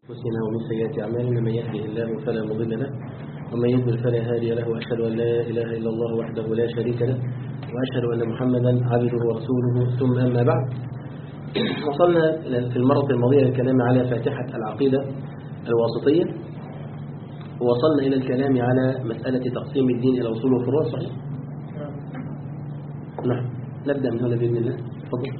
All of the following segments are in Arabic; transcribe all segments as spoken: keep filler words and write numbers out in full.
أنفسنا ومن سيئات أعمالنا من يهده الله فلا مضل له ومن يضلل فلا هادي له وأشهد أن لا إله إلا الله وحده لا شريك له وأشهد أن محمدا عبده ورسوله ثم أما بعد. وصلنا في المرة الماضية للكلام على فاتحة العقيدة الواسطية، ووصلنا إلى الكلام على مسألة تقسيم الدين إلى أصول وفروع. صحيح؟ نعم، نبدأ من هنا بإذن الله. تفضل.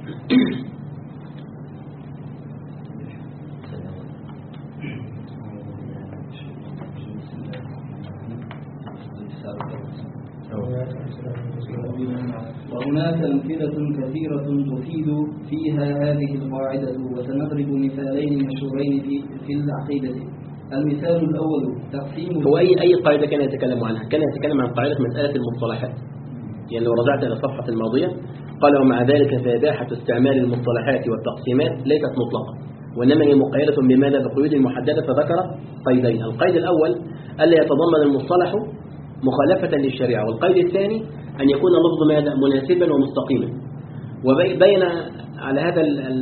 وهناك أمثلة كثيرة تفيد فيها هذه القاعدة، وسنضرب مثالين مشهورين في في العقيدة. المثال الأول تقسيم هو أي أي قاعدة كان يتكلم عنها؟ كان يتكلم عن قاعدة مسألة المصطلحات. يعني لو رجعت إلى الصفحة الماضية قال: ومع ذلك فإباحة استعمال المصطلحات والتقسيمات ليست مطلقة، وإنما هي مقيدة بماذا؟ بقيود محددة. فذكر قيدين: القيد الأول ألا يتضمن المصطلح مخالفة للشريعة، والقيد الثاني أن يكون لفظ ماذا؟ مناسبا ومستقيما. وبين على هذا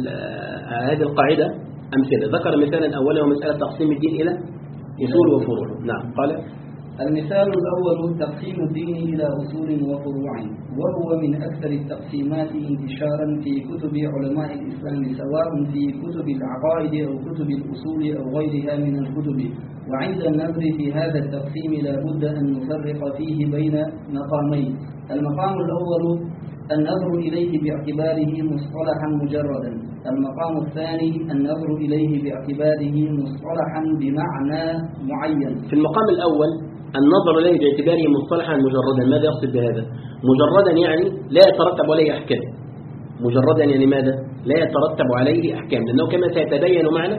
هذه القاعدة أمثلة. ذكر مثالا أولا ومسألة تقسيم الدين إلى أصول وفروع. نعم. قال: المثال الأول تقسيم الدين إلى أصول وفروع، وهو من أكثر التقسيمات انتشارا في كتب علماء الإسلام، سواء في كتب العقائد أو كتب الأصول أو غيرها من الكتب. وعند النظر في هذا التقسيم لا بد أن نفرق فيه بين مقامين: المقام الأول النظر إليه باعتباره مصطلحا مجردا، المقام الثاني النظر إليه باعتباره مصطلحا بمعنى معين. في المقام الأول النظر إليه باعتباره مصطلحا مجردا، ماذا يقصد بهذا؟ مجردا يعني لا يترتب عليه أحكام. مجردا يعني ماذا؟ لا يترتب عليه أحكام، لأنه كما سيتبين معنا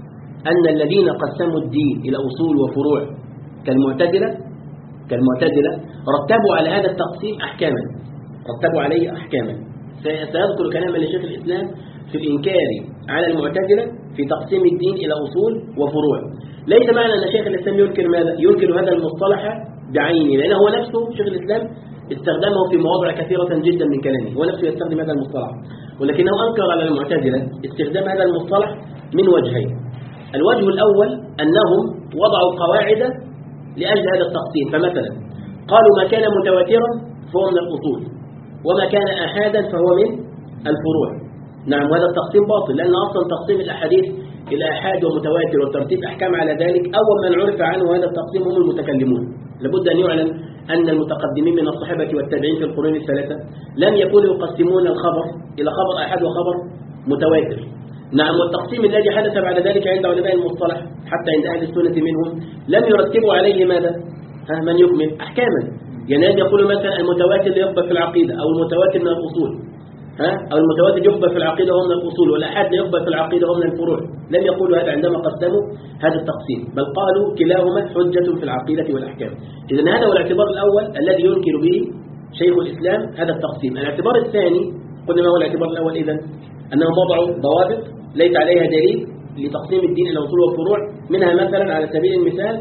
أن الذين قسموا الدين إلى أصول وفروع كالمعتزلة كالمعتزلة رتبوا على هذا التقسيم أحكاما، رتبوا عليه أحكاما. سيذكر كلاما لشيخ الإسلام في الإنكار على المعتزلة في تقسيم الدين إلى أصول وفروع. ليس معنى أن شيخ الإسلام ينكر ماذا؟ ينكر هذا المصطلح بعينه، لأنه هو نفسه شيخ الإسلام استخدمه في مواضع كثيرة جدا من كلامه، هو نفسه يستخدم هذا المصطلح، ولكنه أنكر على المعتزلة استخدام هذا المصطلح من وجهين. الوجه الأول أنهم وضعوا قواعد لأجل هذا التقسيم، فمثلا قالوا ما كان متواترا فهو من الأصول، وما كان أحادا فهو من الفروع. نعم، وهذا التقسيم باطل، لأن أصلا تقسيم الأحاديث إلى أحاد ومتواتر وترتيب أحكام على ذلك أول من عرف عنه هذا التقسيم هم المتكلمون. لابد أن يعلن أن المتقدمين من الصحابة والتابعين في القرون الثلاثة لم يكونوا يقسمون الخبر إلى خبر أحاد وخبر متواتر. نعم، والتقسيم الذي حدث بعد ذلك عند علماء المصطلح حتى عند أهل السنة منهم لم يرتبوا عليه ماذا؟ ها من يكمل أحكاما. يعني أن يقولوا مثلا المتواتر يقبل في العقيدة، أو المتواتر من الأصول، ها أو المتواتر يقبل في العقيدة وهو من الأصول، والأحاد يقبل في العقيدة وهو من الفروع. لم يقولوا هذا عندما قسموا هذا التقسيم، بل قالوا كلاهما حجة في العقيدة والأحكام. إذن هذا هو الاعتبار الأول الذي ينكر به شيخ الإسلام هذا التقسيم. الاعتبار الثاني قلنا ما هو الاعتبار الأول؟ إذن أنهم وضعوا ضوابط ليس عليها دليل لتقسيم الدين إلى أصول وفروع، منها مثلا على سبيل المثال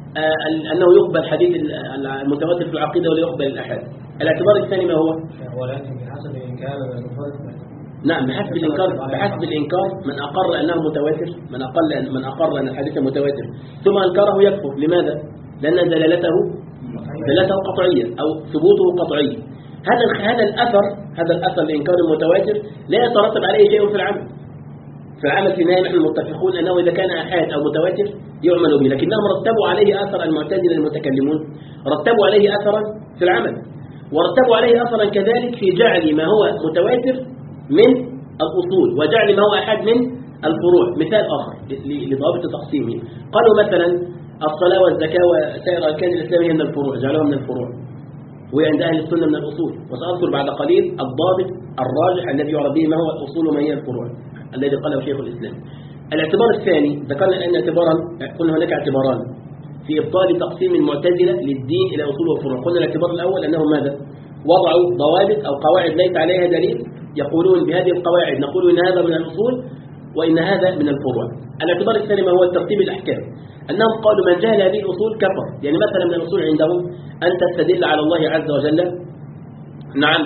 آه أنه يقبل حديث المتواتر في العقيدة ولا يقبل الأحاد. الاعتبار الثاني ما هو؟ ولكن بحسب الإنكار نعم، بحسب الإنكار بحسب الإنكار من أقر أنه متواتر، من أقل من أقر أن الحديث متواتر ثم أنكره يكفر. لماذا؟ لأن دلالته دلالته قطعية أو ثبوته قطعي. هذا هذا الأثر هذا الأثر لإنكار المتواتر لا يترتب عليه شيء في العمل. في العمل في النهاية نحن متفقون أنه إذا كان أحاد أو متواتر يعمل به، لكنهم رتبوا عليه أثر المعتزلة المتكلمون رتبوا عليه أثرا في العمل، ورتبوا عليه أثرا كذلك في جعل ما هو متواتر من الأصول وجعل ما هو أحد من الفروع. مثال آخر لضابط تقسيمه، قالوا مثلا الصلاة والزكاة وسائر أركان الإسلام هي من الفروع، جعلوها من الفروع، وعند أهل السنة من الأصول. وسأذكر بعد قليل الضابط الراجح الذي يعرف به ما هو الأصول وما هي الفروع الذي قاله شيخ الإسلام. الاعتبار الثاني ذكرنا أن اعتبارا قلنا هناك اعتباران في إبطال تقسيم المعتزلة للدين إلى أصول وفروع. قلنا الاعتبار الأول أنهم ماذا؟ وضعوا ضوابط أو قواعد ليس عليها دليل، يقولون بهذه القواعد نقول إن هذا من الأصول وإن هذا من الفروع. الاعتبار الثاني ما هو؟ ترتيب الأحكام. أنهم قالوا من جهل هذه الأصول كفر. يعني مثلا من الأصول عندهم أن تستدل على الله عز وجل نعم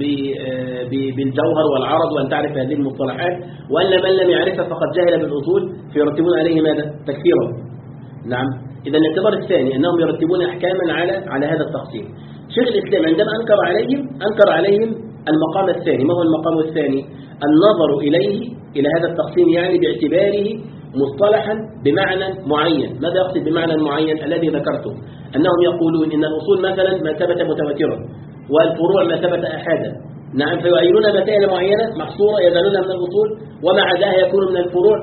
بالجوهر والعرض، وأن تعرف هذه المصطلحات، وأن من لم يعرفها فقد جهل بالأصول فيرتبون عليه ماذا؟ تكفيرا. نعم. إذا الاعتبار الثاني أنهم يرتبون أحكاما على على هذا التقسيم. شيخ الإسلام عندما أنكر عليهم أنكر عليهم المقام الثاني. ما هو المقام الثاني؟ النظر إليه إلى هذا التقسيم يعني باعتباره مصطلحا بمعنى معين. ماذا يقصد بمعنى معين؟ الذي ذكرته، أنهم يقولون إن الأصول مثلا ما ثبت متواترا، والفروع ما ثبت أحدا. نعم. فيعينون مسائل معينة محصورة يزالونها من الأصول، ومع ذلك يكون من الفروع،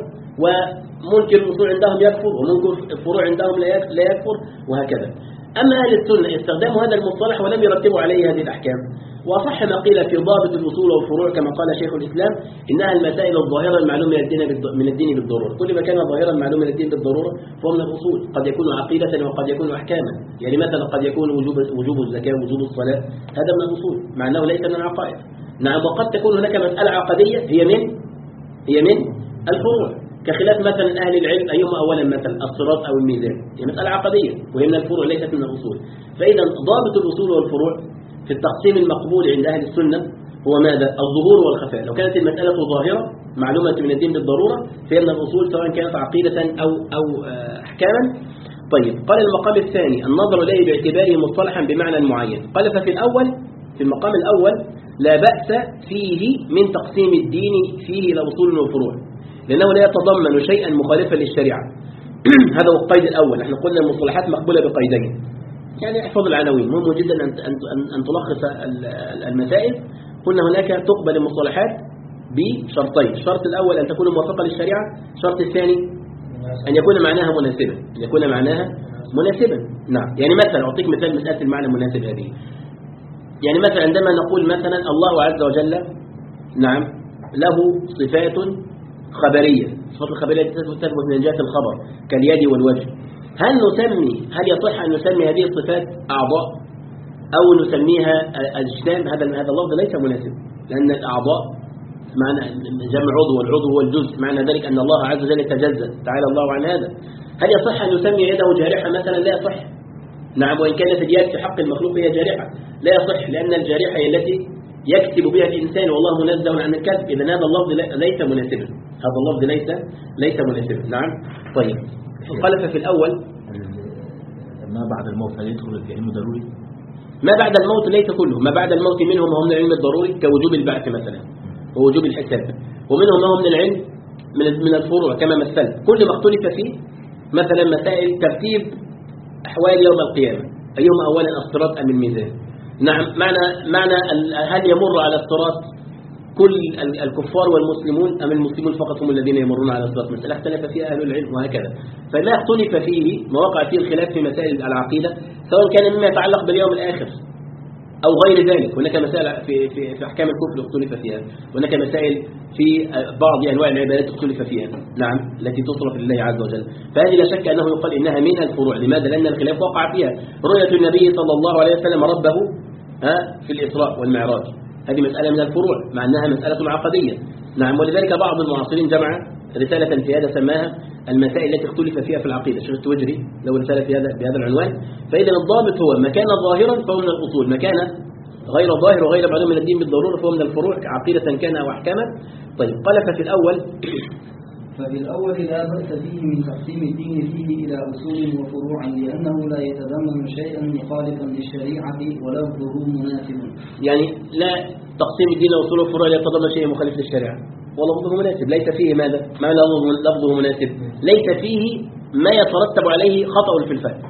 وممكن الأصول عندهم يكفر وممكن الفروع عندهم لا يكفر، وهكذا. أما أهل السنة استخدموا هذا المصطلح ولم يرتبوا عليه هذه الأحكام. وصح ما قيل في ضابط الأصول والفروع كما قال شيخ الإسلام إنها المسائل الظاهرة المعلومة من الدين بالضرورة. كل ما كان ظاهرا معلوم من الدين بالضرورة فهو من الأصول. قد يكون عقيدة وقد يكون أحكاما. يعني مثلا قد يكون وجوب وجوب الزكاة ووجوب الصلاة، هذا من الأصول مع أنه ليس من العقائد. نعم. وقد تكون هناك مسألة عقدية هي من هي من الفروع، كخلاف مثلا أهل العلم أيهما أولا مثلا الصراط أو الميزان، هي مسألة عقدية وهي من الفروع ليست من الأصول. فإذا ضابط الأصول والفروع في التقسيم المقبول عند أهل السنة هو ماذا؟ الظهور والخفاء. لو كانت المسألة ظاهرة معلومة من الدين بالضرورة فهي من الأصول سواء كانت عقيدة أو أو أحكاما. طيب. قال المقام الثاني النظر إليه باعتباره مصطلحا بمعنى معين. قال ففي الأول في المقام الأول لا بأس فيه من تقسيم الدين فيه إلى أصول وفروع، لأنه لا يتضمن شيئا مخالفا للشريعة. هذا هو القيد الأول. نحن قلنا المصطلحات مقبولة بقيدين، يعني احفظ العناوين. مهم جدا أن أن تلخص المسائل. قلنا هناك تقبل المصطلحات بشرطين: الشرط الأول أن تكون موافقة للشريعة، الشرط الثاني أن يكون معناها مناسبا أن يكون معناها مناسبا. نعم. يعني مثلا أعطيك مثال مسألة المعنى المناسب هذه. يعني مثلا عندما نقول مثلا الله عز وجل نعم له صفات خبرية، الصفات الخبرية تثبت من جهة الخبر كاليد والوجه. هل نسمي هل يصح أن نسمي هذه الصفات أعضاء أو نسميها أجسام؟ هذا هذا اللفظ ليس مناسب، لأن الأعضاء معنى جمع عضو، والعضو هو الجزء، معنى ذلك أن الله عز وجل يتجزأ تعالى الله عن هذا. هل يصح أن نسمي يده جارحة مثلا؟ لا يصح. نعم. وإن كانت اليد في حق المخلوق هي جارحة لا يصح، لأن الجارحة هي التي يكتب بها الإنسان والله منزه عن الكذب. إذا هذا اللفظ ليس مناسبا، هذا اللفظ ليس ليس مناسبا. نعم. طيب. قال ففي الأول ما بعد الموت هل يدخل في علم ضروري؟ ما بعد الموت ليس كله. ما بعد الموت منهم ما هو من العلم الضروري كوجوب البعث مثلا ووجوب الحساب، ومنهم ما هو من العلم من من الفروع كما مثلت. كل ما اختلف فيه مثلا مسائل ترتيب أحوال يوم القيامة أيهما أولا الصراط أم الميزان. نعم. معنى معنى هل يمر على الصراط كل الكفار والمسلمون أم المسلمون فقط هم الذين يمرون على الصراط؟ مسألة اختلف فيها أهل العلم وهكذا. فما اختلف فيه ما وقع فيه الخلاف في مسائل العقيدة سواء كان مما يتعلق باليوم الآخر أو غير ذلك. هناك مسائل في في في أحكام الكفر اختلف فيها، هناك مسائل في بعض أنواع العبادات اختلف فيها نعم التي تصرف لله عز وجل. فهذه لا شك أنه يقال إنها من الفروع. لماذا؟ لأن الخلاف وقع فيها. رؤية النبي صلى الله عليه وسلم ربه ها في الإسراء والمعراج، هذه مسألة من الفروع مع أنها مسألة عقدية. نعم. ولذلك بعض المعاصرين جمع رسالة في هذا سماها المسائل التي اختلف فيها في العقيدة. شيخ التوجري له رسالة في هذا بهذا العنوان. فإذا الضابط هو ما كان ظاهرا فهو من الأصول، ما كان غير ظاهر وغير معلوم من الدين بالضرورة فهو من الفروع عقيدة كان أو أحكاما. طيب. قال ففي الأول ففي الأول لا بأس فيه من تقسيم الدين فيه إلى أصول وفروع، لأنه لا يتضمن شيئا مخالفا للشريعة ولفظه مناسب. يعني لا تقسيم الدين أصول وفروع لا يتضمن شيء مخالف للشريعة ولفظه مناسب. ليس فيه ماذا؟ ما لفظه مناسب؟ ليس فيه ما يترتب عليه خطأ في الفهم.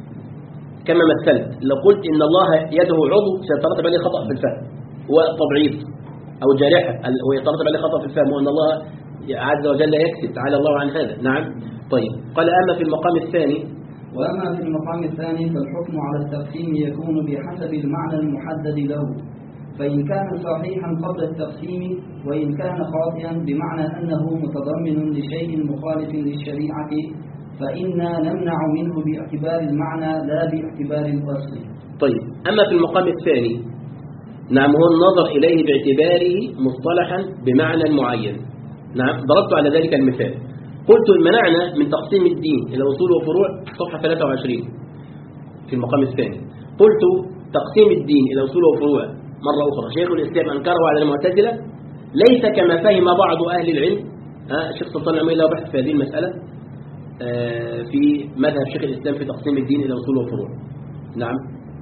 كما مثلت لو قلت إن الله يده عضو سيترتب عليه خطأ في الفهم وتضعيف، أو جارحة ويترتب عليه خطأ في الفهم، وأن الله عز وجل يكسب تعالى الله عن هذا. نعم. طيب. قال أما في المقام الثاني وأما في المقام الثاني فالحكم على التقسيم يكون بحسب المعنى المحدد له، فإن كان صحيحا قبل التقسيم وإن كان خاطئا بمعنى أنه متضمن لشيء مخالف للشريعة فإنا نمنع منه باعتبار المعنى لا باعتبار الأصل. طيب. أما في المقام الثاني نعم هو النظر إليه باعتباره مصطلحا بمعنى معين. نعم. ضربت على ذلك المثال. قلت منعنا من تقسيم الدين إلى أصول وفروع صفحة ثلاثة وعشرين في المقام الثاني. قلت تقسيم الدين إلى أصول وفروع مرة أخرى شيخ الإسلام أنكره على المعتزلة ليس كما فهم بعض أهل العلم. الشيخ سلطان العميل له بحث في هذه المسألة في مذهب شيخ الإسلام في تقسيم الدين إلى أصول وفروع. نعم،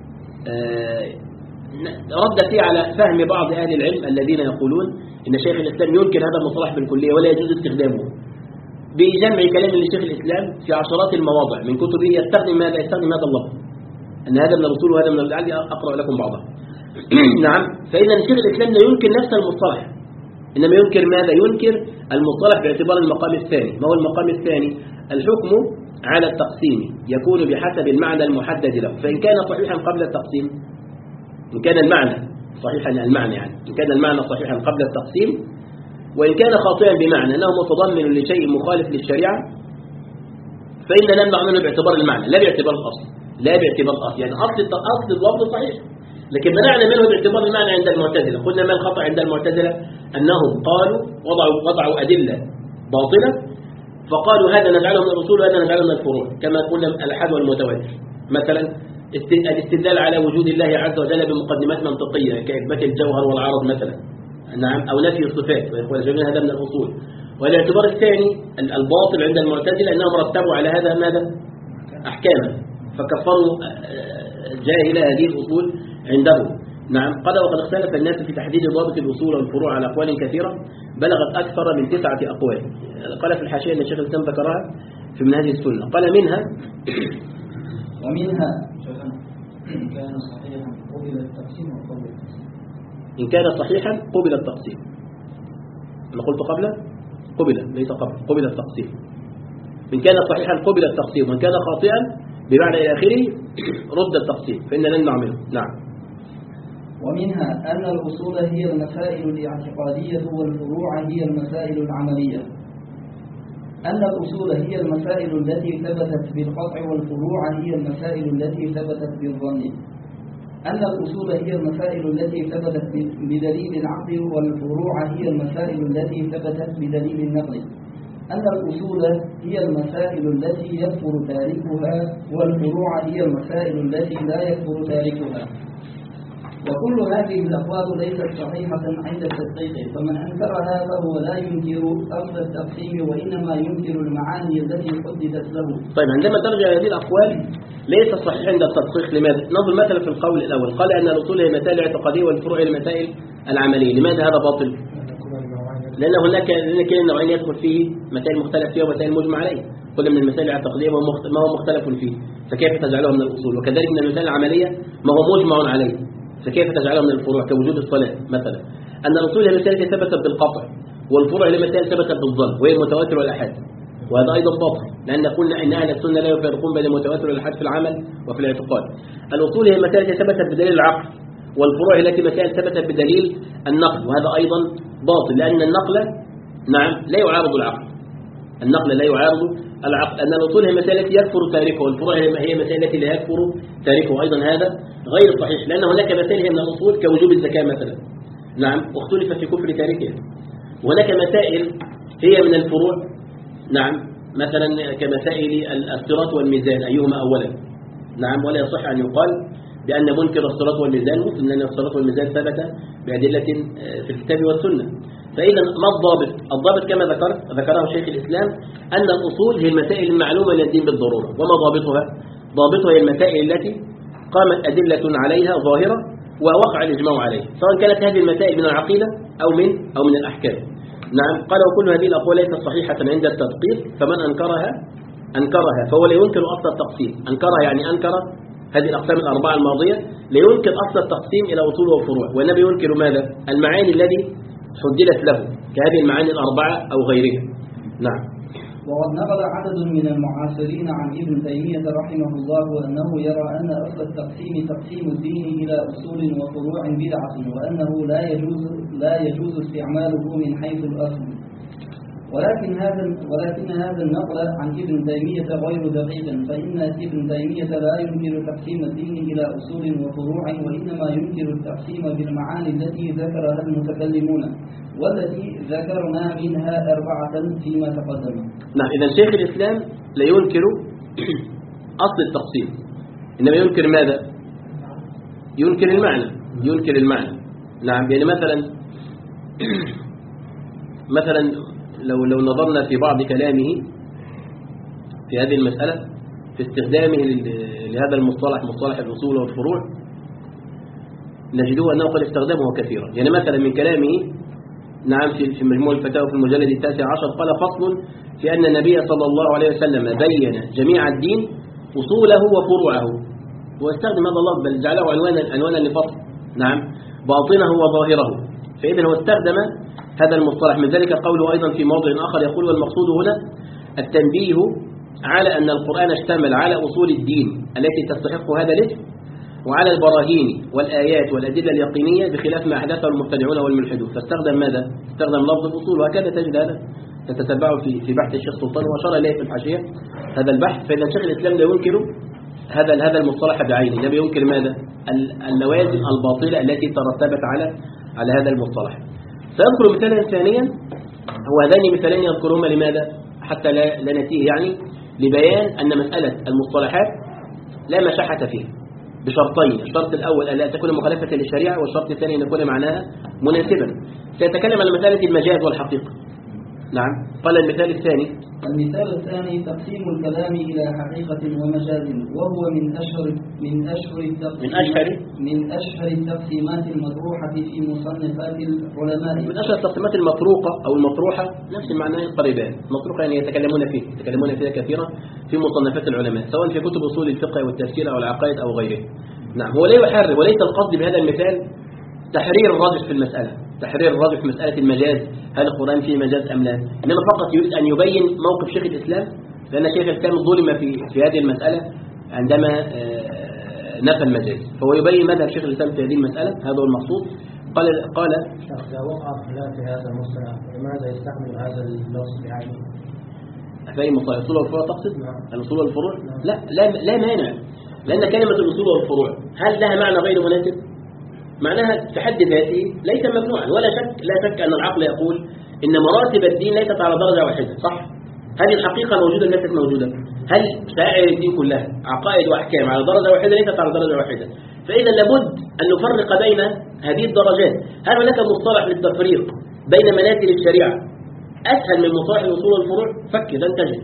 رد فيه على فهم بعض أهل العلم الذين يقولون إن شيخ الإسلام ينكر هذا المصطلح بالكلية ولا يجوز استخدامه، بجمع كلام لشيخ الإسلام في عشرات المواضع من كتبه يستخدم ماذا يستخدم هذا اللفظ أن هذا من الرسول وهذا من العلي. أقرأ لكم بعضها. نعم، فإن شيخ الإسلام لا ينكر نفس المصطلح، إنما ينكر ماذا؟ ينكر المصطلح باعتبار المقام الثاني. ما هو المقام الثاني؟ الحكم على التقسيم يكون بحسب المعنى المحدد له، فإن كان صحيحا قبل التقسيم، إن كان المعنى صحيحا المعنى يعني إن كان المعنى صحيحا قبل التقسيم، وإن كان خاطئا بمعنى أنه متضمن لشيء مخالف للشريعة، فإن نمنع منه باعتبار المعنى لا باعتبار الأصل. لا باعتبار الأصل يعني أصل أصل اللفظ صحيح، لكن منعنا منه باعتبار المعنى عند المعتزلة. قلنا ما الخطأ عند المعتزلة؟ أنهم قالوا وضعوا وضعوا أدلة باطلة، فقالوا هذا نجعله من الأصول وهذا نجعله من الفروع، كما قلنا الأحاد والمتواتر. مثلا الاستدلال على وجود الله عز وجل بمقدمات منطقية كإثبات الجوهر والعرض مثلا، نعم، أو نفي الصفات، ويقولون هذا من الأصول. والاعتبار الثاني الباطل عند المعتزلة أنهم رتبوا على هذا ماذا؟ أحكاما، فكفروا جاهل هذه الأصول عندهم. نعم، قال وقد اختلف الناس في تحديد ضابط الأصول والفروع على أقوال كثيرة بلغت أكثر من تسعة أقوال. قال في الحاشية أن الشيخ الإسلام ذكرها في منهج السنة. قال منها ومنها إن كان صحيحا قبل التقسيم وقبل التقسيم. إن كان صحيحا قبل التقسيم. أنا قلت قبل قبل ليس قبل قبل التقسيم. إن كان صحيحا قبل التقسيم، وإن كان خاطئا بمعنى إلى آخره رد التقسيم، فإننا نمنع منه. نعم. ومنها أن الأصول هي المسائل الاعتقادية والفروع هي المسائل العملية. أن الأصول هي المسائل التي ثبتت بالقطع والفروع هي المسائل التي ثبتت بالظن. أن الأصول هي المسائل التي ثبتت بدليل العقل والفروع هي المسائل التي ثبتت بدليل النقل. أن الأصول هي المسائل التي يكفر تاركها والفروع هي المسائل التي لا يكفر تاركها. وكل هذه الأقوال ليست صحيحة عند التدقيق، فمن أنكرها فهو لا ينكر أصل التقسيم وإنما ينكر المعاني التي حددت له. طيب، عندما ترجع هذه الأقوال ليس صحيح عند التدقيق. لماذا؟ نظر مثلا في القول الأول قال أن الأصول هي مسائل اعتقادية والفروع هي المسائل العملية. لماذا هذا باطل؟ لأن هناك لأن النوعين يدخل فيه مسائل مختلف فيها ومسائل مجمع عليها. كل من المسائل الاعتقادية ما هو مختلف فيه، فكيف تجعلها من الأصول؟ وكذلك من المسائل العملية ما هو مجمع عليه، فكيف تجعلها من الفروع كوجود الصلاة مثلا. أن الأصول هي مسائل ثبتت بالقطع والفروع هي مسائل ثبتت بالظن وهي المتواتر والأحاد، وهذا أيضا باطل، لأن قلنا إن أهل السنة لا يفرقون بين المتواتر والأحاد في العمل وفي الاعتقاد. الأصول هي مسائل ثبتت بدليل العقل، والفروع التي مسائل ثبتت بدليل النقل، وهذا أيضا باطل، لأن النقل نعم لا يعارض العقل. النقل لا يعارض العقل. أن الأصول هي مسائل التي يكفر تاركه، والفروع هي مسائل التي لا يكفر تاركه. أيضا هذا غير صحيح، لأن هناك مسائل هي من الأصول كوجوب الزكاة مثلا، نعم، واختلف في كفر تاركها. وهناك مسائل هي من الفروع، نعم، مثلا كمسائل الصراط والميزان أيهما أولا، نعم، ولا يصح أن يقال بأن منكر الصراط والميزان مسلم، لأن الصراط والميزان ثبت بأدلة في الكتاب والسنة. فإذا ما الضابط؟ الضابط كما ذكرت ذكره شيخ الإسلام أن الأصول هي المسائل المعلومة للدين بالضرورة. وما ضابطها؟ ضابطها هي المسائل التي قامت أدلة عليها ظاهرة ووقع الإجماع عليها، سواء كانت هذه المسائل من العقيدة أو من أو من الأحكام. نعم، قال وكل هذه الأقوال ليست صحيحة عند التدقيق، فمن أنكرها أنكرها فهو لا ينكر أصل التقسيم. أنكرها يعني أنكر هذه الأقسام الأربعة الماضية، لا ينكر أصل التقسيم إلى أصول وفروع، والنبي ينكر ماذا؟ المعاني الذي حددت له كهذه المعاني الأربعة أو غيرها. نعم. وقد نقل عدد من المعاصرين عن ابن تيمية رحمه الله أنه يرى أن أصل التقسيم تقسيم الدين إلى أصول وفروع بدعة، وأنه لا يجوز لا يجوز استعماله من حيث الأصل. ولكن هذا ولكن هذا النقل عن ابن تيمية غير دقيق، فإن ابن تيمية لا ينكر تقسيم الدين إلى أصول وفروع، وإنما ينكر التقسيم بالمعاني التي ذكرها المتكلمون، والتي ذكرنا منها أربعة فيما تقدم. نعم، إذا شيخ الإسلام لا ينكر أصل التقسيم، إنما ينكر ماذا؟ ينكر المعنى، ينكر المعنى نعم. يعني مثلا مثلا لو لو نظرنا في بعض كلامه في هذه المسألة في استخدامه لهذا المصطلح مصطلح الأصول والفروع نجده أنه قد استخدمه كثيرا. يعني مثلا من كلامه نعم في في مجموع الفتاوى في المجلد التاسع عشر قال فصل في أن النبي صلى الله عليه وسلم بين جميع الدين أصوله وفروعه، واستخدم هذا اللفظ بل جعله عنوانا عنوانا لفصل نعم باطنه وظاهره. فإذا هو استخدم هذا المصطلح. من ذلك قوله أيضا في موضع آخر يقول والمقصود هنا التنبيه على أن القرآن اشتمل على أصول الدين التي تستحق هذا الاسم وعلى البراهين والآيات والأدلة اليقينية بخلاف ما أحدثه المبتدعون والملحدون. فاستخدم ماذا؟ استخدم لفظ الأصول، وهكذا تجد هذا تتتبعه في في بحث الشيخ سلطان وأشار إليه في الحاشية هذا البحث. فإذا شيخ الإسلام لا ينكر هذا هذا المصطلح بعينه، النبي ينكر ماذا؟ اللوازم الباطلة التي ترتبت على على هذا المصطلح. سأذكر مثالا ثانيا، هو هذان مثالين يذكرهما لماذا؟ حتى لا, لا نتيه يعني لبيان أن مسألة المصطلحات لا مشاحة فيها بشرطين. الشرط الأول ألا تكون مخالفة للشريعة، والشرط الثاني أن يكون معناها مناسبا. سيتكلم على مسألة المجاز والحقيقة. نعم. قال المثال الثاني المثال الثاني تقسيم الكلام إلى حقيقة ومجاز، وهو من أشهر من أشهر من أشهر من أشهر التقسيمات المطروحة في مصنفات العلماء. من أشهر التقسيمات المطروقة أو المطروحة نفس المعنى قريبان. مطروقة يعني يتكلمون فيه يتكلمون فيها كثيرا في مصنفات العلماء سواء في كتب أصول الفقه والتفسير أو العقائد أو غيره. نعم. هو لا يحرر، وليس القصد بهذا المثال تحرير الراجح في المسألة، تحرير الراجح في مسألة المجاز، هل القرآن فيه مجاز أم لا، إنما فقط يريد أن يبين موقف شيخ الإسلام، لأن شيخ الإسلام ظلم في في هذه المسألة عندما نفى المجاز، فهو يبين مذهب شيخ الإسلام في هذه المسألة. هذا هو المقصود. قال قال إذا وقع خلاف في هذا المصطلح لماذا يستعمل هذا اللفظ بعينه؟ أفهم مصطلح الأصول والفروع تقصد؟ الأصول والفروع؟ لا لا لا مانع، لأن كلمة الأصول والفروع هل لها معنى غير مناسب؟ معناها في حد ذاته ليس ممنوعا، ولا شك لا شك أن العقل يقول إن مراتب الدين ليست على درجة واحدة، صح؟ هذه الحقيقة موجودة ليست موجودة. هل شائع الدين كلها عقائد وأحكام على درجة واحدة ليست على درجة واحدة؟ فإذا لابد أن نفرق بين هذه الدرجات. هل هناك مصطلح للتفريق بين منازل الشريعة أسهل من مصطلح الأصول والفروع؟ فك لن تجد.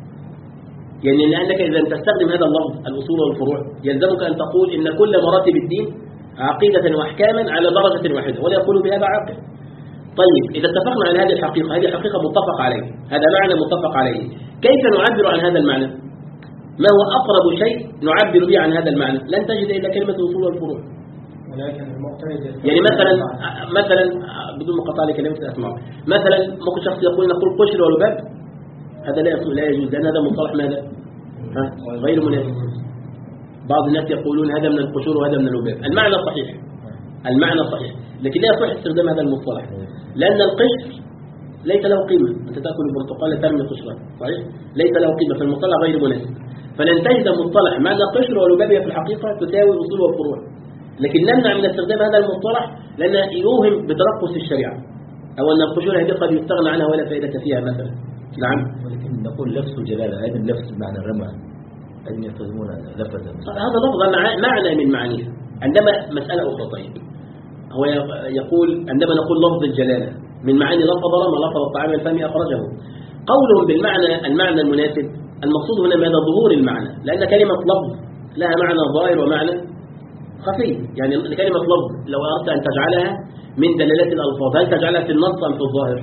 يعني لأنك إذا تستخدم هذا اللفظ الأصول والفروع يلزمك أن تقول إن كل مراتب الدين عقيدة وأحكاما على درجة واحدة، ولا يقول بهذا عاقل. طيب إذا اتفقنا على هذه الحقيقة، هذه حقيقة متفق عليه، هذا معنى متفق عليه، كيف نعبر عن هذا المعنى؟ ما هو أقرب شيء نعبر به عن هذا المعنى؟ لن تجد إلا كلمة الأصول والفروع. ولكن المعترض يعني مثلا مثلا بدون مقاطعة لكلمة الأسماء، مثلا ممكن شخص يقول نقول قشر ولباب، هذا لا لا يجوز، لأن هذا مصطلح ماذا؟ ها؟ غير مناسب. بعض الناس يقولون هذا من القشور وهذا من اللباب. المعنى صحيح، المعنى صحيح، لكن لا يصح استخدام هذا المصطلح، لأن القشر ليس له قيمة. أنت تأكل البرتقال ترمي قشرا، صحيح؟ ليس له قيمة، فالمصطلح غير مناسب. فلن تجد مصطلح معنى قشر ولباب في الحقيقة تساوي الأصول والفروع، لكن نمنع من استخدام هذا المصطلح لأن يوهم بترقص الشريعة، أو أن القشور هذه قد يستغنى عنها ولا فائدة فيها مثلا. نعم. ولكن نقول لفظ الجلالة أيضا لفظ معنى الرمى، أن يستخدمون لفظا هذا لفظ معنى من معانيها. عندما مسألة أخرى طيب هو يقول عندما نقول لفظ الجلالة من معاني لفظ رمى لفظ الطعام الفم أخرجه، قولهم بالمعنى المعنى المناسب المقصود هنا ماذا؟ ظهور المعنى، لأن كلمة لفظ لها معنى ظاهر ومعنى خفي. يعني كلمة لفظ لو أردت أن تجعلها من دلالات الألفاظ هل تجعلها في النص أم في الظاهر؟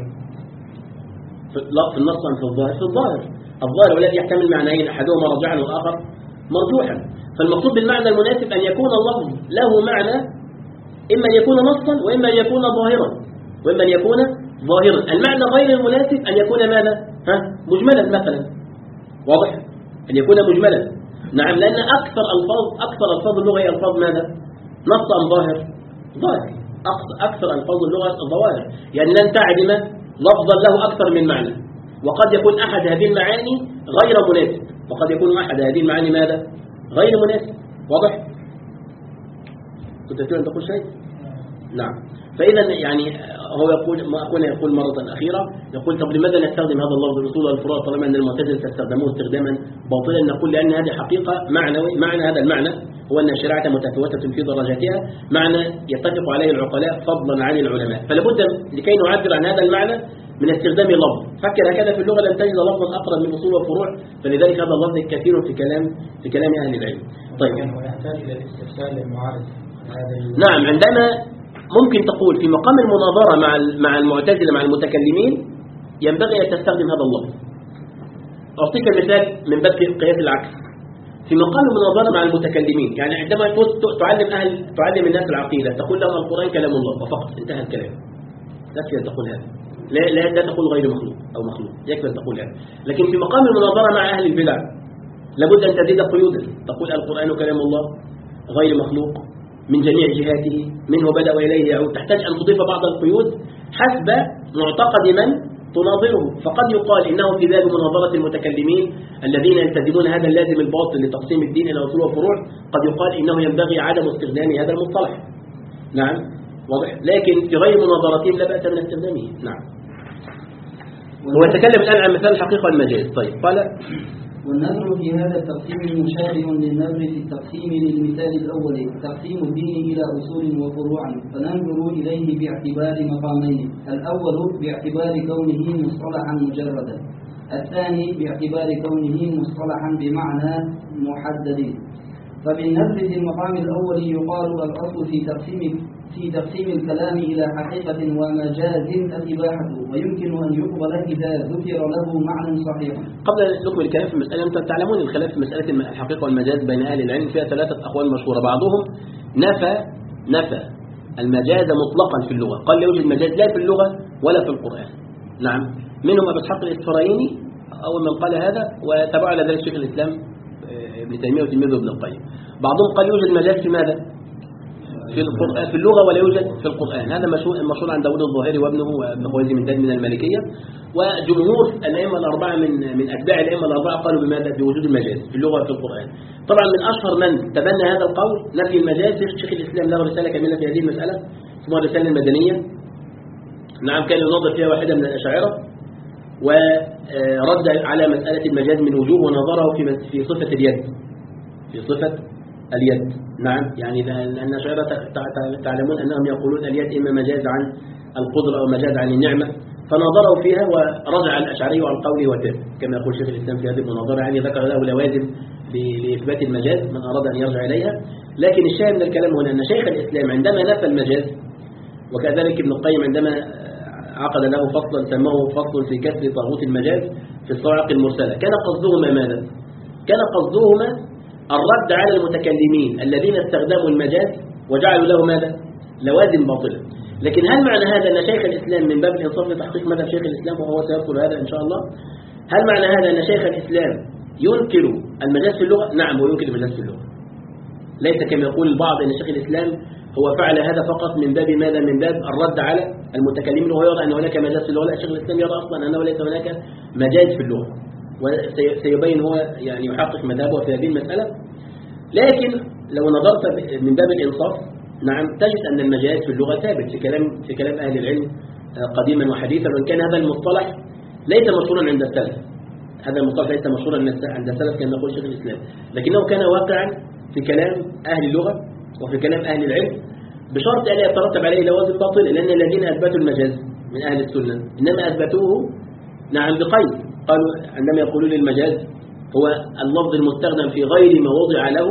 في النص أم في الظاهر؟ في الظاهر. الظاهر والذي يحتمل معنيين أحدهما راجعا والآخر مرجوحا. فالمقصود بالمعنى المناسب أن يكون اللفظ له معنى إما أن يكون نصا وإما أن يكون ظاهرا وإما أن يكون ظاهرا. المعنى غير المناسب أن يكون ماذا؟ ها؟ مجملا مثلا. واضح؟ أن يكون مجملا. نعم، لأن أكثر ألفاظ أكثر ألفاظ اللغة هي ألفاظ ماذا؟ نص أم ظاهر؟ ظاهر. أكثر ألفاظ اللغة ظواهر، يعني لن تعدم لفظا له أكثر من معنى، وقد يكون أحد هذه المعاني غير مناسب، وقد يكون أحد هذه المعاني ماذا؟ غير مناسب. واضح؟ كنت تريد أن تقول شيء؟ نعم. فإذا يعني هو يقول ما أكون يقول مرة أخيرة يقول طب لماذا نستخدم هذا اللفظ الأصول والفروع طالما أن المعتزلة تستخدموه استخداما باطلا؟ نقول لأن هذه حقيقة معنوي. معنى هذا المعنى هو أن الشريعة متفاوتة في درجاتها، معنى يتفق عليه العقلاء فضلا عن العلماء، فلا بد لكي نعبر عن هذا المعنى من استخدام لفظ. فكر هكذا في اللغة لن تجد لفظا أقرب من أصول والفروع، فلذلك هذا اللفظ كثير في كلام في كلام أهل العلم. طيب ويحتاج إلى الاستفسار للمعارض. نعم، عندما ممكن تقول في مقام المناظرة مع مع المعتزلة مع المتكلمين ينبغي أن تستخدم هذا اللفظ. أعطيك مثال من باب قياس العكس. في مقام المناظرة مع المتكلمين، يعني عندما تعلم أهل تعلم الناس العقيدة تقول لهم القرآن كلام الله وفقط، انتهى الكلام. لا يكفي أن تقول هذا، لا لا لا تقول غير مخلوق أو مخلوق، يكفي أن تقول هذا. لكن في مقام المناظرة مع أهل البدع لابد أن تزيد قيودا، تقول القرآن كلام الله غير مخلوق من جميع جهاته، منه بدأ وإليه يعود. تحتاج أن تضيف بعض القيود حسب معتقد من تناظره. فقد يقال إنه في باب مناظرة المتكلمين الذين يلتزمون هذا اللازم الباطل لتقسيم الدين إلى أصول وفروع، قد يقال إنه ينبغي عدم استخدام هذا المصطلح. نعم واضح. لكن في غير مناظرتهم لا بأس من استخدامه. نعم. هو يتكلم الآن عن مثال الحقيقة والمجاز. طيب قال والنظر في هذا التقسيم مشابه للنظر في التقسيم للمثال الأول تقسيم الدين إلى أصول وفروع، فننظر إليه باعتبار مقامين: الأول باعتبار كونه مصطلحا مجردا، الثاني باعتبار كونه مصطلحا بمعنى محدد. فبالنظر في المقام الأول يقال الأصل في تقسيم في تقسيم الكلام إلى حقيقة ومجاز الإباحة، ويمكن أن يقبل إذا ذكر له معنى صحيح. قبل أن نكمل الكلام في المسألة، أنتم تعلمون الخلاف في مسألة الحقيقة والمجاز بين أهل العلم فيها ثلاثة أقوال مشهورة. بعضهم نفى نفى المجاز مطلقا في اللغة، قال لا يوجد مجاز لا في اللغة ولا في القرآن. نعم، منهم أبو إسحاق الإسفرايني أول من قال هذا، وتبع على ذلك شيخ الإسلام ابن تيمية وتلميذه ابن القيم. بعضهم قال يوجد مجاز في ماذا؟ في القرآن في اللغة ولا يوجد في القرآن. هذا مشهور المشهور عن داود الظاهري وابنه وابن خويزي من داد من المالكية. وجمهور الأئمة الأربعة من من أتباع الأئمة الأربعة قالوا بماذا؟ بوجود المجاز في اللغة وفي القرآن. طبعا من أشهر من تبنى هذا القول نفي المجاز شيخ الإسلام، له رسالة كاملة في هذه المسألة اسمها الرسالة المدنية. نعم، كان يناظر فيها واحدة من الأشاعرة ورد على مسألة المجاز من وجوه، ونظره في في صفة اليد في صفة اليد. نعم، يعني لأن الأشاعرة تعلمون أنهم يقولون اليد إما مجاز عن القدرة أو مجاز عن النعمة، فنظروا فيها ورجع الأشعري عن قوله وتاب كما يقول شيخ الإسلام في هذه المناظرة، يعني ذكر له لوازم لإثبات المجاز من أراد أن يرجع إليها. لكن الشاهد من الكلام هنا أن شيخ الإسلام عندما نفى المجاز، وكذلك ابن القيم عندما عقد له فصلا سماه فصل في كسر طاغوت المجاز في الصواعق المرسلة، كان قصدهما ماذا؟ كان قصدهما الرد على المتكلمين الذين استخدموا المجاز وجعلوا له ماذا؟ لوازم باطلة. لكن هل معنى هذا أن شيخ الإسلام من باب الإنصاف لتحقيق مذهب شيخ الإسلام، وهو سيذكر هذا إن شاء الله، هل معنى هذا أن شيخ الإسلام ينكر المجاز في اللغة؟ نعم، هو ينكر المجاز في اللغة، ليس كما يقول البعض أن شيخ الإسلام هو فعل هذا فقط من باب ماذا؟ من باب الرد على المتكلمين، وهو يرى أن هناك مجاز في اللغة. لا، شيخ الإسلام يرى أصلا أنه ليس هناك مجاز في اللغة، وسيبين هو يعني يحقق مذهبه في هذه المسألة. لكن لو نظرت من باب الإنصاف، نعم، تجد أن المجاز في اللغة ثابت في كلام في كلام أهل العلم قديما وحديثا، وإن كان هذا المصطلح ليس مشهورا عند السلف، هذا المصطلح ليس مشهورا عند السلف كما يقول شيخ الإسلام، لكنه كان واقعا في كلام أهل اللغة وفي كلام أهل العلم، بشرط أن يترتب عليه لوازم باطلة، لأن الذين أثبتوا المجاز من أهل السنة إنما أثبتوه نعم بقيد، قالوا عندما يقولون للمجاز هو اللفظ المستخدم في غير ما وضع له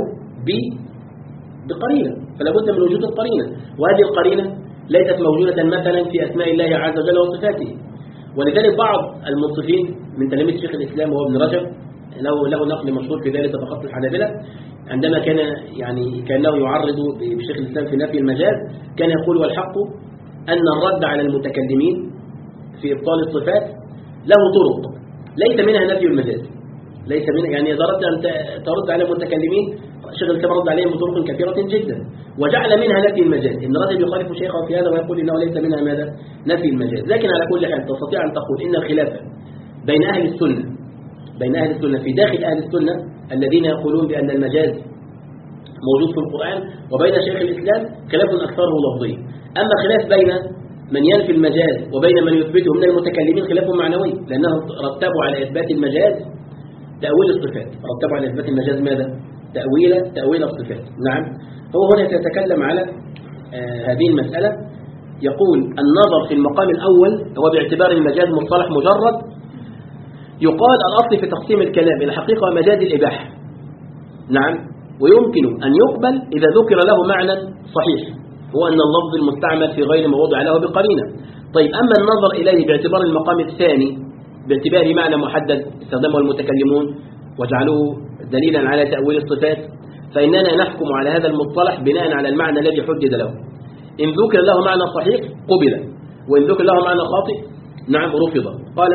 بقرينة، فلا بد من وجود القرينة، وهذه القرينة ليست موجودة مثلا في أسماء الله عز وجل وصفاته. ولذلك بعض المنصفين من تلاميذ شيخ الإسلام وهو ابن رجب له له نقل مشهور في ذلك طبقات الحنابلة، عندما كان يعني كانه يعرض بشيخ الإسلام في نفي المجاز، كان يقول والحق أن الرد على المتكلمين في إبطال الصفات له طرق ليس منها نفي المجاز، ليس منها يعني إذا أردت أن ترد على المتكلمين شيخ الإسلام رد عليهم بطرق كثيرة جدا، وجعل منها نفي المجاز. إن رجل يخالف شيخه في هذا ويقول إنه ليس منها ماذا؟ نفي المجاز. لكن على كل حال تستطيع أن تقول إن الخلافة بين أهل السنة بين أهل السنة في داخل أهل السنة الذين يقولون بأن المجاز موجود في القرآن، وبين شيخ الإسلام خلاف أكثره لفظي. أما خلاف بين من ينفي المجاز وبين من يثبته من المتكلمين خلاف معنوي، لأنهم رتبوا على إثبات المجاز تأويل الصفات، رتبوا على إثبات المجاز ماذا؟ تأويل تأويل الصفات. نعم. هو هنا سيتكلم على آه هذه المسألة. يقول النظر في المقام الأول هو باعتبار المجاز مصطلح مجرد، يقال الأصل في تقسيم الكلام إلى حقيقة ومجاز الإباحة. نعم. ويمكن أن يقبل إذا ذكر له معنى صحيح، هو أن اللفظ المستعمل في غير ما وضع له بقرينة. طيب أما النظر إليه باعتبار المقام الثاني باعتبار معنى محدد استخدمه المتكلمون وجعلوه دليلا على تأويل الصفات، فإننا نحكم على هذا المصطلح بناء على المعنى الذي حدد له. إن ذكر له معنى صحيح قبل، وإن ذكر له معنى خاطئ نعم رفض. قال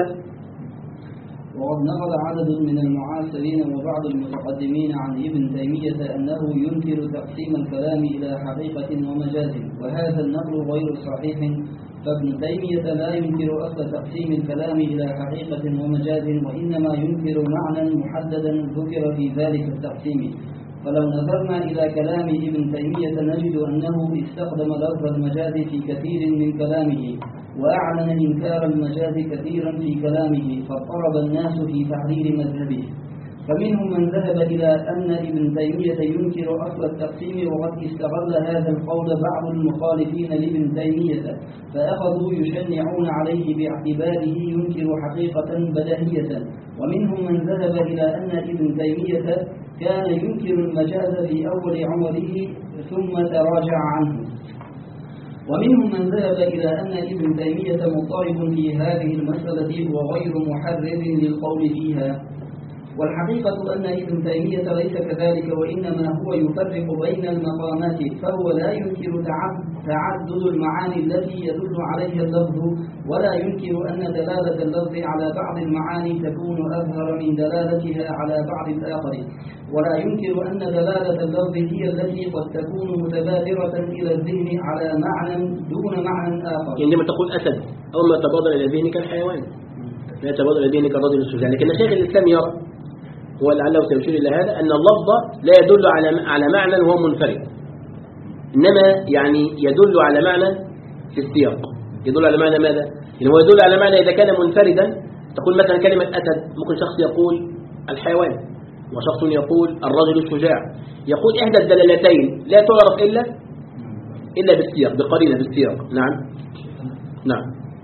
وقد نقل عدد من المعاصرين وبعض المتقدمين عن ابن تيمية أنه ينكر تقسيم الكلام إلى حقيقة ومجاز، وهذا النقل غير صحيح، فابن تيمية لا ينكر أصل تقسيم الكلام إلى حقيقة ومجاز، وإنما ينكر معنى محددا ذكر في ذلك التقسيم. فلو نظرنا إلى كلام ابن تيمية نجد أنه استخدم لفظ المجاز في كثير من كلامه، وأعلن إنكار المجاز كثيرا في كلامه، فاضطرب الناس في تحرير مذهبه. فمنهم من ذهب إلى أن ابن تيمية ينكر أصل التقسيم، وقد استغل هذا القول بعض المخالفين لابن تيمية، فأخذوا يشنعون عليه باعتباره ينكر حقيقة بديهية. ومنهم من ذهب إلى أن ابن تيمية كان ينكر المجاز في أول عمره ثم تراجع عنه. ومنهم من ذهب إلى أن ابن تيمية مضطرب في هذه المسألة وغير محرر للقول فيها. والحقيقة أن ابن تيمية ليس كذلك، وإنما هو يفرق بين المقامات، فهو لا ينكر تعدد المعاني التي يدل عليها اللفظ، ولا ينكر أن دلالة اللفظ على بعض المعاني تكون أظهر من دلالتها على بعض الآخر، ولا ينكر أن دلالة اللفظ هي التي قد تكون متبادرة إلى الذهن على معنى دون معنى آخر. عندما تقول أسد أو ما تبادر إلى ذهنك الحيوان، لا تبادر إلى ذهنك الرجل الشجاع. لكن شيخ الإسلام يرى ولعله سيشير إلى هذا أن اللفظ لا يدل على على معنى وهو منفرد، إنما يعني يدل على معنى في السياق. يدل على معنى ماذا؟ يعني هو يدل على معنى إذا كان منفردا، تقول مثلا كلمة أسد، ممكن شخص يقول الحيوان وشخص يقول الرجل الشجاع، يقول إحدى الدلالتين لا تعرف إلا إلا بالسياق، بقرينة بالسياق. نعم نعم.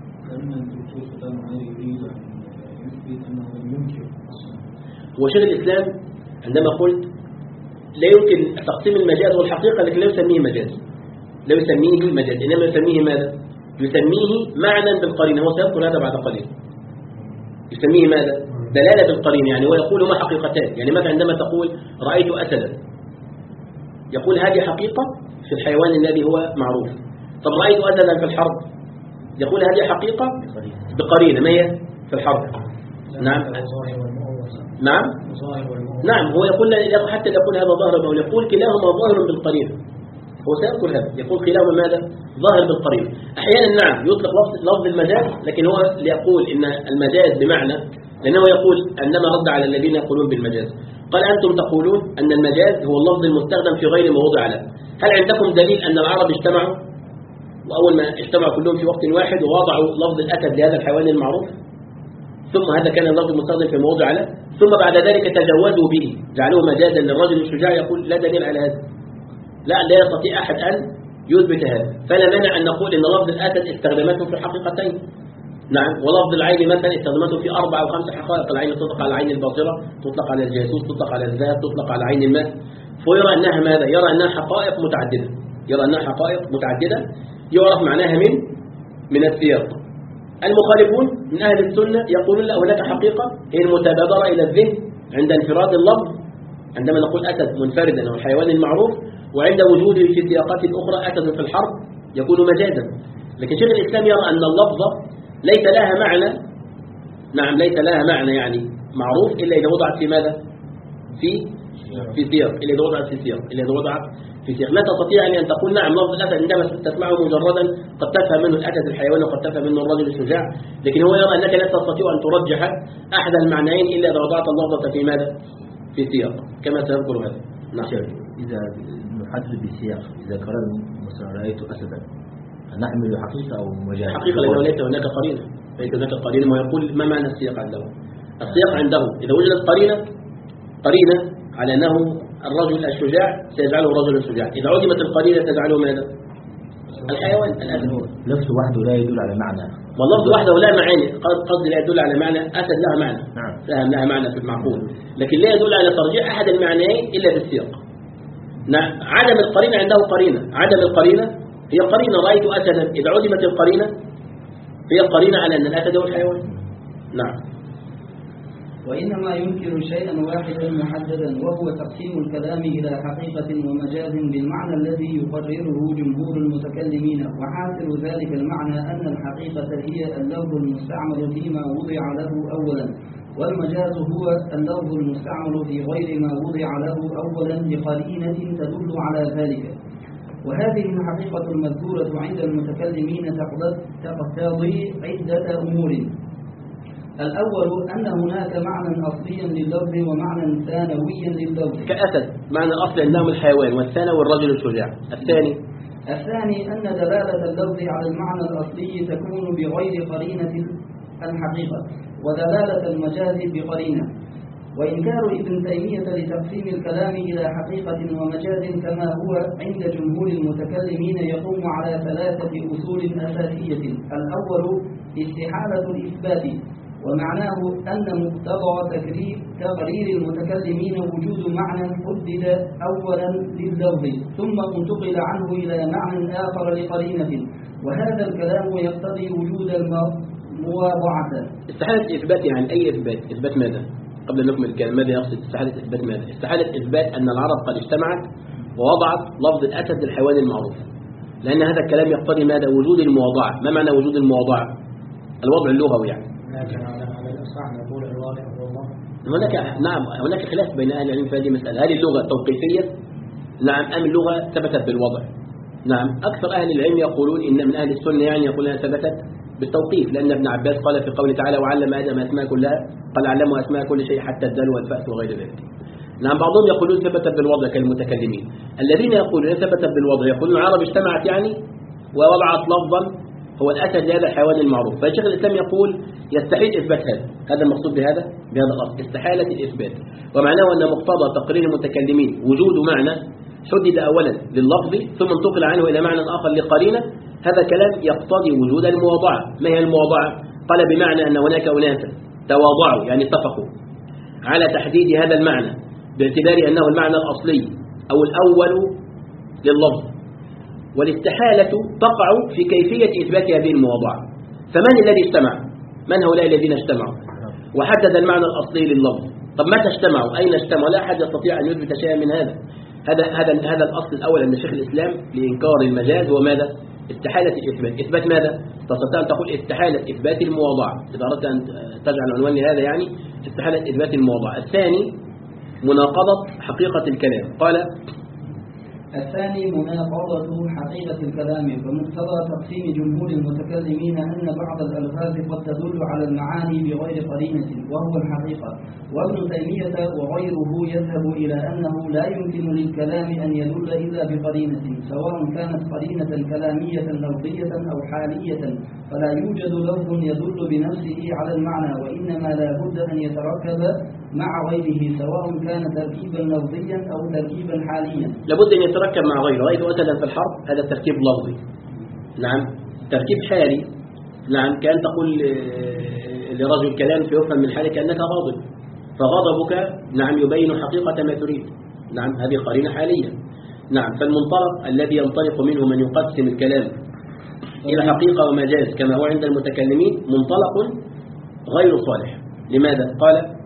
وشيخ الإسلام عندما قلت لا يمكن تقسيم المجاز والحقيقة، لكن لا يسميه مجاز، لا يسميه مجاز، إنما يسميه ماذا؟ يسميه معنى بالقرينة. هو سيذكر هذا بعد قليل. يسميه ماذا؟ دلالة بالقرينة. يعني هو يقول ما حقيقتان. يعني مثلا عندما تقول رأيت أسدا، يقول هذه حقيقة في الحيوان الذي هو معروف. طب رأيت أسدا في الحرب، يقول هذه حقيقة بقرينة ما هي في الحرب. نعم نعم نعم. هو يقول حتى يقول هذا ظاهر، أو يقول كلاهما ظاهر بالقرينة. هو سيذكر هذا، يقول كلاهما ماذا؟ ظاهر بالقرينة. أحيانا نعم يطلق لفظ المجاز، لكن هو ليقول إن المجاز بمعنى، لأنه يقول أنما رد على الذين يقولون بالمجاز، قال أنتم تقولون أن المجاز هو اللفظ المستخدم في غير موضع له. هل عندكم دليل أن العرب اجتمعوا وأول ما اجتمعوا كلهم في وقت واحد ووضعوا لفظ الأسد لهذا الحيوان المعروف، ثم هذا كان اللفظ المستخدم في موضع له، ثم بعد ذلك تجاوزوا به جعلوه مجازا للرجل الشجاع؟ يقول لا دليل على هذا، لا لا يستطيع أحد أن يثبت هذا. فلا مانع أن نقول إن لفظ الأسد استخدمته في حقيقتين. نعم. ولفظ العين مثلا استخدمته في أربع أو خمس حقائق. العين تطلق على العين الباصرة، تطلق على الجاسوس، تطلق على الذهب، تطلق على عين الماء. فيرى أنها ماذا؟ يرى أنها حقائق متعددة، يرى أنها حقائق متعددة يعرف معناها من من السياق. المخالفون من أهل السنة يقولون لا، هناك حقيقة هي المتبادرة إلى الذهن عند انفراد اللفظ، عندما نقول أسد منفردا أو الحيوان المعروف، وعند وجوده في سياقات أخرى أسد في الحرب يكون مجازا. لكن شيخ الإسلام يرى أن اللفظ ليس لها معنى، نعم ليس لها معنى يعني معروف إلا إذا وضعت في ماذا؟ في في سياق، إلا إذا وضعت في سياق، إلا إذا وضعت في سياق. لا تستطيع أن تقول نعم لفظ الأسد عندما تسمعه مجردا قد تفهم منه الأسد الحيوان وقد تفهم منه الرجل الشجاع، لكن هو يرى أنك لا تستطيع أن ترجح أحد المعنيين إلا إذا وضعت اللفظة في ماذا؟ في سياق، كما سيذكر هذا. نعم. إذا نحدد بالسياق، إذا قرأنا مثلا رأيت أسدا، نحمل حقيقة أو مجاز؟ حقيقة لأنه ليس هناك قرينة، ليس هناك قرينة. ويقول ما معنى السياق عنده؟ السياق عنده إذا وجدت قرينة قرينة على أنه الرجل الشجاع سيجعله رجلا شجاعا، إذا عدمت القرينة تجعله ماذا؟ الحيوان الأسد. لفظ وحده لا يدل على معنى، واللفظ وحده لا معاني، قصدي لا يدل على معنى. أسد لها معنى، نعم، فهم لها معنى في المعقول، لكن لا يدل على ترجيح أحد المعنيين إلا بالسياق. نعم، عدم القرينة عنده قرينة، عدم القرينة هي قرينة رأيت أسدا، إذا عدمت القرينة هي قرينة على أن الأسد هو الحيوان. نعم. وإنما ينكر شيئا واحدا محددا، وهو تقسيم الكلام إلى حقيقة ومجاز بالمعنى الذي يقرره جمهور المتكلمين. وحاصل ذلك المعنى أن الحقيقة هي اللفظ المستعمل فيما وضع له أولا، والمجاز هو اللفظ المستعمل في غير ما وضع له أولا لقرينة تدل على ذلك. وهذه الحقيقة المذكورة عند المتكلمين تقتضي عدة أمور. الأول أن هناك معنى أصليا لللفظ ومعنى ثانويا لللفظ، كأسد معنى أصلي أنه الحيوان، والثانوي الرجل الشجاع. الثاني الثاني أن دلالة اللفظ على المعنى الأصلي تكون بغير قرينة الحقيقة، ودلالة المجاز بقرينة. وإنكار ابن تيمية لتقسيم الكلام إلى حقيقة ومجاز كما هو عند جمهور المتكلمين يقوم على ثلاثة أصول أساسية. الأول استحالة الإثبات، ومعناه أن مقتضى تقرير المتكلمين وجود معنى حدد أولا لللفظ ثم انتقل عنه إلى معنى آخر لقرينة، وهذا الكلام يقتضي وجود المواضعة. استحالة الإثبات يعني أي إثبات؟ إثبات ماذا؟ قبل أن نكمل الكلام، ماذا يقصد استحالة إثبات ماذا؟ استحالة إثبات أن العرب قد اجتمعت ووضعت لفظ الأسد للحيوان المعروف، لأن هذا الكلام يقتضي ماذا؟ وجود المواضعة. ما معنى وجود المواضعة؟ الوضع اللغوي يعني. لكن على الأصح نقول الواضع هو الله. هناك نعم هناك خلاف بين أهل العلم في هذه المسألة، هل اللغة توقيفية؟ نعم، أم اللغة ثبتت بالوضع؟ نعم، أكثر أهل العلم يقولون إن من أهل السنة يعني يقول أنها ثبتت بالتوقيف، لأن ابن عباس قال في قوله تعالى وعلم آدم أسماء كلها، قال علمه أسماء كل شيء حتى الدال والفأس وغير ذلك. نعم، بعضهم يقولون ثبتت بالوضع كالمتكلمين. الذين يقولون ثبتت بالوضع يقولون العرب اجتمعت يعني ووضعت لفظا هو الأسد لهذا الحيوان المعروف، فالشيخ الإسلام يقول يستحيل إثبات هذا. هذا المقصود بهذا بهذا الأصل، استحالة الإثبات، ومعناه أن مقتضى تقرير المتكلمين وجود معنى حدد أولا لللفظ ثم انتقل عنه إلى معنى آخر لقرينة. هذا كلام يقتضي وجود المواضعة. ما هي المواضعة؟ قال بمعنى أن هناك أناسا تواضعوا يعني اتفقوا على تحديد هذا المعنى باعتبار أنه المعنى الأصلي أو الأول لللفظ، والاستحالة تقع في كيفية إثبات هذه المواضعة. فمن الذي اجتمع؟ من هؤلاء الذين اجتمعوا وحدد المعنى الأصلي لللفظ؟ طب متى اجتمعوا؟ أين اجتمعوا؟ لا أحد يستطيع أن يثبت شيئا من هذا. هذا هذا هذا الأصل الأول عند شيخ الإسلام لإنكار المجاز هو ماذا؟ استحالة الإثبات. إثبات ماذا؟ تستطيع أن تقول استحالة إثبات المواضعة، إذا أردت أن تجعل عنوان لهذا يعني استحالة إثبات المواضعة. الثاني مناقضة حقيقة الكلام. قال الثاني مناقضة حقيقة الكلام، فمقتضى تقسيم جمهور المتكلمين أن بعض الألفاظ قد تدل على المعاني بغير قرينة وهو الحقيقة. وابن تيمية وغيره يذهب إلى أنه لا يمكن للكلام أن يدل إلا بقرينة، سواء كانت قرينة كلامية لفظية أو حالية، فلا يوجد لفظ يدل بنفسه على المعنى، وإنما لا بد أن يتركب مع غيره سواء كان تركيبا لفظيا أو تركيبا حاليا. لابد أن يتركب مع غيره. رأيت مثلا في الحرب هذا تركيب لفظي، نعم، تركيب حالي، نعم، كأن تقول لرجل كلام فيفهم من حالك أنك غاضب، فغضبك نعم يبين حقيقة ما تريد، نعم، هذه قرينة حالية. نعم، فالمنطلق الذي ينطلق منه من يقسم الكلام إلى حقيقة ومجاز كما هو عند المتكلمين منطلق غير صالح. لماذا؟ قال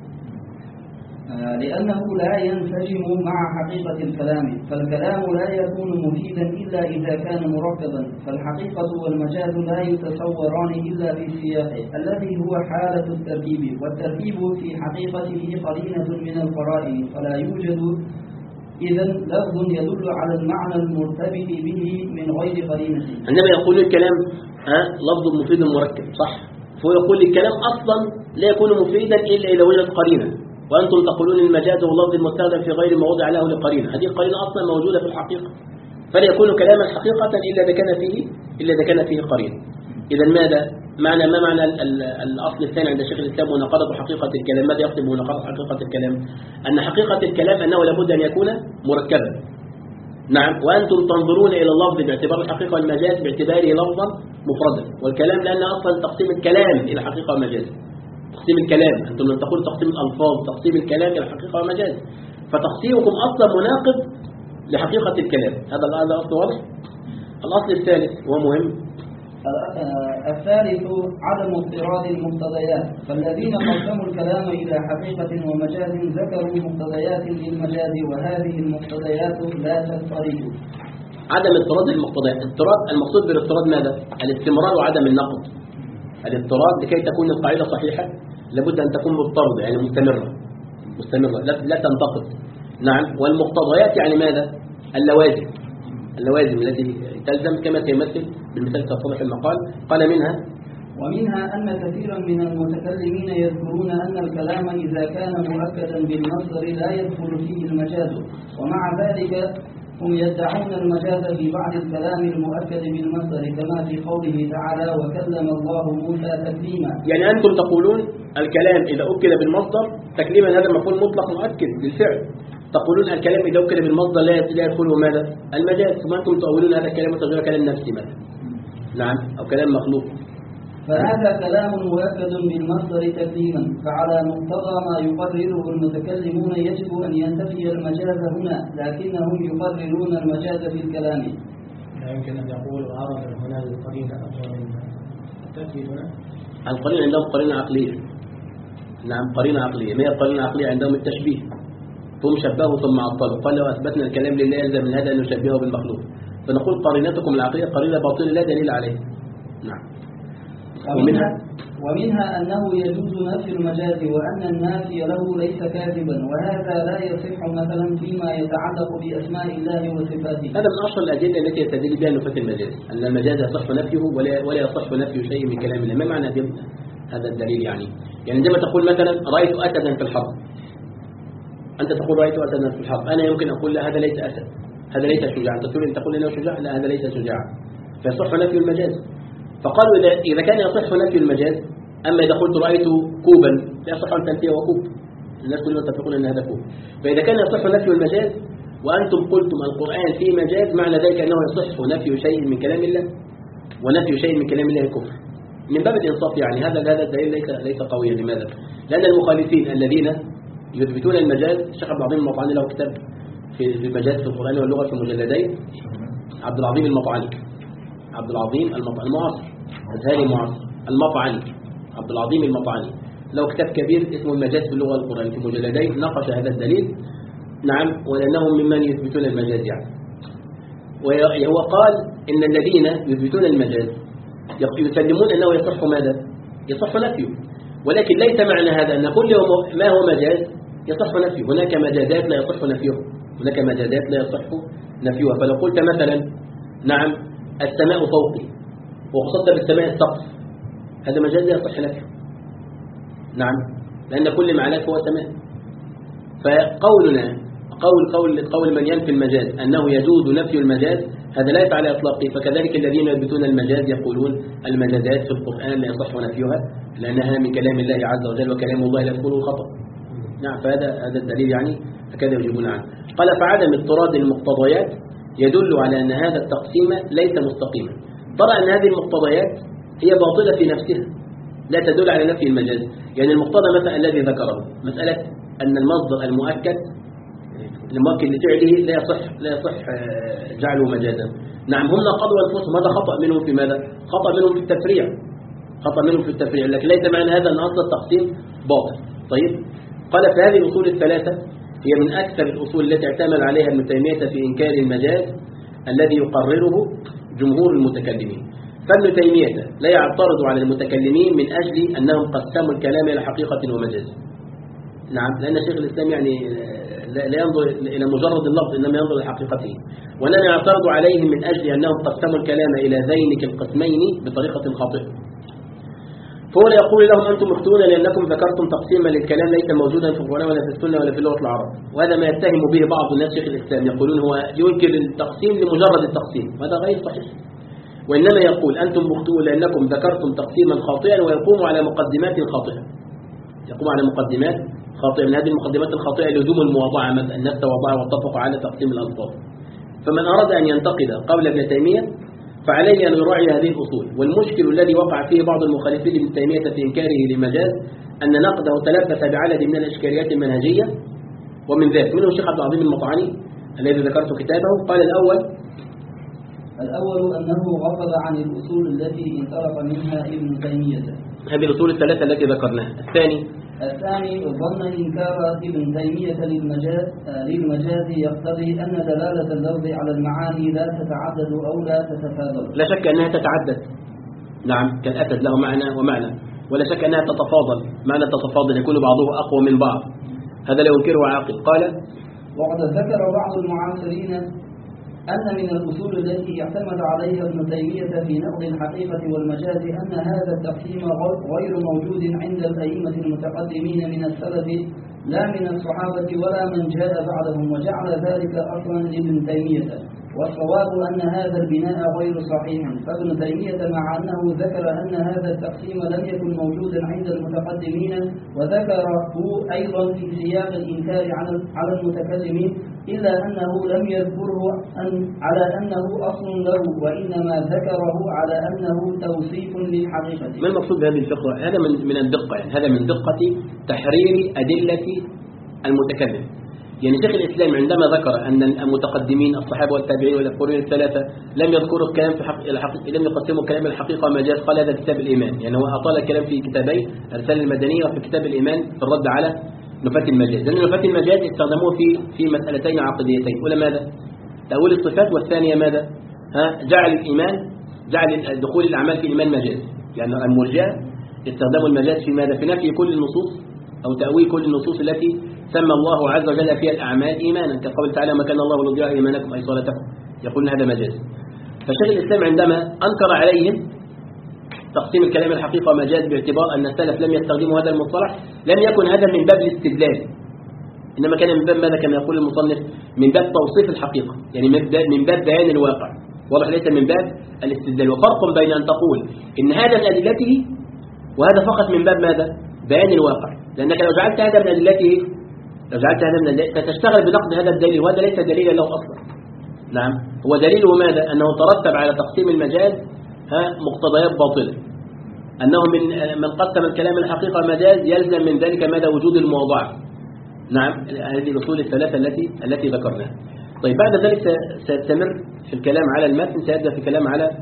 لأنه لا ينسجم مع حقيقة الكلام، فالكلام لا يكون مفيدا إلا إذا كان مركبا، فالحقيقة والمجاز لا يتصوران إلا في سياقه الذي هو حالة التركيب، والتركيب في حقيقته قرينة من القرائن، فلا يوجد إذن لفظ يدل على المعنى المرتبط به من غير قرينة. عندما يقول الكلام ها لفظ مفيد مركب صح، فهو يقول الكلام أصلا لا يكون مفيدا إلا إذا وجد قرينة، وأنتم تقولون المجاز هو اللفظ المستخدم في غير ما وضع له لقرينة. هذه القرينة أصلا موجودة في الحقيقة، فلا يكون كلاما حقيقة إلا إذا كان فيه إلا إذا كان فيه قرين. إذا ماذا معنى ما معنى ال ال الأصل الثاني عند شيخ الإسلام مناقضة حقيقة الكلام؟ ماذا يقصد بمناقضة حقيقة الكلام؟ أن حقيقة الكلام أنه لابد أن يكون مركبا. نعم. وأنتم تنظرون إلى اللفظ باعتبار الحقيقة والمجاز باعتباره لفظا مفردا، والكلام لأن أصلا تقسيم الكلام إلى حقيقة ومجاز. تقسيم الكلام أنتم لما تقول تقسيم الألفاظ تقسيم الكلام إلى حقيقة ومجاز، فتقسيمكم أصلا مناقض لحقيقة الكلام. هذا هذا أصل واضح. الأصل الثالث وهو مهم. الثالث عدم اضطراد المقتضيات، فالذين قسموا الكلام إلى حقيقة ومجاز ذكروا مقتضيات للمجاز، وهذه المقتضيات لا تضطرد. عدم اضطراد المقتضيات، اضطراد المقصود بالاضطراد ماذا؟ الاستمرار وعدم النقض. الاضطراد لكي تكون القاعدة صحيحة لابد أن تكون مضطردة يعني مستمرة مستمرة لا, لا تنتقد. نعم. والمقتضيات يعني ماذا؟ اللوازم اللوازم التي تلزم كما سيمثل بالمثال تتضح المقال. قال منها ومنها أن كثيرا من المتكلمين يذكرون أن الكلام إذا كان مؤكدا بالمصدر لا يدخل فيه المجاز، ومع ذلك هم يدعون المجاز في بعض الكلام المؤكد بالمصدر كما في قوله تعالى وكلم الله موسى تكليما. يعني أنتم تقولون الكلام إذا أكد بالمصدر تكليما هذا مفعول مطلق مؤكد بالفعل، تقولون الكلام إذا أكد بالمصدر لا يدخله ماذا؟ المجاز، ثم أنتم تقولون هذا الكلام وتقولون كلام نفسي مثلا. نعم. أو كلام مخلوق. فهذا كلام مؤكد بالمصدر تكليما، فعلى مقتضى ما يقرره المتكلمون يجب أن ينتفي المجاز هنا، لكنهم يقررون المجاز في الكلام. لا يمكن أن يقول عرض هنا القرينة تأتي هنا. القرينة عندهم قرينة عقلية. نعم قرينة عقلية. ما هي القرينة العقلية؟ عندهم التشبيه، هم شبهوا ثم عطلوا، قال لو أثبتنا الكلام لله يلزم من هذا أن نشبهه بالمخلوق، فنقول قرينتكم العقلية قرينة باطلة لا دليل عليه. نعم. ومنها, ومنها أنه يجوز نفي المجاز وأن النافي له ليس كاذبا، وهذا لا يصح مثلا فيما يتعلق بأسماء الله وصفاته. هذا من أشهر الأدلة التي يستدل بها نفاة المجاز، أن المجاز يصح نفيه ولا ولا يصح نفي شيء من كلام الله. ما معنى هذا الدليل؟ يعني يعني عندما تقول مثلا رأيت أسدا في الحرب، أنت تقول رأيت أسدا في الحرب، أنا يمكن أقول لا هذا ليس أسد، هذا ليس شجاع، أنت تقول أن تقول أنه شجاع، لا هذا ليس شجاع، فيصح نفي المجاز. فقالوا إذا إذا كان يصح نفي المجاز، أما إذا قلت رأيت كوبا لا يصح أن تنفيه وكوب، الناس كلهم يتفقون أن هذا كوب. فإذا كان يصح نفي المجاز وأنتم قلتم القرآن فيه مجاز، معنى ذلك أنه يصح نفي شيء من كلام الله، ونفي شيء من كلام الله كفر من باب الإنصاف. يعني هذا هذا الدليل ليس ليس قويا. لماذا؟ لأن المخالفين الذين يثبتون المجاز، الشيخ عبد العظيم المطعاني له كتاب في المجاز في القرآن واللغة في مجلدين، عبد العظيم المطعاني عبد العظيم المطعاني المعاصر أزهري معاصر المطعاني عبد العظيم المطعاني له كتاب كبير اسمه المجاز في اللغة والقرآن في مجلدين، ناقش هذا الدليل. نعم. ولأنهم ممن يثبتون المجاز يعني. وهو قال إن الذين يثبتون المجاز يسلمون أنه يصح ماذا؟ يصح نفيه، ولكن ليس معنى هذا أن كل ما هو مجاز يصح نفيه. هناك مجازات لا يصح نفيه، هناك مجازات لا يصح نفيها. فلو قلت مثلا نعم السماء فوقي وقصدت بالسماء السقف، هذا مجاز لا يصح نفيه. نعم. لأن كل معناه هو سماء. فقولنا قول قول قول من ينفي المجاز أنه يجوز نفي المجاز هذا لا على إطلاقه. فكذلك الذين يثبتون المجاز يقولون المجازات في القرآن لا يصح نفيها لأنها من كلام الله عز وجل، وكلام الله لا يكون خطأ. نعم. فهذا هذا الدليل يعني هكذا يجيبون عنه. قال فعدم اضطراد المقتضيات يدل على أن هذا التقسيم ليس مستقيما. ترى أن هذه المقتضيات هي باطلة في نفسها لا تدل على نفي المجاز. يعني المقتضى مثلا الذي ذكره مسألة أن المصدر المؤكد المؤكد لفعله لا يصح لا يصح جعله مجازا. نعم. هم نقضوا أنفسهم، هذا خطأ منهم في ماذا؟ خطأ منهم في التفريع، خطأ منهم في التفريع، لكن ليس معنى هذا أن أصل التقسيم باطل. طيب. قال فهذه الأصول الثلاثة هي من أكثر الأصول التي اعتمد عليها ابن تيمية في إنكار المجاز الذي يقرره جمهور المتكلمين. فابن تيمية لا يعترض على المتكلمين من أجل أنهم قسموا الكلام إلى حقيقة ومجاز. نعم. لأن شيخ الإسلام يعني لا ينظر إلى مجرد اللفظ إنما ينظر إلى حقيقته. ولن يعترض عليهم من أجل أنهم قسموا الكلام إلى ذينك القسمين بطريقة خاطئة. فهو يقول لهم أنتم مخطئون لأنكم ذكرتم تقسيما للكلام ليس موجودا في القرآن ولا في السنة ولا في لغة العرب. وهذا ما يتهم به بعض الناس شيخ الإسلام، يقولون هو ينكر التقسيم لمجرد التقسيم، وهذا غير صحيح. وإنما يقول أنتم مخطئون لأنكم ذكرتم تقسيما خاطئا ويقوم على مقدمات خاطئة، يقوم على مقدمات خاطئة. من هذه المقدمات الخاطئة لزوم المواضعة، مثلا الناس توضعوا واتفقوا على تقسيم الألفاظ. فمن أراد أن ينتقد قول ابن تيمية فعليه أن يراعي هذه الأصول. والمشكل الذي وقع فيه بعض المخالفين لابن تيمية في إنكاره لمجاز أن نقده تلبس بعدد من الإشكاليات المنهجية، ومن ذلك منه الشيخ عبد العظيم المطعاني الذي ذكرت كتابه قال الأول الأول أنه غفل عن الأصول التي انطلق منها ابن تيمية، هذه الأصول الثلاثة التي ذكرناها. الثاني الثاني ظن إنكار ابن تيمية للمجاز, للمجاز يقتضي أن دلالة اللفظ على المعاني لا تتعدد أو لا تتفاضل. لا شك أنها تتعدد، نعم، كالأسد له معنى ومعنى، ولا شك أنها تتفاضل، معنى تتفاضل يكون بعضه أقوى من بعض، هذا لا ينكره عاقل. قال وقد ذكر بعض المعاصرين أن من الأصول التي اعتمد عليها ابن تيمية في نقد الحقيقة والمجاز أن هذا التقسيم غير موجود عند الأئمة المتقدمين من السلف لا من الصحابة ولا من جاء بعدهم، وجعل ذلك أصلا لابن تيمية. والصواب أن هذا البناء غير صحيح، فابن تيمية مع أنه ذكر أن هذا التقسيم لم يكن موجودا عند المتقدمين وذكره أيضا في سياق الإنكار على المتكلمين، إلا أنه لم يذكره أن على أنه أصل له، وإنما ذكره على أنه توصيف للحقيقة. ما المقصود بهذه الفقرة؟ هذا من من الدقة، يعني هذا من دقة تحرير أدلة المتكلم. يعني شيخ الإسلام عندما ذكر أن المتقدمين الصحابة والتابعين والقرون الثلاثة لم يذكروا الكلام في حق الحقيقة، لم يقسموا كلام الحقيقة مجاز، قال هذا كتاب الإيمان، يعني هو أطال الكلام في كتابي الرسالة المدنية وفي كتاب الإيمان في الرد على نفاة المجاز. لأن نفاة المجاز استخدموه في في مسألتين عقديتين، أولى ماذا؟ تأويل الصفات، والثانية ماذا؟ ها جعل الإيمان، جعل دخول الأعمال في الإيمان مجاز. يعني المرجئة استخدموا المجاز في ماذا؟ في نفي كل النصوص أو تأويل كل النصوص التي سمى الله عز وجل فيها الأعمال إيمانا، كقول تعالى ما كان الله ليضيع إيمانكم أي صلاتكم، يقولون هذا مجاز. فشيخ الإسلام عندما أنكر عليهم تقسيم الكلام الحقيقة مجاز باعتبار أن السلف لم يستخدموا هذا المصطلح، لم يكن هذا من باب الاستدلال، إنما كان من باب ماذا كما يقول المصنف؟ من باب توصيف الحقيقة، يعني من باب بيان الواقع، واضح، ليس من باب الاستدلال. وفرق بين أن تقول إن هذا من أدلته وهذا فقط من باب ماذا؟ بيان الواقع. لأنك لو جعلت هذا من أدلته لو جعلت هذا من أدلته ستشتغل بنقد هذا الدليل، وهذا ليس دليلا له أصلا. نعم، هو دليله ماذا؟ أنه ترتب على تقسيم المجاز ها مقتضيات باطلة، أنه من من قسم الكلام الحقيقة مجاز يلزم من ذلك ماذا؟ وجود المواضعة. نعم، هذه الأصول الثلاثة التي التي ذكرناها. طيب بعد ذلك سيستمر في الكلام على المتن، سيبدأ في الكلام على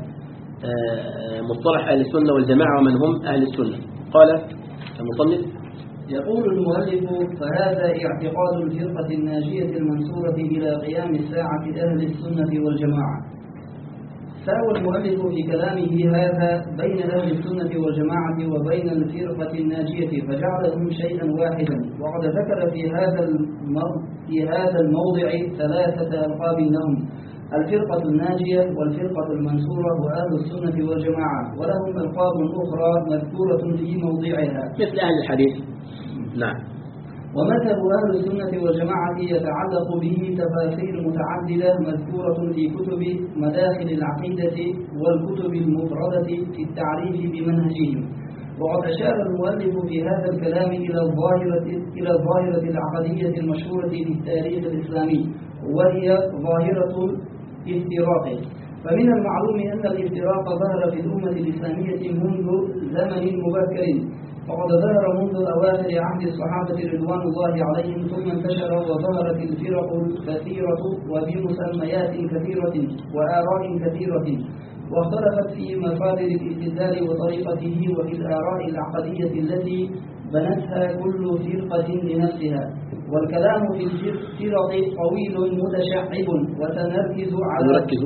مصطلح أهل السنة والجماعة ومن هم أهل السنة. قال المصنف يقول المؤلف فهذا اعتقاد الفرقة الناجية المنصورة إلى قيام الساعة أهل السنة والجماعة. ساوى المؤلف في كلامه هذا بين أهل السنة والجماعة وبين الفرقة الناجية فجعلهم شيئا واحدا، وقد ذكر في هذا في هذا الموضع ثلاثة ألقاب لهم: الفرقة الناجية والفرقة المنصورة وأهل السنة والجماعة، ولهم ألقاب أخرى مذكورة في موضعها مثل أهل الحديث. نعم. ومذهب أهل السنة والجماعة يتعلق به تفاسير متعددة مذكورة في كتب مداخل العقيدة والكتب المفردة في التعريف بمنهجهم. وقد أشار المؤلف في هذا الكلام إلى الظاهرة إلى الظاهرة العقدية المشهورة في التاريخ الإسلامي، وهي ظاهرة الافتراق. فمن المعلوم أن الافتراق ظهر في الأمة الإسلامية منذ زمن مبكر، وقد ظهر منذ أواخر عهد الصحابة رضوان الله عليهم، ثم انتشر وظهرت الفرق الكثيرة وبمسميات كثيرة وآراء كثيرة، واختلفت في مصادر الاستدلال وطريقته وفي الآراء العقدية التي بنتها كل فرقة لنفسها. والكلام في الفرق طويل متشعب، وسنركز على نركز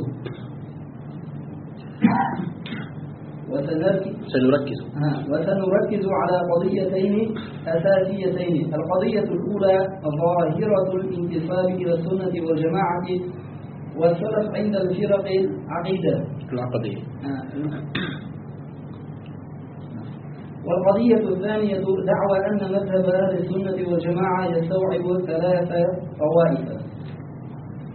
وسنركز سنركز وسنركز على قضيتين أساسيتين. القضية الأولى ظاهرة الانتساب إلى السنة والجماعة والسلف عند الفرق العقيدة العقدية. والقضية الثانية دعوى أن مذهب أهل السنة والجماعة يستوعب ثلاث طوائف.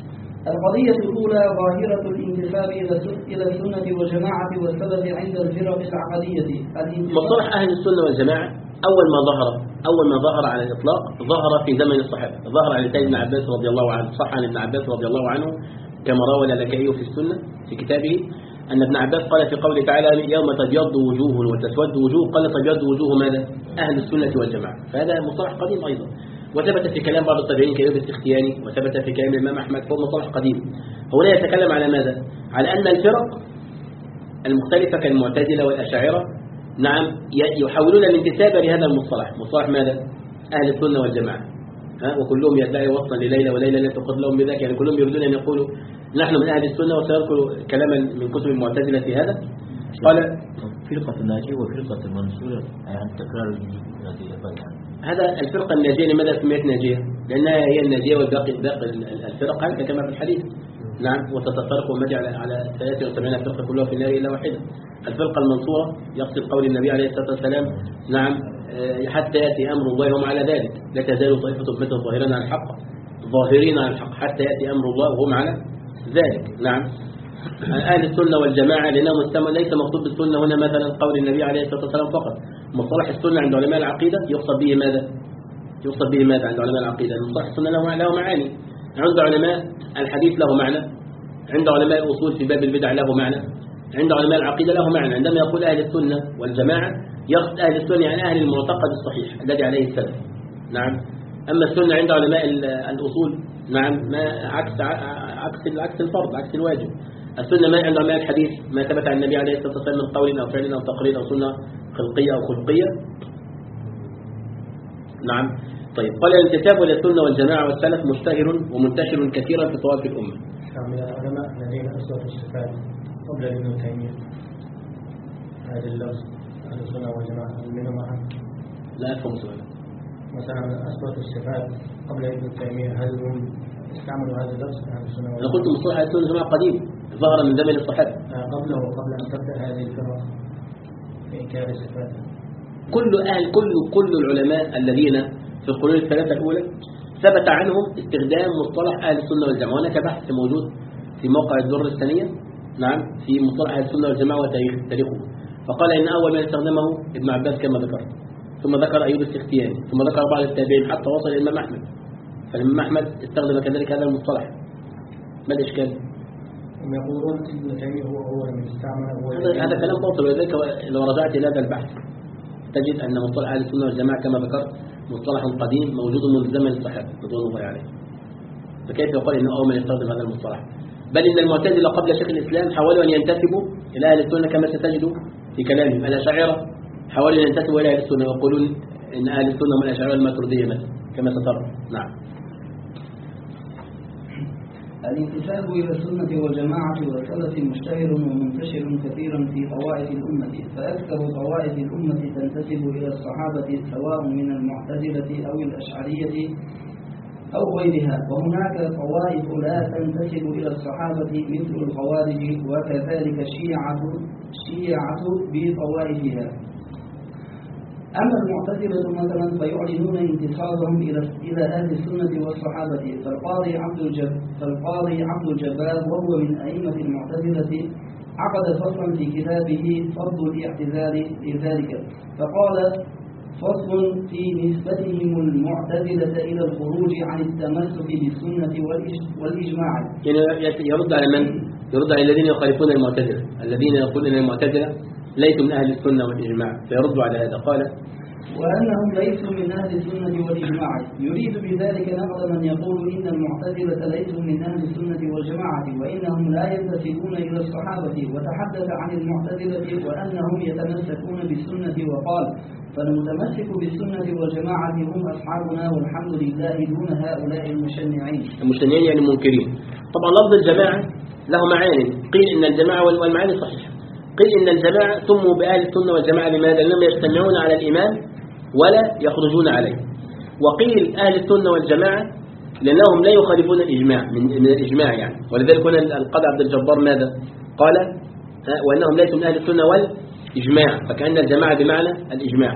القضية الأولى ظاهرة الانتساب إلى السنة والجماعة والسلف عند الفرق العقدية. مصطلح أهل السنة والجماعة أول ما ظهر أول ما ظهر على الإطلاق ظهر في زمن الصحابة، ظهر على سيدنا ابن عباس رضي الله عنه، صح عن ابن عباس رضي الله عنه كما روى الألكائي في السنة في كتابه أن ابن عباس قال في قوله تعالى يوم تبيض وجوه وتسود وجوه، قال تبيض وجوه ماذا؟ أهل السنة والجماعة. فهذا مصطلح قديم أيضا، وثبت في كلام بعض التابعين كأيوب السختياني، وثبت في كلام الإمام أحمد، فهو مصطلح قديم. هو لا يتكلم على ماذا؟ على أن الفرق المختلفة كالمعتزلة والأشاعرة نعم يحاولون الانتساب لهذا المصطلح، مصطلح ماذا؟ أهل السنة والجماعة، ها وكلهم يدعي وصلا لليلة وليلة لا تقر لهم بذاك، يعني كلهم يريدون أن يقولوا نحن من أهل السنة، وسيذكر كلاما من كتب المعتزلة في هذا. قال فرقة الناجية وفرقة المنصورة عن تكرار الذي هذا الفرقة الناجية لماذا سميت ناجية؟ لأنها هي الناجية والباقي باقي الفرق هذا كما في الحديث نعم، وتتفرق ومجي على على ثلاثة وسبعين فرقة كلها في النار إلا واحدة. الفرقة المنصورة يقصد قول النبي عليه الصلاة والسلام نعم حتى يأتي أمر الله وهم على ذلك، لا تزال طائفة مثل ظاهرين على الحق ظاهرين على الحق حتى يأتي أمر الله وهم على ذلك. نعم أهل السنة والجماعة لأنه مستمع ليس مقصود بالسنة هنا مثلا قول النبي عليه الصلاة والسلام فقط. مصطلح السنة عند علماء العقيدة يقصد به ماذا؟ يقصد به ماذا عند علماء العقيدة؟ مصطلح السنة له له معاني، عند علماء الحديث له معنى، عند علماء الأصول في باب البدع له معنى، عند علماء العقيدة له معنى. عندما يقول أهل السنة والجماعة يقصد أهل السنة يعني أهل المعتقد الصحيح الذي عليه السلف. نعم. أما السنة عند علماء الأصول نعم ما عكس عكس عكس الفرض، عكس الواجب. السنة ما عند علماء الحديث ما ثبت عن النبي عليه الصلاة والسلام من قول أو فعل أو تقرير أو سنة خلقية أو خلقية. نعم. طيب قال الانتساب إلى السنة والجماعة والسلف مشتهر ومنتشر كثيرا في طوائف الأمة. من العلماء الذين أثبتوا الصفات قبل ابن تيمية هذا اللفظ أهل السنة والجماعة منهم أحد؟ لا أفهم سؤال. مثلا أثبتوا الصفات قبل ابن تيمية هل هم استعملوا هذا اللفظ أهل السنة والجماعة؟ أنا قلت مصطلح أهل السنة والجماعة قديم ظهر من زمن الصحابة. قبله وقبل أن تبدأ هذه الفرق في إنكار الصفات. كل أهل كل كل العلماء الذين في القرون الثلاثة الأولى ثبت عنهم استخدام مصطلح أهل السنة والجماعة، وهناك بحث موجود في موقع الدر الثانية نعم في مصطلح أهل السنة والجماعة وتاريخه. فقال إن أول من استخدمه ابن عباس كما ذكر، ثم ذكر أيوب السختياني، ثم ذكر بعض التابعين حتى وصل إلى الإمام أحمد. فالإمام أحمد استخدم كذلك هذا المصطلح. ما الإشكال؟ هم يقولون ابن تيمية هو أول من استعمل. هذا هذا كلام باطل، ولذلك لو رجعت إلى هذا البحث تجد أن مصطلح أهل السنة والجماعة كما ذكرت مصطلح قديم موجود منذ زمن الصحابة رضوان الله عليهم. فكيف يقال إنه أول من يستخدم هذا المصطلح؟ بل إن المعتزلة قبل شيخ الإسلام حاولوا أن ينتسبوا إلى أهل السنة كما ستجد في كلامهم. الأشاعرة حاولوا أن ينتسبوا إلى أهل السنة ويقولون إن أهل السنة من الأشاعرة الماتريدية مثلا كما سترى. نعم. الانتساب إلى السنة والجماعة والسلف مشتهر ومنتشر كثيرا في طوائف الأمة، فأكثر طوائف الأمة تنتسب إلى الصحابة سواء من المعتزلة أو الأشعرية أو غيرها، وهناك طوائف لا تنتسب إلى الصحابة مثل الخوارج وكذلك الشيعة الشيعة بطوائفها. أما المعتزلة مثلا فيعلنون انتصارهم إلى إلى أهل السنة والصحابة، فالقاضي عبد الجب فالقاضي عبد الجبار وهو من أئمة المعتزلة عقد فصلا في كتابه فضل الاعتذار لذلك، فقال فصل في نسبتهم المعتزلة إلى الخروج عن التمسك بالسنة والإجماع. يعني يرد على من؟ يرد على الذين يخالفون المعتزلة، الذين يقولون أن المعتزلة ليسوا من أهل السنة والإجماع، فيردوا على هذا. قال وأنهم ليسوا من أهل السنة والإجماع، يريد بذلك نقد من يقول إن المعتزلة ليسوا من أهل السنة والجماعة وإنهم لا ينتسبون إلى الصحابة، وتحدث عن المعتزلة وأنهم يتمسكون بالسنة وقال فالمتمسك بالسنة والجماعة هم أصحابنا والحمد لله دون هؤلاء المشنعين. المشنعين يعني المنكرين. طبعا لفظ الجماعة له معاني، قيل إن الجماعة والمعاني صحيحة. قيل إن الجماعة سموا بأهل السنة والجماعة لماذا؟ لأنهم يجتمعون على الإمام ولا يخرجون عليه. وقيل أهل السنة والجماعة لأنهم لا يخالفون الإجماع من الإجماع يعني، ولذلك هنا القاضي عبد الجبار ماذا؟ قال وأنهم ليسوا من أهل السنة والإجماع، فكأن الجماعة بمعنى الإجماع.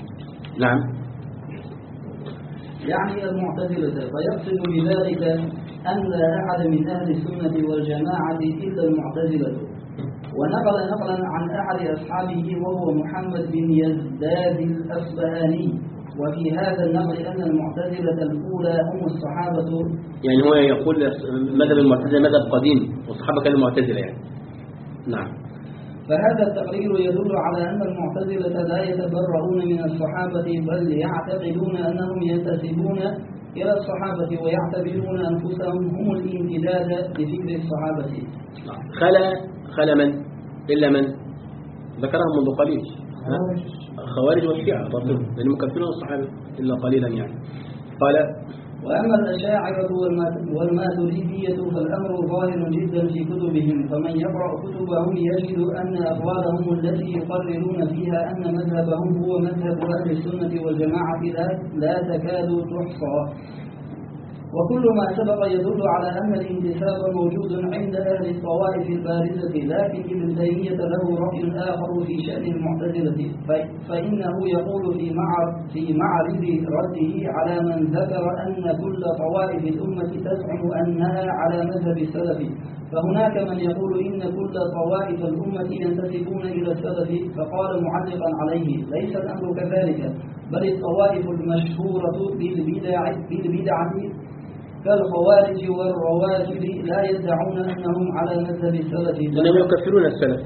نعم. يعني المعتزلة، فيقصد بذلك أن لا أحد من أهل السنة والجماعة إلا المعتزلة. ونقل نقلا عن أحد أصحابه وهو محمد بن يزداد الأصبهاني، وفي هذا النقل أن المعتزلة الأولى هم الصحابة. يعني هو يقول مذهب المعتزلة مذهب قديم والصحابة كانوا معتزلة يعني. نعم. فهذا التقرير يدل على أن المعتزلة لا يتبرؤون من الصحابة، بل يعتقدون أنهم ينتسبون إلى الصحابة ويعتبرون أنفسهم هم الامتداد لفكر الصحابة. خلا خلا من إلا من ذكرهم منذ قليل، الخوارج والشيعة لأنهم مكفرون الصحابة إلا قليلا يعني. قال: وأما الأشاعرة والماتريدية فالأمر ظاهر جدا في كتبهم، فمن يقرأ كتبهم يجد أن أقوالهم التي يقررون فيها أن مذهبهم هو مذهب أهل السنة والجماعة لا تكاد تحصى. وكل ما سبق يدل على أن الانتساب موجود عند أهل الطوائف البارزة، لكن ابن تيمية له رأي آخر في شأن المعتزلة، فإنه يقول في معرض في معرض رده على من ذكر أن كل طوائف الأمة تزعم أنها على مذهب السلف، فهناك من يقول إن كل طوائف الأمة ينتسبون إلى السلف، فقال معلقا عليه: ليس الأمر كذلك، بل الطوائف المشهورة بالبدع بالبدعة كالخوارج والروافد لا يدعون أنهم على مذهب السلف، لأنهم يكفرون السلف.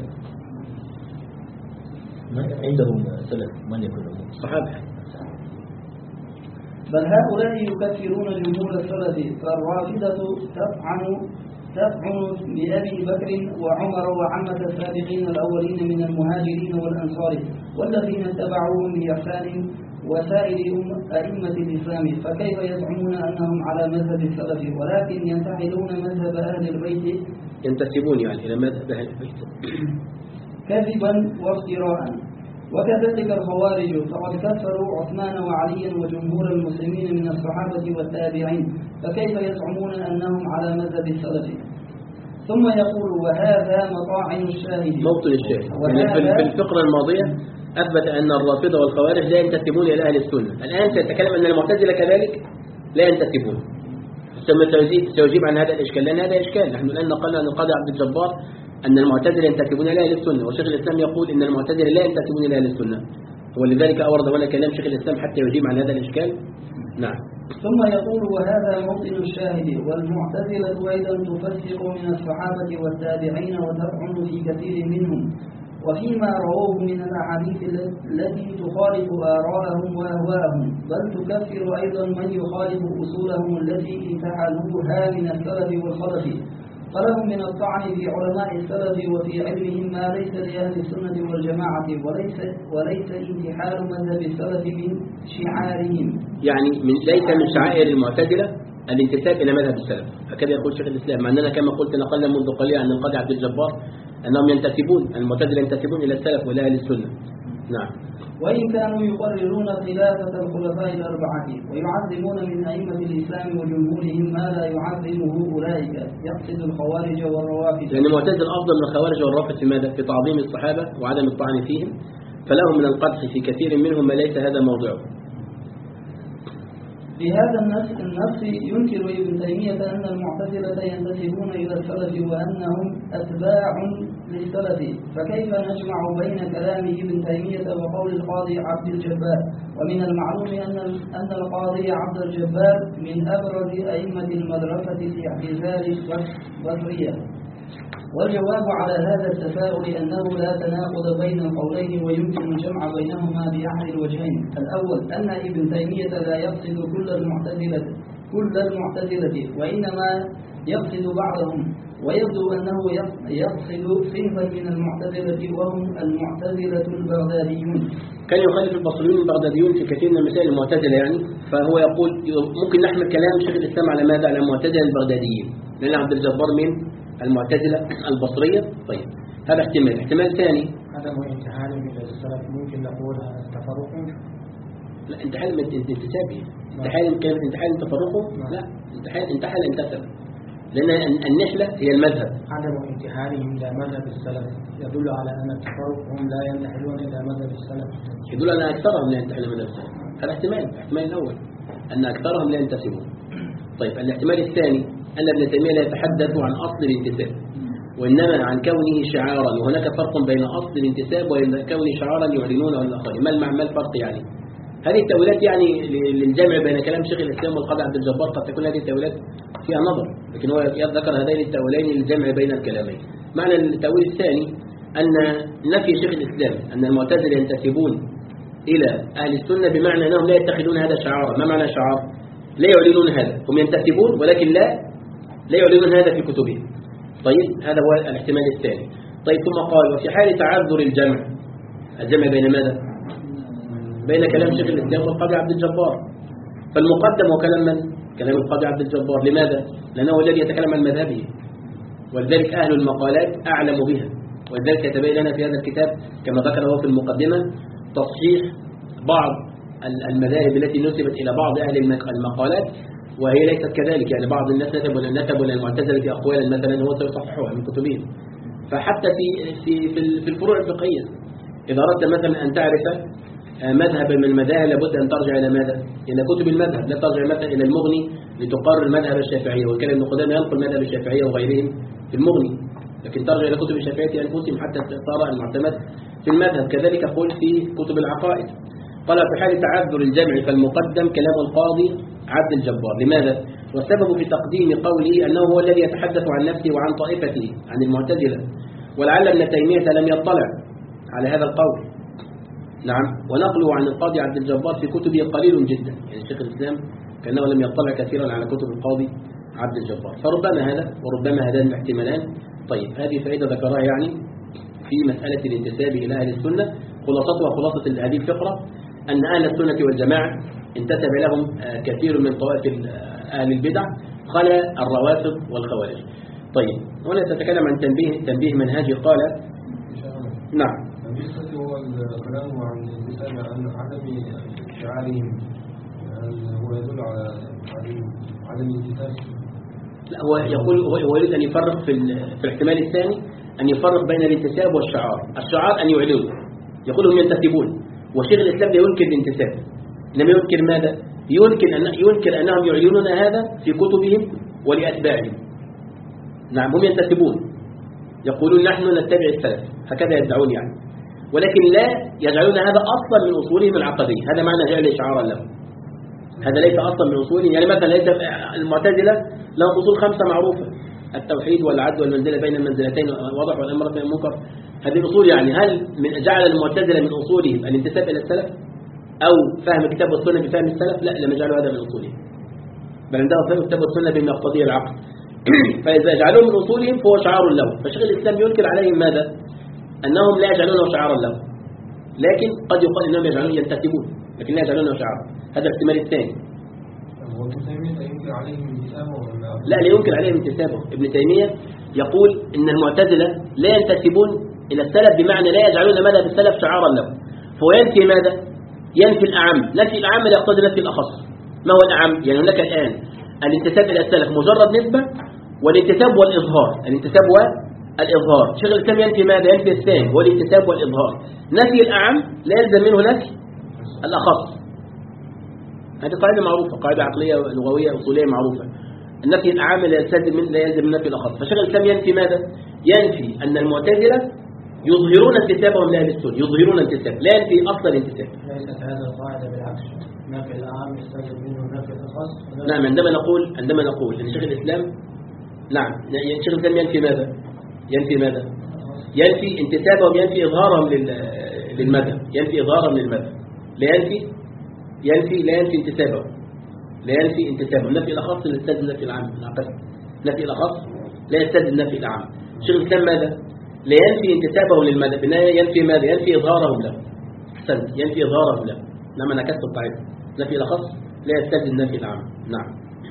عندهم سلف من يكفرون الصحابة، بل هؤلاء يكفرون جمهور السلف، فالرافضة تطعن تطعن بأبي بكر وعمر وعامة السابقين الأولين من المهاجرين والأنصار والذين اتبعوهم بإحسان وسائر أئمة الإسلام، فكيف يزعمون أنهم على مذهب السلف ولكن ينتحلون مذهب أهل البيت، ينتسبون يعني إلى مذهب أهل البيت كذبا وافتراء. وكذلك الخوارج فقد كفروا عثمان وعليا وجمهور المسلمين من الصحابة والتابعين، فكيف يزعمون أنهم على مذهب السلف؟ ثم يقول: وهذا مطاعن الشاهد، موطن الشاهد. يعني في الفقرة الماضية أثبت أن الرافضة والخوارج لا ينتسبون إلى أهل السنة، الآن سيتكلم أن المعتزلة كذلك لا ينتسبون. ثم سيجيب عن هذا الإشكال، لأن هذا إشكال. نحن الآن نقلنا عن القاضي عبد الجبار أن المعتزلة ينتسبون إلى أهل السنة، وشيخ الإسلام يقول أن المعتزلة لا ينتسبون إلى أهل السنة، ولذلك أورد هنا كلام شيخ الإسلام حتى يجيب عن هذا الإشكال. نعم. ثم يقول: وهذا موطن الشاهد، والمعتزلة أيضا تفسق من الصحابة والتابعين وتطعن في كثير منهم، وفيما رووه من الأحاديث التي تخالف آراءهم وأهواءهم، بل تكفر أيضا من يخالف أصولهم التي انتحلوها من السلف والخلف، فلهم من الطعن في علماء السلف وفي علمهم ما ليس لأهل السنة والجماعة، وليس وليس انتحال مذهب السلف من شعارهم. يعني من ليس من شعائر المعتزلة الانتساب إلى مذهب السلف، هكذا يقول شيخ الإسلام، مع أننا كما قلت نقلنا منذ قليل عن القاضي عبد الجبار أنهم ينتسبون، المعتزلة ينتسبون إلى السلف ولا أهل السنة. نعم. وإن كانوا يقررون خلافة الخلفاء الأربعة ويعظمون من أئمة الإسلام وجمهورهم ما لا يعظمه أولئك، يقصد الخوارج والروافد. لأن المعتزلة أفضل من الخوارج والروافد في ماذا؟ في تعظيم الصحابة وعدم الطعن فيهم، فلهم من القدح في كثير منهم ما ليس هذا موضعه. بهذا النص النص ينكر ابن تيمية أن المعتزلة ينتسبون إلى السلف وأنهم أتباع للسلف، فكيف نجمع بين كلام ابن تيمية وقول القاضي عبد الجبار؟ ومن المعلوم أن أن القاضي عبد الجبار من أبرز أئمة المدرسة الاعتزال البصرية. والجواب على هذا التساؤل أنه لا تناقض بين القولين ويمكن الجمع بينهما بأحد الوجهين. الأول أن ابن تيمية لا يقصد كل المعتزلة كل المعتزلة وإنما يقصد بعضهم، ويبدو أنه يقصد صنفا من المعتزلة وهم المعتزلة البغداديون. كان يخالف البصريون البغداديون في كثير من المسائل المعتزلة يعني، فهو يقول ممكن نحمل كلام شيخ الإسلام على ماذا؟ على المعتزلة البغداديين، لأن عبد الجبار من المعتزلة البصرية. طيب هذا احتمال. احتمال ثاني عدم انتحال من السلف، ممكن نقول تفرق. لا، انتحال من انتسابه، انتحال كيف انتحال تفرقه؟ لا، انتحال انتحل انتسب، لأن النحلة هي المذهب. عدم انتحالهم إلى مذهب السلف يدل على أن التفرق هم لا ينتحلون إلى مذهب السلف، يدل على أن أكثرهم لا ينتحلون إلى مذهب السلف. هذا احتمال. الاحتمال الأول أن أكثرهم لا ينتسبون. طيب الاحتمال الثاني أن ابن تيمية لا يتحدث عن أصل الانتساب، وإنما عن كونه شعارا، وهناك فرق بين أصل الانتساب وبين كونه شعارا يعلنونه الآخرين. ما المعنى ما الفرق يعني؟ هذه التأويلات يعني للجمع بين كلام شيخ الإسلام والقاضي عبد الجبار قد تكون هذه التأويلات فيها نظر، لكن هو ذكر هذين التأويلين للجمع بين الكلامين. معنى التأويل الثاني أن نفي شيخ الإسلام أن المعتزلة ينتسبون إلى أهل السنة بمعنى أنهم لا يتخذون هذا شعارا. ما معنى شعار؟ لا يعلنون هذا، هم ينتسبون ولكن لا لا يعلنون هذا في كتبهم. طيب هذا هو الاحتمال الثاني. طيب ثم قال وفي حال تعذر الجمع، الجمع بين ماذا؟ بين كلام شيخ الإسلام والقاضي عبد الجبار، فالمقدم هو كلام من؟ كلام القاضي عبد الجبار. لماذا؟ لأنه هو الذي يتكلم عن مذهبه، ولذلك أهل المقالات أعلم بها، ولذلك يتبين لنا في هذا الكتاب كما ذكر هو في المقدمة تصحيح بعض المذاهب التي نسبت إلى بعض أهل المقالات وهي ليست كذلك. يعني بعض الناس نسبوا نسبوا للمعتزلة أقوالا مثلا هو سيصححها من كتبهم. فحتى في في في الفروع الفقهية إذا أردت مثلا أن تعرف مذهب من المذاهب لابد أن ترجع إلى ماذا؟ إلى كتب المذهب، لا ترجع مثلا إلى المغني لتقرر مذهب الشافعية، وكان ابن قدامة ينقل مذهب الشافعية وغيرهم في المغني، لكن ترجع إلى كتب الشافعية أنفسهم حتى صار المعتمد في المذهب. كذلك قول في كتب العقائد. قال في حال تعذر الجمع فالمقدم كلام القاضي عبد الجبار. لماذا؟ والسبب في تقديم قوله أنه هو الذي يتحدث عن نفسه وعن طائفته عن المعتزلة، ولعل ابن تيمية لم يطلع على هذا القول. نعم، ونقله عن القاضي عبد الجبار في كتبه قليل جدا، يعني شيخ الإسلام كأنه لم يطلع كثيرا على كتب القاضي عبد الجبار، فربما هذا وربما هذان الاحتمالان. طيب هذه فائدة ذكرها يعني في مسألة الانتساب إلى أهل السنة. خلاصتها خلاصة هذه الفقرة أن أهل السنة والجماعة انتسب لهم كثير من طوائف أهل البدع خلا الروافض والخوارج. طيب هنا تتكلم عن تنبيه تنبيه منهجي. قال نعم بالنسبة هو الكلام عن الانتساب عن عدم شعارهم، هو يدل على عدم الانتساب. لا، هو يقول هو يريد أن يفرق في في الاحتمال الثاني أن يفرق بين الانتساب والشعار. الشعار أن يعلنوا، يقول هم ينتسبون، وشيخ الإسلام لا ينكر الانتساب، إنما ينكر ماذا؟ ينكر أن ينكر أنهم يعلنون هذا في كتبهم ولأتباعهم. نعم، هم ينتسبون، يقولون نحن نتبع السلف، هكذا يدعون يعني، ولكن لا يجعلون هذا أصلا من أصولهم العقدية. هذا معنى جعل إشعارا لهم، هذا ليس أصلا من أصولهم. يعني مثلا ليس المعتزلة لهم أصول خمسة معروفة: التوحيد والعدل والمنزلة بين المنزلتين والوضع والأمر من المنكر. هذه الأصول. يعني هل من جعل المعتزلة من أصولهم الانتساب إلى السلف أو فهم كتاب والسنة بفهم السلف؟ لا، لم يجعلوا هذا من أصولهم، بل عندهم فهم كتاب والسنة بما يقتضيه العقل. فإذا جعلوه من أصولهم فهو شعار له. فشيخ الإسلام ينكر عليهم ماذا؟ أنهم لا يجعلونه شعارا له، لكن قد يقال أنهم يجعلون ينتسبون لكن لا يجعلونه شعارا. هذا الاحتمال الثاني. ابن تيمية ينكر عليهم انتسابه ولا لا، لا ينكر عليهم انتسابه. ابن تيمية يقول إن المعتزلة لا ينتسبون إلى السلف بمعنى لا يجعلون مذهب السلف شعارا له، فهو ينفي ماذا؟ ينفي الأعم. نفي الأعم لا يقتضي نفي الأخص. ما هو الأعم؟ يعني هناك الآن الانتساب إلى السلف مجرد نسبة، والانتساب والإظهار. الانتساب والإظهار، شيخ الإسلام ينفي ماذا؟ ينفي الثاني والانتساب والإظهار. نفي الأعم لا يلزم منه نفي الأخص. هذه قاعدة معروفة، قاعدة عقلية لغوية أصولية معروفة. النفي الأعم لا يلزم من لا يلزم من نفي الأخص. فشيخ الإسلام ينفي ماذا؟ ينفي أن المعتزلة يظهرون انتسابهم لأهل السنة، يظهرون انتساب، لا ينفي أصل الانتساب. ليست هذه القاعدة، بالعكس، نفي الأعم يستلزم منه نفي الأخص. نعم، عندما نقول عندما نقول أن شيخ الإسلام نعم شيخ الإسلام ينفي ماذا؟ ينفي ماذا؟ ينفي انتسابهم، ينفي إظهارهم للمذهب، ينفي إظهارهم للمذهب، لا ينفي ينفي لا ينفي انتسابهم، لا ينفي انتسابهم. نفي الأخص لا يستلزم نفي العام. نفي الأخص لا يستلزم نفي العام. شيخ الإسلام ماذا؟ لا ينفي انتسابهم للمذهب، إنما ينفي ماذا؟ ينفي إظهارهم له. أحسنت، ينفي إظهارهم له. نعم، أنا كسبت القاعدة. نفي الأخص لا يستلزم نفي العام. نعم.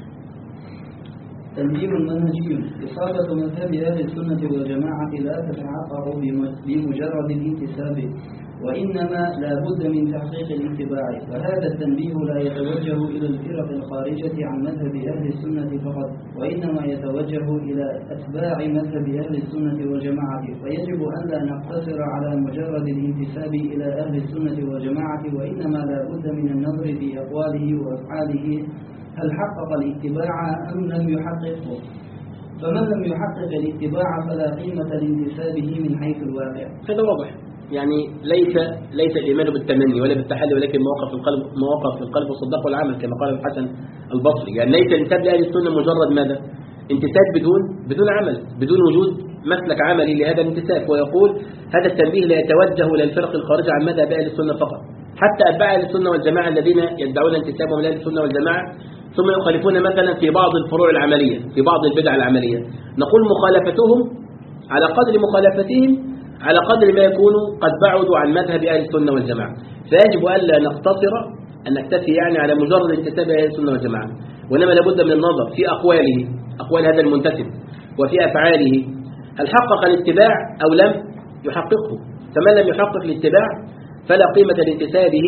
تنظيم منهجي. إصابة مذهب أهل السنة والجماعة لا تتحقق بمجرد الانتساب، وإنما لا بد من تحقيق الاتباع. وهذا التنبيه لا يتوجه إلى الفرق الخارجة عن مذهب أهل السنة فقط، وإنما يتوجه إلى أتباع مذهب أهل السنة والجماعة. فيجب أن لا نقتصر على مجرد الانتساب إلى أهل السنة والجماعة، وإنما لا بد من النظر في أقواله وأفعاله هل حقق الاتباع أم لم يحققه. فمن لم يحقق الاتباع فلا قيمة لانتسابه من حيث الواقع. هذا واضح، يعني ليس ليس الإيمان بالتمني ولا بالتحلي، ولكن مواقف القلب مواقف القلب والصدق والعمل كما قال الحسن البصري. يعني ليس الانتساب لأهل السنة مجرد ماذا؟ انتساب بدون بدون عمل، بدون وجود مسلك عملي لهذا الانتساب. ويقول هذا التنبيه لا يتوجه إلى الفرق الخارجة عن مذهب أهل السنة فقط، حتى أتباع أهل السنة والجماعة الذين يدعون انتسابهم لأهل السنة والجماعة ثم يخالفون مثلا في بعض الفروع العملية، في بعض البدع العملية، نقول مخالفتهم على قدر مخالفتهم على قدر ما يكونوا قد بعدوا عن مذهب أهل السنة والجماعة. فيجب ألا نقتصر أن نكتفي يعني على مجرد انتساب أهل السنة والجماعة، وإنما لابد من النظر في أقواله، أقوال هذا المنتسب، وفي أفعاله هل حقق الاتباع أو لم يحققه. فمن لم يحقق الاتباع فلا قيمة لانتسابه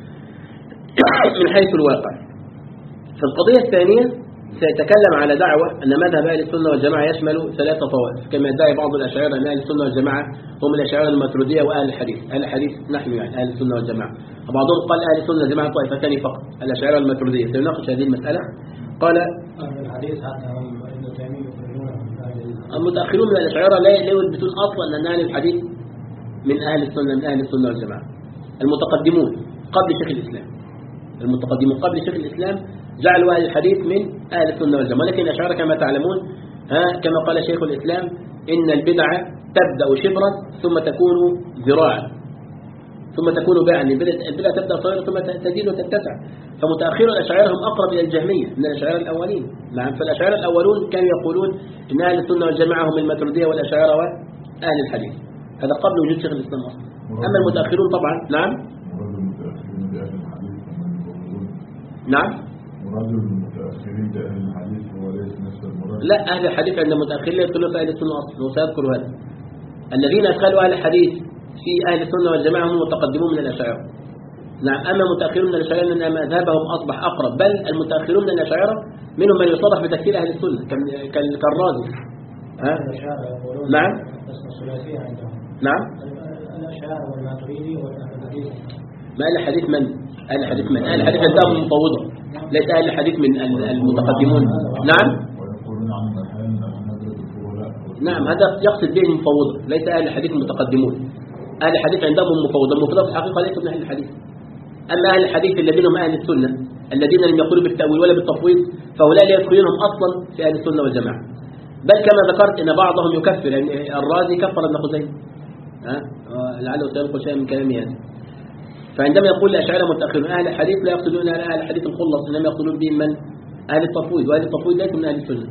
من حيث الواقع. في القضية الثانية سيتكلم على دعوة أن مذهب أهل السنة والجماعة يشمل ثلاثة طوائف، كما يدعي بعض الأشاعرة أن أهل السنة والجماعة هم الأشاعرة الماتريدية وأهل الحديث. أهل الحديث نحن يعني أهل السنة والجماعة، وبعضهم قال أهل السنة والجماعة طائفتان فقط، الأشاعرة الماتريدية. سيناقش هذه المسألة. قال أهل الحديث حتى هم ابن تيمية يقولون المتأخرون من الأشاعرة لا يثبتون أصلا أن أهل الحديث من أهل السنة من أهل السنة والجماعة. المتقدمون قبل شيخ الإسلام، المتقدمون قبل شيخ الإسلام جعلوا أهل الحديث من أهل السنة والجماعة، لكن الأشاعرة كما تعلمون ها كما قال شيخ الإسلام إن البدعة تبدأ شبرا ثم تكون ذراعا ثم تكون باعا. البدعة تبدأ صغيرة ثم تزيد وتتسع. فمتأخر الأشاعرة هم أقرب إلى الجهمية من الأشاعرة الأولين. نعم، فالأشاعرة الأولون كانوا يقولون إن أهل السنة والجماعة هم الماتريدية والأشاعرة وأهل الحديث، هذا قبل وجود شيخ الإسلام أصلا. أما المتأخرون طبعا نعم نعم مراد المتأخرين بأهل الحديث هو ليس نفس المراد. لا، أهل الحديث عند المتأخرين لا يدخلون في أهل السنة أصلا، وسيذكر هذا. الذين أدخلوا أهل الحديث في أهل السنة والجماعة هم المتقدمون من الأشاعرة. نعم، أما المتأخرون من الأشاعرة لأن مذهبهم أصبح أقرب، بل المتأخرون من الأشاعرة منهم من يصرح بتكفير أهل السنة كالرازي. ها؟ نعم الثلاثية عندهم. نعم الأشاعرة والماتريدي والحديث. ما أهل الحديث من؟ أهل الحديث من؟ أهل الحديث عندهم مفوضة، ليس أهل الحديث من المتقدمون. نعم ويقولون عن محل مدرسة الفضلاء. نعم، هذا يقصد به المفوضة، ليس أهل الحديث المتقدمون. أهل الحديث عندهم مفوضة، المفوضة في الحقيقة ليسوا من أهل الحديث. أما أهل الحديث الذين هم أهل السنة الذين لم يقولوا بالتأويل ولا بالتفويض فهؤلاء لا يدخلونهم أصلا في أهل السنة والجماعة. بل كما ذكرت إن بعضهم يكفر، يعني الرازي كفر ابن خزيمة، ها لعله سينقل شيئا من كلامه هذا. فعندما يقول الأشاعرة متأخرون أهل الحديث لا يقصدون أهل الحديث الخلص، إنما يقصدون بهم من؟ أهل التفويض، وأهل التفويض ليسوا من أهل السنة.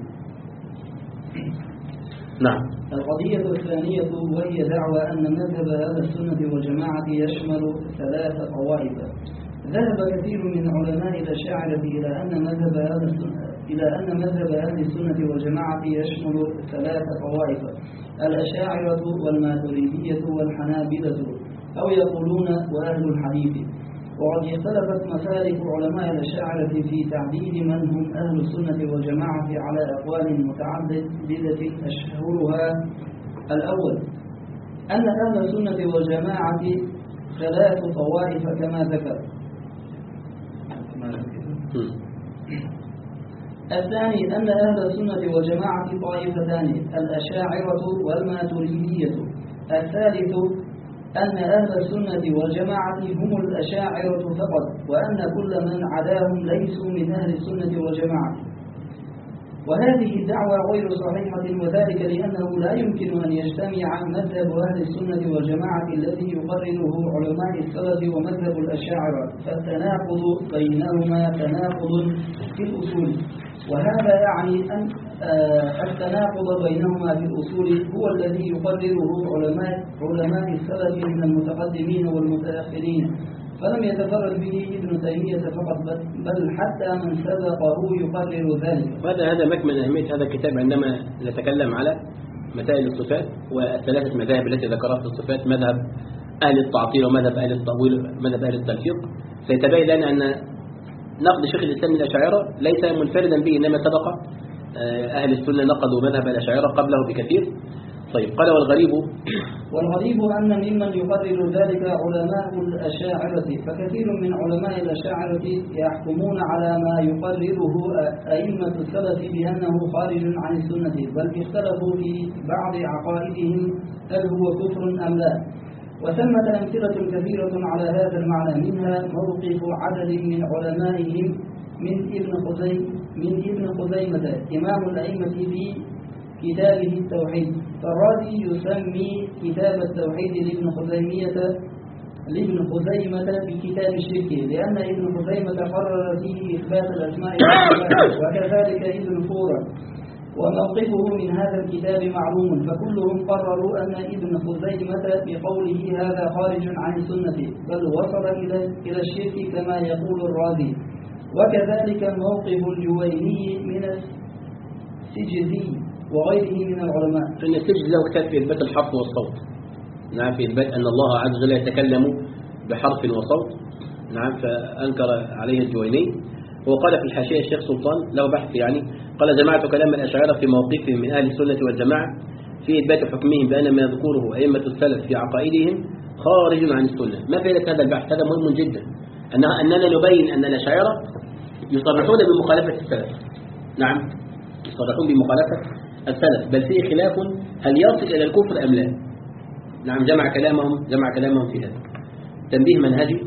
نعم. القضية الثانية وهي دعوى أن مذهب أهل السنة والجماعة يشمل ثلاث طوائف. ذهب كثير من علماء الأشاعرة إلى أن مذهب أهل السنة إلى أن مذهب أهل السنة والجماعة يشمل ثلاث طوائف: الأشاعرة والماتريدية والحنابلة، أو يقولون وأهل الحديث. وقد اختلفت مسالك علماء الأشاعرة في تعديد من هم أهل السنة والجماعة على أقوال متعددة أشهرها: الأول أن أهل السنة والجماعة ثلاث طوائف كما ذكر. الثاني أن أهل السنة والجماعة طائفتان: الأشاعرة والماتريدية. الثالث أن أهل السنة والجماعة هم الأشاعرة فقط، وأن كل من عداهم ليسوا من أهل السنة والجماعة. وهذه الدعوة غير صحيحة، وذلك لأنه لا يمكن أن يجتمع مذهب أهل السنة والجماعة الذي يقرره علماء السلف ومذهب الأشاعرة، فالتناقض بينهما تناقض في الأصول. وهذا يعني أن التناقض بينهما في الأصول هو الذي يقرره علماء علماء السلف من المتقدمين والمتأخرين، فلم يتفرد به ابن تيمية فقط، بل حتى من سبقه يقرر ذلك. وهذا هذا مكمن أهمية هذا الكتاب عندما نتكلم على مسائل الصفات والثلاثة مذاهب التي ذكرها في الصفات: مذهب أهل التعطيل ومذهب أهل التأويل ومذهب أهل التلفيق، سيتبين لنا أن نقد شيخ الإسلام للأشاعرة ليس منفردا به، إنما سبق أهل السنة نقدوا مذهب الأشاعرة قبله بكثير. طيب قال والغريب والغريب أن ممن يقرر ذلك علماء الأشاعرة، فكثير من علماء الأشاعرة يحكمون على ما يقرره أئمة السلف بأنه خارج عن السنة، بل اختلفوا في بعض عقائدهم هل هو كفر أم لا. وثمة أمثلة كثيرة على هذا المعنى، منها موقف عدد من علمائهم من ابن خزيمة من ابن خزيمة إمام الأئمة في كتابه التوحيد. فالرازي يسمي كتاب التوحيد لابن خزيمية لابن خزيمة بكتاب الشرك، لأن ابن خزيمة قرر فيه إثبات الأسماء والصفات، وكذلك ابن فورة. وموقفه من هذا الكتاب معلوم، فكلهم قرروا أن ابن خزيمة بقوله هذا خارج عن السنة، بل وصل إلى إلى الشرك كما يقول الرازي. وكذلك موقف الجويني من السجزي وغيره من العلماء. فإن السجز له كتاب في إثبات الحرف والصوت، نعم، في إثبات أن الله عز وجل يتكلم بحرف وصوت، نعم، فأنكر عليه الجويني. وقال في الحاشية الشيخ سلطان له بحث يعني، قال جماعة كلام الأشاعرة في موقفهم من أهل السنة والجماعة في إثبات حكمهم بأن ما يذكره أئمة السلف في عقائدهم خارج عن السنة. ما فائدة هذا البحث؟ هذا مهم جدا، أننا نبين أن الأشاعرة يصرحون بمخالفة السلف، نعم، يصرحون بمخالفة السلف، بل فيه خلاف هل يصل إلى الكفر أم لا. نعم، جمع كلامهم جمع كلامهم في هذا. تنبيه منهجي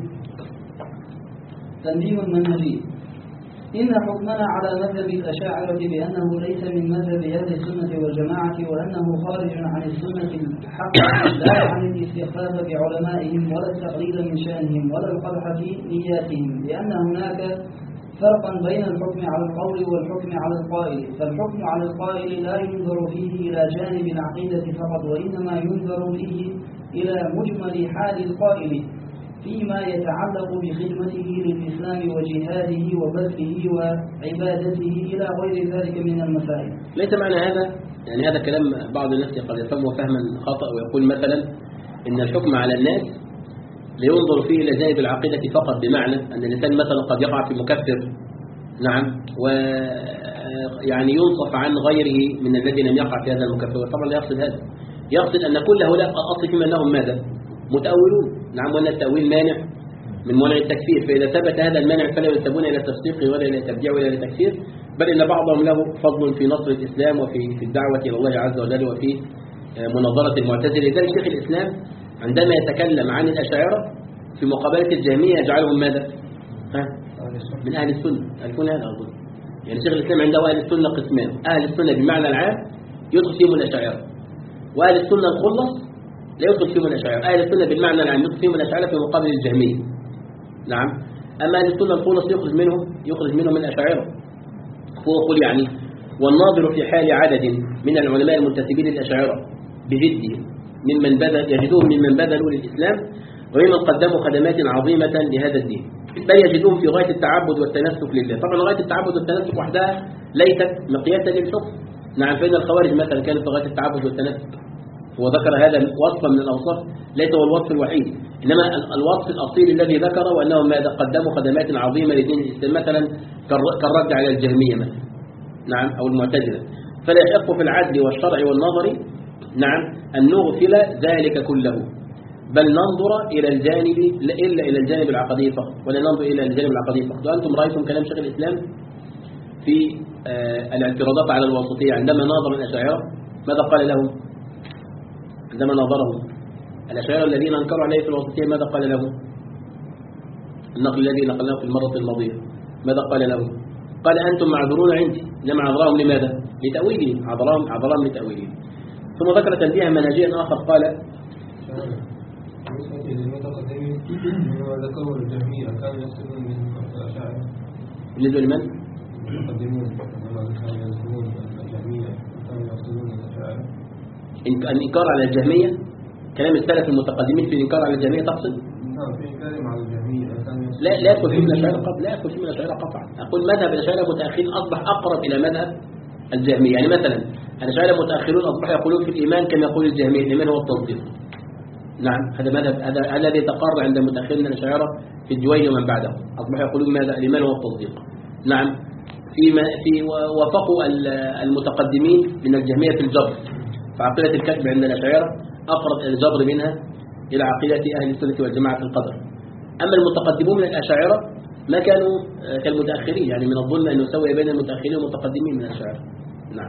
تنبيه منهجي إن حكمنا على مذهب الأشاعرة بأنه ليس من مذهب أهل السنة والجماعة، وأنه خارج عن السنة الحق، لا عن الاستخفاف بعلمائهم ولا التقليل من شأنهم ولا القدح في نياتهم، لأن هناك فرقا بين الحكم على القول والحكم على القائل. فالحكم على القائل لا ينظر فيه إلى جانب العقيدة فقط، وإنما ينظر فيه إلى مجمل حال القائل فيما يتعلق بخدمته للإسلام وجهاده وبثه وعبادته إلى غير ذلك من المسائل. ليس معنى هذا يعني هذا كلام بعض الناس قد يفهمه فهما خطأ، ويقول مثلا إن الحكم على الناس لينظر فيه إلى جانب العقيدة فقط، بمعنى أن الإنسان مثلا قد يقع في مكفر، نعم، ويعني ينصف عن غيره من الذين لم يقع في هذا المكفر. طبعا لا يقصد هذا، يقصد أن كل هؤلاء أصل فيما أنهم ماذا؟ متأولون، نعم، وأن التأويل مانع من منع التكفير، فإذا ثبت هذا المانع فلا ينسبون إلى التصديق ولا إلى التبديع ولا إلى التكفير، بل إن بعضهم له فضل في نصر الإسلام وفي في الدعوة إلى الله عز وجل وفي مناظرة المعتزلة. لذلك شيخ الإسلام عندما يتكلم عن الأشاعرة في مقابلة الجهمية يجعلهم ماذا؟ ها؟ من أهل السنة. يكون هذا أظن يعني شيخ الإسلام عنده أهل السنة قسمان: أهل السنة بالمعنى العام يدخل فيهم الأشاعرة، وأهل السنة الخلص لا يدخل فيهم الأشاعرة. أهل السنة بالمعنى العام يدخل فيهم الأشاعرة في مقابل الجهمية، نعم. أما أهل السنة الخلص يخرج منهم يخرج منهم الأشاعرة. هو يقول يعني: والناظر في حال عدد من العلماء المنتسبين للأشاعرة بجدهم ممن بذل يجدون ممن بذلوا للإسلام وممن قدموا خدمات عظيمة لهذا الدين، بل يجدون في غاية التعبد والتنسك لله. طبعا غاية التعبد والتنسك وحدها ليست مقياسا للحكم، نعم، فإن الخوارج مثلا كانت في غاية التعبد والتنسك. هو ذكر هذا وصفا من الأوصاف، ليس هو الوصف الوحيد، إنما الوصف الأصيل الذي ذكره وأنهم ماذا؟ قدموا خدمات عظيمة لدين الإسلام، مثلا كالرد على الجهمية مثلا، نعم، أو المعتزلة. فلا يحق في العدل والشرع والنظر، نعم، أن نغفل ذلك كله، بل ننظر إلى الجانب إلا إلى الجانب العقدي فقط، ولا ننظر إلى الجانب العقدي فقط. وأنتم رأيتم كلام شيخ الإسلام في آه الاعتراضات على الواسطية عندما ناظر الأشاعرة ماذا قال لهم؟ عندما ناظرهم الأشاعرة الذين أنكروا عليه في الواسطية ماذا قال لهم؟ النقل الذي نقلناه في المرة الماضية ماذا قال لهم؟ قال: أنتم معذورون عندي. إنما عذرهم لماذا؟ لتأويلهم، عذرهم عذرهم لتأويلهم. ثم ذكر تنبيها منهجيا آخر قال: للمتقدمين مما ذكروا الجهمية كانوا يقصدون من الأشاعرة. بالنسبة لمن؟ المتقدمون لما كانوا يذكرون الجهمية كانوا يقصدون الأشاعرة. الإنكار على الجهمية، كلام السلف المتقدمين في الإنكار على الجهمية تقصد؟ نعم، في إنكارهم على الجهمية. لا لا يدخل فيه من الأشاعرة قبل، لا يدخل فيه من الأشاعرة قطعا. أقول مذهب الأشاعرة المتأخرين أصبح أقرب إلى مذهب الجهمية. يعني مثلا الأشاعرة المتأخرون أصبحوا يقولون في الإيمان كما يقول الجهمية: الإيمان هو التصديق، نعم هذا مذهب هذا الذي تقرر عند متأخرين الأشاعرة في الجويني ومن بعده أصبحوا يقولون ماذا الإيمان هو التصديق. نعم فيما في وافقوا المتقدمين من الجهمية في الجبر، فعقيدة الكتب عند الأشاعرة أقرب الجبر منها إلى عقيدة أهل السنة والجماعة في القدر. أما المتقدمون من الأشاعرة ما كانوا كالمتأخرين، يعني من الظلم أن نسوي بين المتأخرين والمتقدمين من الأشاعرة. نعم.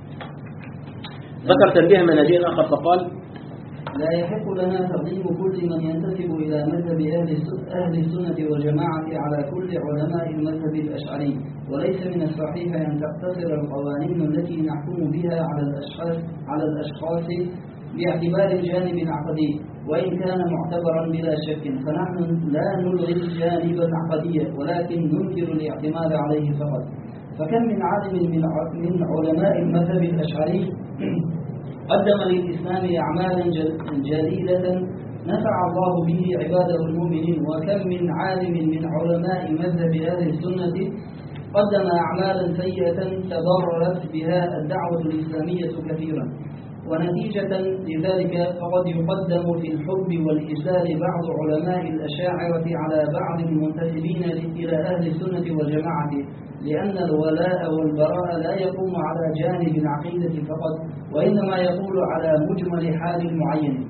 ذكر تنبيه منهجي آخر فقال: لا يحق لنا تقديم كل من ينتسب إلى مذهب أهل السنة والجماعة على كل علماء المذهب الأشعري، وليس من الصحيح أن تقتصر القوانين التي نحكم بها على الأشخاص على الأشخاص باعتبار الجانب العقدي، وإن كان معتبرا بلا شك، فنحن لا نلغي الجانب العقدي ولكن ننكر الاعتماد عليه فقط. فكم من عالم من علماء المذهب الأشعري قدم للإسلام أعمالا جليلة نفع الله به عباده المؤمنين، وكم من عالم من علماء مذهب أهل السنة قدم أعمالا سيئة تضررت بها الدعوة الإسلامية كثيرا. ونتيجة لذلك فقد يقدم في الحب والإجلال بعض علماء الأشاعرة على بعض المنتسبين إلى أهل السنة والجماعة، لأن الولاء والبراء لا يقوم على جانب العقيدة فقط، وإنما يقول على مجمل حال معين.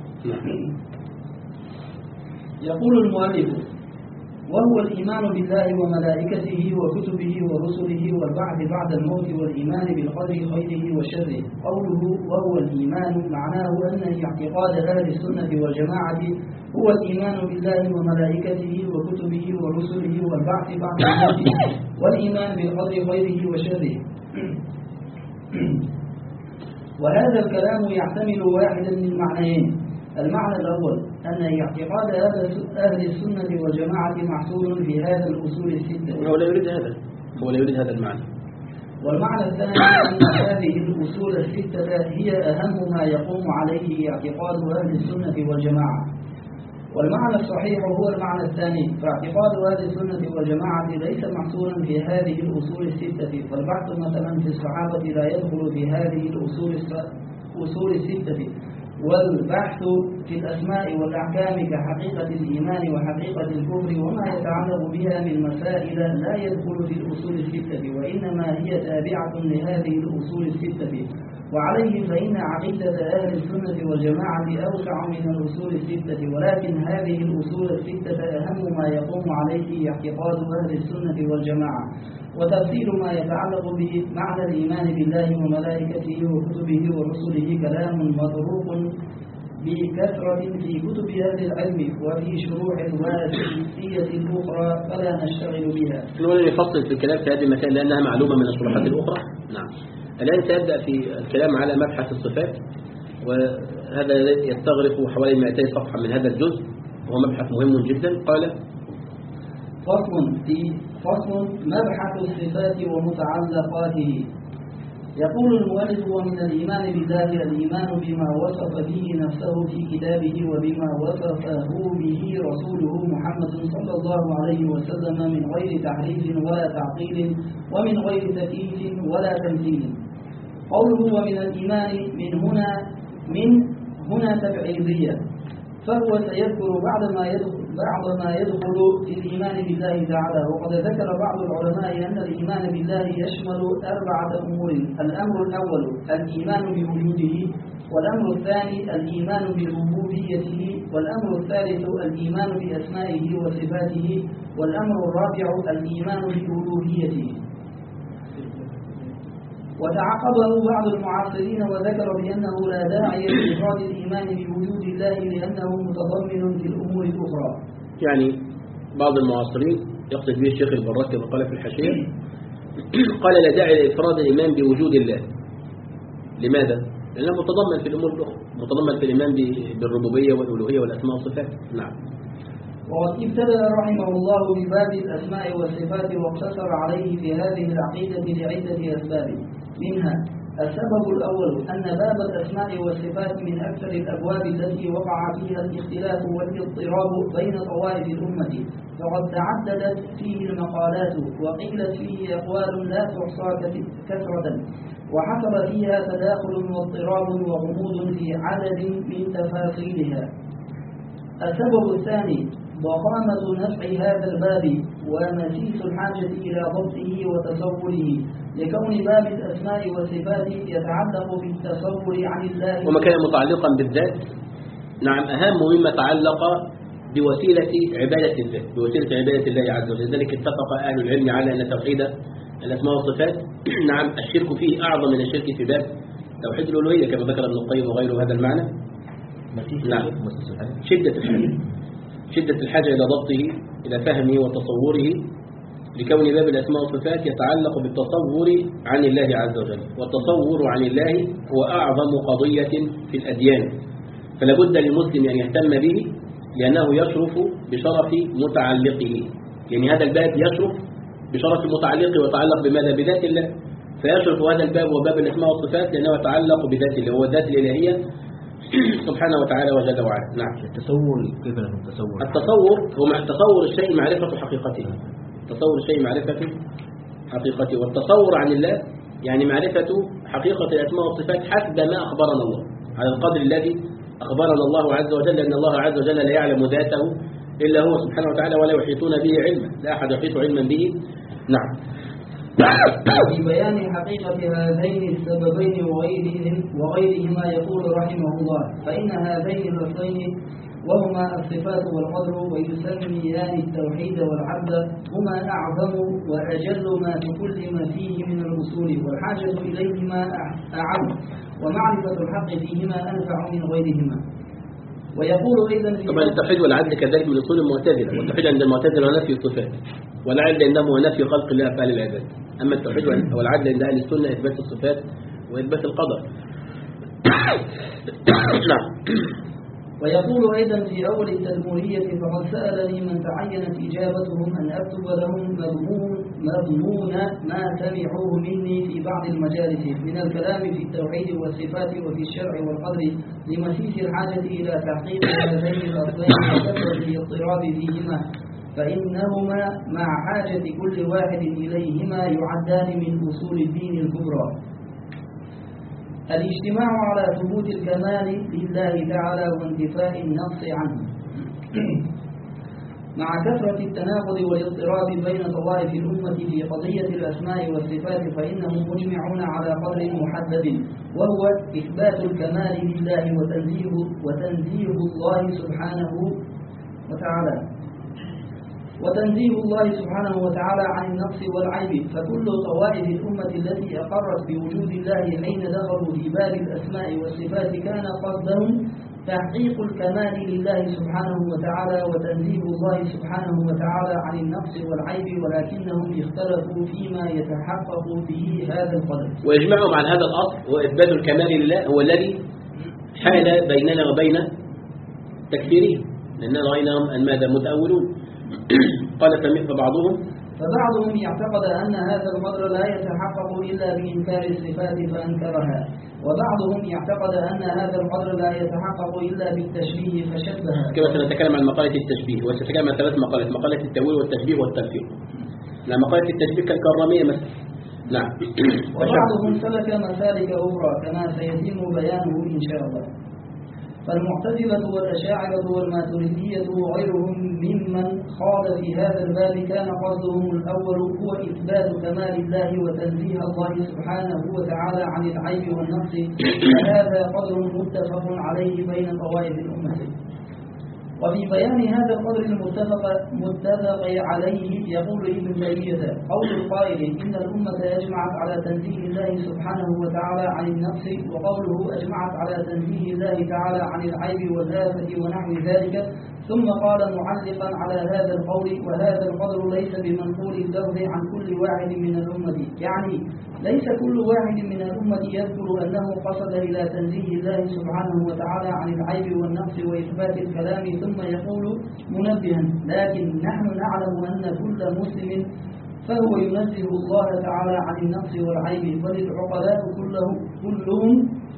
يقول المؤلف: وهو الإيمان بالله وملائكته وكتبه ورسله والبعث بعد الموت والإيمان بالقدر خيره وشره. قوله وهو الإيمان معناه أن اعتقاد أهل السنة والجماعة هو الإيمان بالله وملائكته وكتبه ورسله والبعث بعد الموت والإيمان بالقدر خيره وشره. وهذا الكلام يحتمل واحدا من معنيين: المعنى الأول أن اعتقاد أهل السنة والجماعة محصور في هذا الأصول الستة، هو لا يريد هذا هو لا يريد هذا المعنى. والمعنى الثاني أن هذه الأصول الستة هي أهم ما يقوم عليه اعتقاد أهل السنة والجماعة. والمعنى الصحيح هو المعنى الثاني، فاعتقاد أهل السنة والجماعة ليس محصورا في هذه الأصول الستة، فالبحث مثلا في الصحابة لا يدخل في هذه الأصول الأصول الستة، والبحث في الأسماء والأحكام كحقيقة الإيمان وحقيقة الكفر وما يتعلق بها من مسائل لا يدخل في الأصول الستة، وإنما هي تابعة لهذه الأصول الستة. وعليه فإن عقيدة أهل السنة والجماعة أوسع من الأصول الستة، ولكن هذه الأصول الستة أهم ما يقوم عليه اعتقاد أهل السنة والجماعة. وتفسير ما يتعلق به معنى الإيمان بالله وملائكته وكتبه ورسله كلام مطروق بكثرة في كتب أهل العلم وفي شروح الواسطية الأخرى، فلا نشتغل بها. نقول نفصل في الكلام في هذه المسائل لأنها معلومة من الشروحات الأخرى. نعم. الآن سأبدأ في الكلام على مبحث الصفات، وهذا يستغرق حوالي مئتي صفحة من هذا الجزء، وهو مبحث مهم جدا. قال: فصل في فصل مبحث الصفات ومتعلقاته. يقول المؤلف: ومن الإيمان بالله الإيمان بما وصف به نفسه في كتابه وبما وصفه به رسوله محمد صلى الله عليه وسلم من غير تحريف ولا تعطيل ومن غير تكييف ولا تمثيل. قوله ومن الإيمان من هنا من هنا تبعيضية، فهو سيذكر بعد ما يدخل بعض ما يدخل في الإيمان بالله تعالى. وقد ذكر بعض العلماء أن الإيمان بالله يشمل أربعة أمور: الأمر الأول الإيمان بوجوده، والأمر الثاني الإيمان بربوبيته، والأمر الثالث الإيمان بأسمائه وصفاته، والأمر الرابع الإيمان بألوهيته. وتعقبه بعض المعاصرين وذكر بأنه لا داعي لإفراد الإيمان بوجود الله لأنه متضمن في الأمور الأخرى. يعني بعض المعاصرين يقصد به الشيخ البراك كما قال في الحاشية قال لا داعي لإفراد الإيمان بوجود الله. لماذا؟ لأنه متضمن في الأمور الأخرى، متضمن في الإيمان بالربوبية والألوهية والأسماء والصفات. نعم. وقد ابتدأ رحمه الله بباب الأسماء والصفات واقتصر عليه في هذه العقيدة لعدة أسباب، منها السبب الأول أن باب الأسماء والصفات من أكثر الأبواب التي وقع فيها الاختلاف والاضطراب بين طوائف الأمة، فقد تعددت فيه المقالات وقيلت فيه أقوال لا تحصى كثرة، وحصل فيها تداخل واضطراب وغموض في عدد من تفاصيلها. السبب الثاني ضخامة نفع هذا الباب ومسيس الحاجة إلى ضبطه وتصوره لكون باب الأسماء والصفات يتعلق بالتصور عن الله وما كان متعلقا بالذات نعم أهم مما تعلق بوسيلة عبادة الله بوسيلة عبادة الله عز وجل. لذلك اتفق أهل العلم على أن توحيد الأسماء والصفات نعم الشرك فيه أعظم من الشرك في باب توحيد الألوهية كما ذكر ابن القيم وغيره هذا المعنى. نعم شدة الحاجة شدة الحاجة إلى ضبطه إلى فهمه وتصوره لكون باب الأسماء والصفات يتعلق بالتصور عن الله عز وجل، والتصور عن الله هو أعظم قضية في الأديان، فلا بد للمسلم أن يهتم به لأنه يشرف بشرف متعلقه. يعني هذا الباب يشرف بشرف متعلقه ويتعلق بماذا؟ بذات الله، فيشرف هذا الباب وباب الأسماء والصفات لأنه يتعلق بذات الله هو الذات الإلهية سبحانه وتعالى وجل وعلا. نعم. التصور كيف له التصور؟ التصور هو مع تصور الشيء معرفة حقيقته، تصور الشيء معرفة حقيقته، والتصور عن الله يعني معرفة حقيقة الأسماء والصفات حسب ما أخبرنا الله على القدر الذي أخبرنا الله عز وجل، لأن الله عز وجل لا يعلم ذاته إلا هو سبحانه وتعالى ولا يحيطون به علما، لا أحد يحيط علما به. نعم. في بيان حقيقة هذين السببين وغيرهم وغيرهما يقول رحمه الله: فإن هذين اللفظين وهما الصفات والقدر ويسميان التوحيد والعبد هما أعظم وأجل ما تكلم فيه من الأصول، والحاجة إليهما أعم، ومعرفة الحق فيهما أنفع من غيرهما. ويقول أيضا طبعا التوحيد والعدل كذلك من أصول المعتزلة، والتوحيد عند المعتزلة هو نفي الصفات، والعدل عندهم هو نفي خلق الله أفعال العباد. أما التوحيد والعدل عند أهل السنة إثبات الصفات وإثبات القدر. نعم. ويقول أيضا في أول التدمرية: فقد سألني من تعينت إجابتهم أن أكتب لهم مضمون مضمون ما سمعوه مني في بعض المجالس من الكلام في التوحيد والصفات وفي الشرع والقدر لمسيس الحاجة إلى تحقيق هذين الأصلين وكثرة الاضطراب فيهما، فإنهما مع حاجة كل واحد إليهما يعدان من أصول الدين الكبرى. الاجتماع على ثبوت الكمال لله تعالى وانتفاء النقص عنه مع كثرة التناقض والاضطراب بين طوائف الأمة في قضية الأسماء والصفات، فإنهم مجمعون على قدر محدد وهو إثبات الكمال لله وتنزيه, وتنزيه الله سبحانه وتعالى وتنزيه الله سبحانه وتعالى عن النقص والعيب. فكل طوائف الأمة التي أقرت بوجود الله حين دخلوا في باب الأسماء والصفات كان قصدهم تحقيق الكمال لله سبحانه وتعالى وتنزيه الله سبحانه وتعالى عن النقص والعيب، ولكنهم اختلفوا فيما يتحقق به هذا القدر. وإجمعهم على هذا الأصل وإثبات الكمال لله هو الذي حال بيننا وبين تكفيرهم، لأننا رأيناهم أن ماذا متأولون. قال فبعضهم فبعضهم يعتقد أن هذا القدر لا يتحقق إلا بإنكار الصفات فأنكرها، وبعضهم يعتقد أن هذا القدر لا يتحقق إلا بالتشبيه فشبهها. كما سنتكلم عن مقالة التشبيه، وسنتكلم عن ثلاث مقالات: مقالة التأويل والتشبيه والتلفيق. لا مقالة التشبيه كالكرامية مثلا. نعم. وبعضهم سلك مسالك أخرى كما سيتم بيانه إن شاء الله. فالمعتزلة والأشاعرة والماتريدية وغيرهم ممن خاض في هذا الباب كان قصدهم الأول هو إثبات كمال الله وتنزيه الله سبحانه وتعالى عن العيب والنقص، وهذا قدر متفق عليه بين طوائف الأمة. وفي بيان هذا القدر المتفق متفق عليه يقول ابن تيمية: قول القائل إن الأمة أجمعت على تنزيه الله سبحانه وتعالى عن النقص، وقوله أجمعت على تنزيه الله تعالى عن العيب والآفة ونحو ذلك. ثم قال معلقا على هذا القول: وهذا القدر ليس بمنقول اللفظ عن كل واحد من الأمة، يعني ليس كل واحد من الأمة يذكر أنه قصد إلى تنزيه الله سبحانه وتعالى عن العيب والنقص وإثبات الكلام ثم يقول منبها، لكن نحن نعلم أن كل مسلم فهو ينزه الله تعالى عن النقص والعيب، بل العقلاء كلهم, كلهم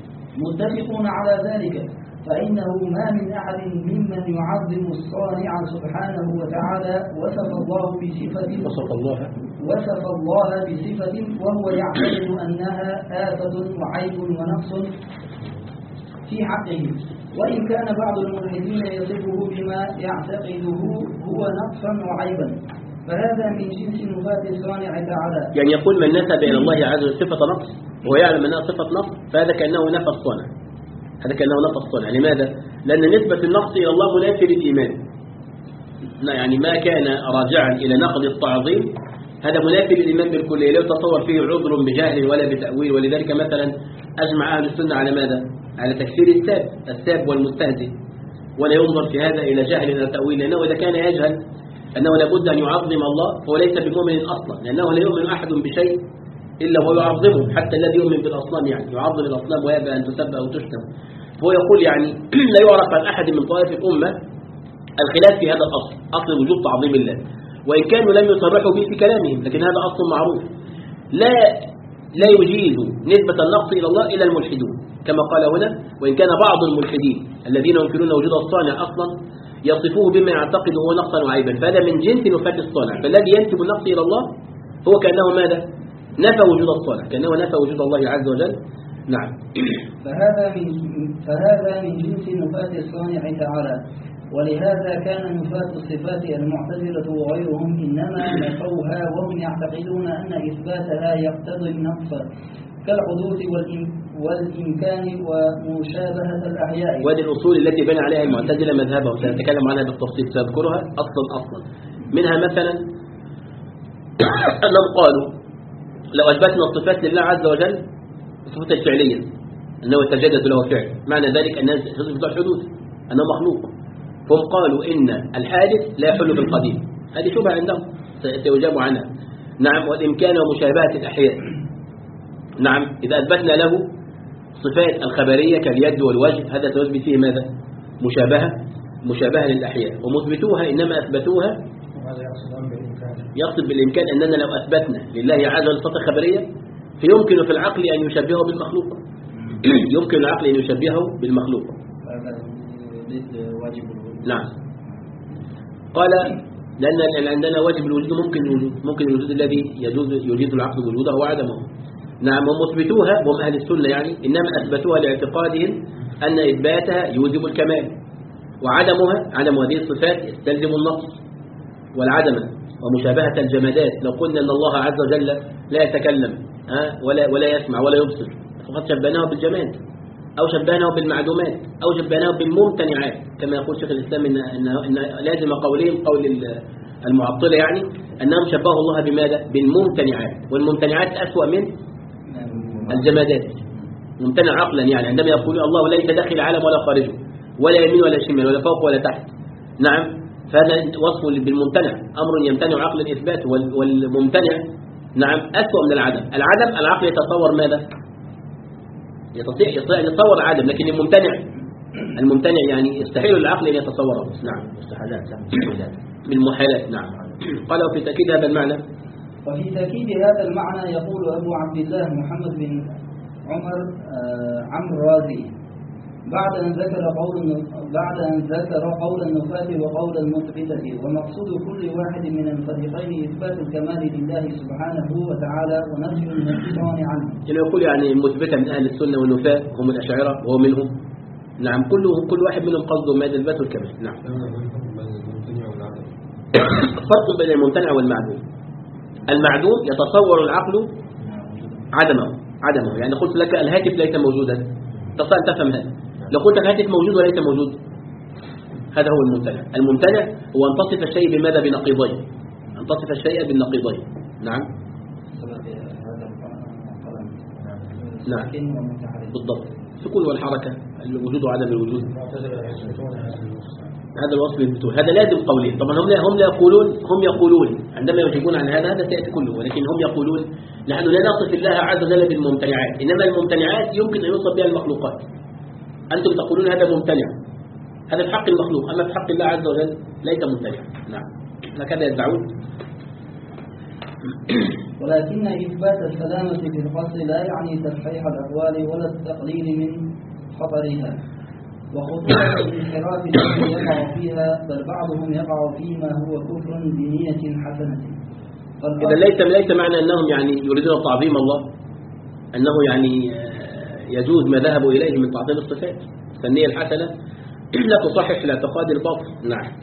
متفقون على ذلك، فإنه ما من أحد ممن يعظم الصانع سبحانه وتعالى وصف الله بصفة وصف الله وصف الله بصفة وهو يعتقد أنها آفة وعيب ونقص في حقه، وإن كان بعض الملحدين يصفه بما يعتقده هو نقصا وعيبا، فهذا من جنس نفاة الصانع تعالى. يعني يقول من نسب إلى الله عز وجل صفة نقص وهو يعلم أنها صفة نقص فهذا كأنه نفى الصانع، هذا كأنه نفى الصانع. لماذا؟ لأن نسبة النقص إلى الله منافي للإيمان، يعني ما كان راجعا إلى نقض التعظيم هذا منافي للإيمان بالكلية، لا يتصور فيه عذر بجهل ولا بتأويل. ولذلك مثلا أجمع أهل السنة على ماذا؟ على تكفير الساب الساب والمستهزئ، ولا ينظر في هذا إلى جهل ولا تأويل، لأنه إذا كان يجهل أنه لابد أن يعظم الله فهو ليس بمؤمن أصلا، لأنه لا يؤمن أحد بشيء إلا هو يعظمه، حتى الذي يؤمن بالأصنام يعني يعظم الأصنام ويأبى أن تسب أو تشتم. فهو يقول يعني لا يعرف عن أحد من طوائف الأمة الخلاف في هذا الأصل، أصل وجود تعظيم الله، وإن كانوا لم يصرحوا به في كلامهم، لكن هذا أصل معروف. لا لا يجيز نسبة النقص إلى الله إلى الملحدون كما قال هنا، وإن كان بعض الملحدين الذين ينكرون وجود الصانع أصلا يصفوه بما يعتقد هو نقصا وعيبا، فهذا من جنس نفاة الصانع. فالذي ينسب النقص إلى الله هو كأنه ماذا؟ نفى وجود الصانع، كأنه نفى وجود الله عز وجل. نعم. فهذا من فهذا من جنس نفاة الصانع تعالى، ولهذا كان نفاة الصفات المعتزلة وغيرهم إنما نفوها وهم يعتقدون أن إثباتها يقتضي النقص كالحدوث والإمكان ومشابهة الأحياء. وهذه الأصول التي بنى عليها المعتزلة مذهبهم سنتكلم عنها بالتفصيل، سأذكرها أصلا أصلا. منها مثلا أنهم قالوا لو أثبتنا الصفات لله عز وجل الصفات الفعلية أنه يتجدد له فعل، معنى ذلك أنه يثبت الحدوث أنه مخلوق، فهم قالوا إن الحادث لا يحل بالقديم، هذه شبهة عندهم سيجاب عنها. نعم. والإمكان ومشابهة الأحياء. نعم. إذا أثبتنا له صفات الخبرية كاليد والوجه هذا سيثبت فيه ماذا؟ مشابهة مشابهة للأحياء، ومثبتوها إنما أثبتوها يقصد بالإمكان أننا لو أثبتنا لله عز وجل صفة خبرية فيمكن في العقل أن يشبهه بالمخلوق يمكن العقل أن يشبهه بالمخلوق. نعم. قال لأن عندنا واجب الوجود ممكن الوجود ممكن الوجود الذي يجوز يجيز العقل وجوده وعدمه. نعم. ومثبتوها وهم أهل السنة يعني إنما أثبتوها لاعتقادهم أن إثباتها يوجب الكمال، وعدمها عدم هذه الصفات يستلزم النقص والعدم ومشابهة الجمادات. لو قلنا أن الله عز وجل لا يتكلم ولا ولا يسمع ولا يبصر فقد شبهناه بالجماد، أو شبهناه بالمعدومات، أو شبهناه بالممتنعات، كما يقول شيخ الإسلام إن, إن, إن لازم قولهم قول المعطلة يعني أنهم شبهوا الله بماذا؟ بالممتنعات، والممتنعات أسوأ من الجمادات. ممتنع عقلا يعني عندما يقول الله ليس داخل العالم ولا خارجه ولا يمين ولا شمال ولا فوق ولا تحت. نعم. فهذا وصف بالممتنع، أمر يمتنع عقل الإثبات، والممتنع نعم أسوأ من العدم. العدم العقل يتصور ماذا؟ يستطيع يستطيع أن يتصور العدم، لكن الممتنع الممتنع يعني يستحيل العقل أن يتصوره. نعم. مستحيلات بالمحالات. نعم. قالوا في تأكيد هذا المعنى. وفي تأكيد هذا المعنى يقول أبو عبد الله محمد بن عمر عمرو الرازي بعد أن ذكر قول بعد أن ذكر قول النفاة وقول المثبتة، ومقصود كل واحد من الفريقين إثبات الكمال لله سبحانه وتعالى ونفي النقصان عنه. يعني يقول يعني المثبتة من أهل السنة والنفاة هم الأشاعرة وهو منهم. نعم. كله كل واحد منهم قصده ما إثبات الكمال. نعم. فرق بين الممتنع والمعدوم. المعدوم يتصور العقل عدمه عدمه يعني قلت لك الهاتف ليس موجودا تستطيع أن تفهم هذا. لو قلت الهاتف موجود وليس موجود هذا هو الممتنع. الممتنع هو أن تصف الشيء بماذا؟ بنقيضين، أن تصف الشيء بالنقيضين. نعم. نعم بالضبط. السكون والحركة، الوجود وعدم الوجود، هذا الوصف للمثول هذا لازم قولين. طبعا هم لا هم لا يقولون هم يقولون عندما يجيبون عن هذا هذا سيأتي كله، ولكن هم يقولون نحن لا نصف الله عز وجل بالممتنعات، إنما الممتنعات يمكن أن يوصف بها المخلوقات. أنتم تقولون هذا ممتنع، هذا في حق المخلوق، أما في حق الله عز وجل ليس ممتنع. نعم. هكذا يدعون. ولكن إثبات السلامة في الفصل لا يعني تصحيح الأقوال ولا التقليل من خطرها وخطورة الانحراف التي يقع فيها، بل بعضهم يقع فيما هو كفر بنية حسنة. إذا ليس ليس معنى أنهم يعني يريدون تعظيم الله أنه يعني يجوز ما ذهبوا إليه من تعطيل الصفات، فالنية الحسنة لا تصحح الاعتقاد الباطل. نعم.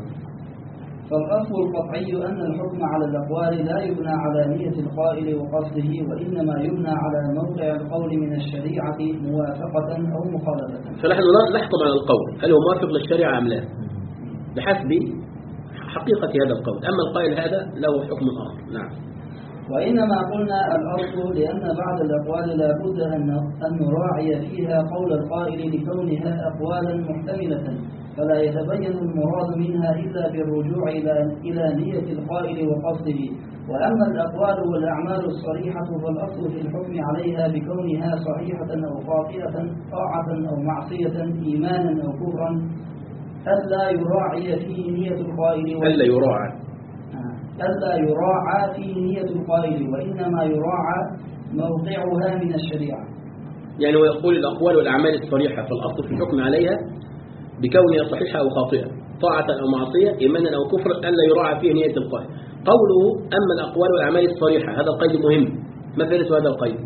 فالأصل القطعي أن الحكم على الأقوال لا يبنى على نية القائل وقصده، وإنما يبنى على موقع القول من الشريعة موافقة أو مخالفة. فنحن نحكم على القول هل هو موافق للشريعة أم لا بحسب حقيقة هذا القول، أما القائل هذا له حكم آخر. نعم. وإنما قلنا الأصل لأن بعض الأقوال لا بد أن نراعي فيها قول القائل لكونها أقوالا محتملة، فلا يتبين المراد منها إلا بالرجوع إلى إلى نية القائل وقصده. وأما الأقوال والأعمال الصريحة فالأصل في الحكم عليها بكونها صحيحة أو خاطئة، طاعة أو معصية، إيمانا أو كفرا، ألا يراعي فيه نية القائل ألا يراعى ألا يراعى فيه نية القائل، وإنما يراعى موقعها من الشريعة. يعني ويقول الأقوال والأعمال الصريحة فالأصل في الحكم عليها بكونها صحيحة أو خاطئة، طاعة أو معصية، إيمانا أو كفر، ألا يراعى فيه نية القائل. قوله أما الأقوال والأعمال الصريحة هذا القيد مهم. ما فائدة هذا القيد؟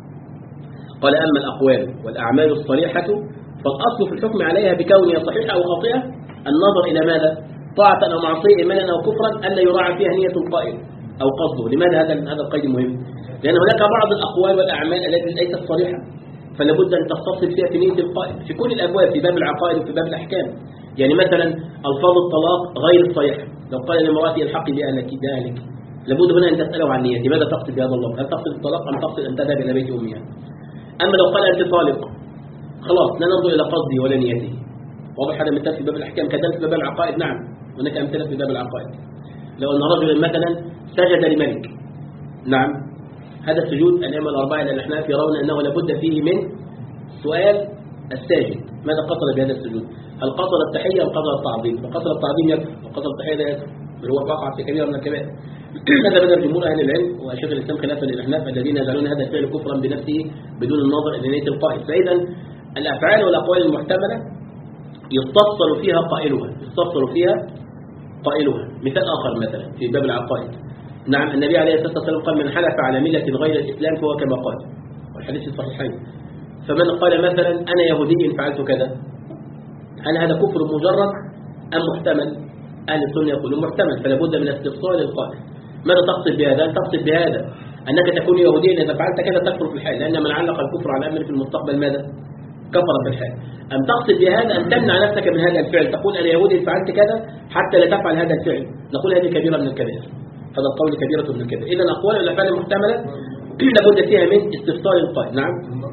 قال أما الأقوال والأعمال الصريحة فالأصل في الحكم عليها بكونها صحيحة أو خاطئة النظر إلى ماذا؟ طاعة أو معصية، إيمانا أو كفرا، ألا يراعى فيها نية القائل أو قصده. لماذا هذا هذا القيد مهم؟ لأن هناك بعض الأقوال والأعمال التي ليست صريحة فلا بد أن تتصل فيها في نية القائل في كل الأبواب، في باب العقائد وفي باب الأحكام. يعني مثلا ألفاظ الطلاق غير الصريحة، لو قال لامرأتي الحقي بأهلك بأهلك لابد هنا أن تسأله عن نيته، ماذا تقصد بهذا اللفظ؟ هل تقصد الطلاق أم تقصد أن تذهب إلى بيت أمها؟ أما لو قال أنت طالق خلاص لا ننظر إلى قصدي ولا نيته. واضح هذا مثال في باب الأحكام، كذلك في باب العقائد. نعم هناك أمثلة في باب العقائد. لو أن رجلا مثلا سجد لملك، نعم هذا السجود الأئمة الأربعة إلى الأحناف يرون أنه لابد فيه من سؤال الساجد ماذا قصد بهذا السجود؟ هل قصد التحية أو قصد التعظيم؟ فقصد التعظيم يكفر، وقصد التحية لا يكفر، بل هو وقع في كبيرة من الكبائر. هذا مذهب جمهور أهل العلم وشيخ الإسلام خلافا للأحناف الذين يجعلون هذا الفعل كفرا بنفسه بدون النظر إلى نية القائل. فإذا الأفعال والأقوال المحتملة يستفصل فيها قائلها يستفصل فيها قائلها. مثال آخر مثلا في باب العقائد، نعم النبي عليه الصلاة والسلام قال من حلف على ملة غير الإسلام فهو كما قال، والحديث الصحيحين. فمن قال مثلا أنا يهودي فعلت كذا، هل هذا كفر مجرد أم محتمل؟ أهل السنة يقولون محتمل، فلا بد من استفصال القائل. ماذا تقصد بهذا؟ أن تقصد بهذا أنك تكون يهوديا إذا فعلت كذا تكفر في الحال، لأن من علق الكفر على الأمر في المستقبل ماذا؟ كفر في الحال. أم تقصد بهذا أن تمنع نفسك من هذا الفعل، تقول أنا يهودي فعلت كذا حتى لا تفعل هذا الفعل، نقول هذه كبيرة من الكبائر، هذا القول كبيرة من الكبائر. إذا الأقوال والأفعال المحتملة لابد فيها من استفصال القائل. نعم.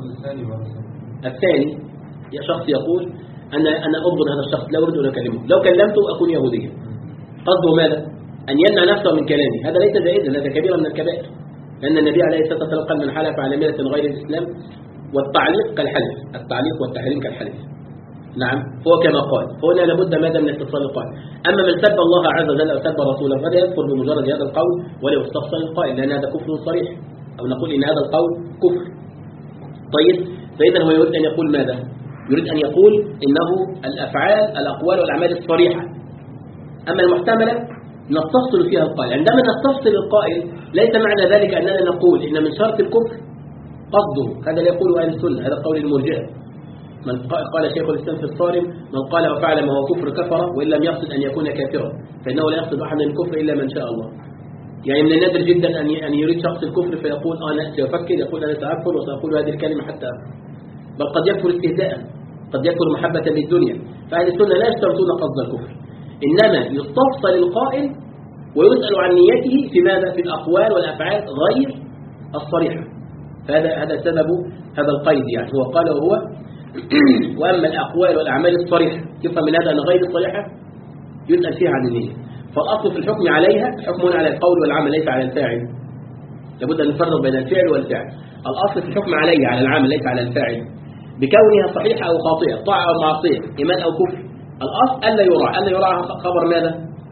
الثاني يا شخص يقول أنا أنا أبغض هذا الشخص لا أريد أن أكلمه، لو كلمته أكون يهوديا. قصده ماذا؟ أن يمنع نفسه من كلامي، هذا ليس جائزا، هذا كبيرة من الكبائر، لأن النبي عليه الصلاة والسلام قال من حلف على ملة غير الإسلام، والتعليق كالحلف، التعليق والتحريم كالحلف. نعم هو كما قال، فهنا لابد ماذا من استفصال القائل. أما من سب الله عز وجل أو سب رسوله فلا يكفر بمجرد هذا القول ولا يستفصل القائل، لأن هذا كفر صريح، أو نقول إن هذا القول كفر. طيب فإذا هو يريد أن يقول ماذا؟ يريد أن يقول إنه الأفعال الأقوال والأعمال الصريحة، أما المحتملة نستفصل فيها القائل. عندما نستفصل القائل ليس معنى ذلك أننا نقول إن من شرط الكفر قصده، هذا لا يقول أهل السنة، هذا قول المرجئة. من قال شيخ الإسلام في الصارم من قال وفعل ما هو كفر كفر وإن لم يقصد أن يكون كافرا، فإنه لا يقصد أحد الكفر إلا من شاء الله. يعني من النادر جدا أن يريد شخص الكفر فيقول أنا سأفكر، يقول أنا سأكفر وسأقول هذه الكلمة حتى أكفر، بل قد يكفر استهزاء، قد يكفر محبة للدنيا. فأهل السنة لا يشترطون قصد الكفر، إنما يستفصل القائل ويسأل عن نيته في ماذا؟ في الأقوال والأفعال غير الصريحة. فهذا هذا سبب هذا القيد، يعني هو قال وهو وأما الأقوال والأعمال الصريحة يفهم من هذا أن غير الصريحة يسأل فيها عن النية. فالأصل في الحكم عليها حكم على القول والعمل ليس على الفاعل، لابد أن نفرق بين الفعل والفعل. الأصل في الحكم عليها على العمل ليس على الفاعل، بكونها صحيحة أو خاطئة، طاعة أو معصية، إيمان أو كفر. الأصل ألا يراعى، ألا يراعى خبر ماذا؟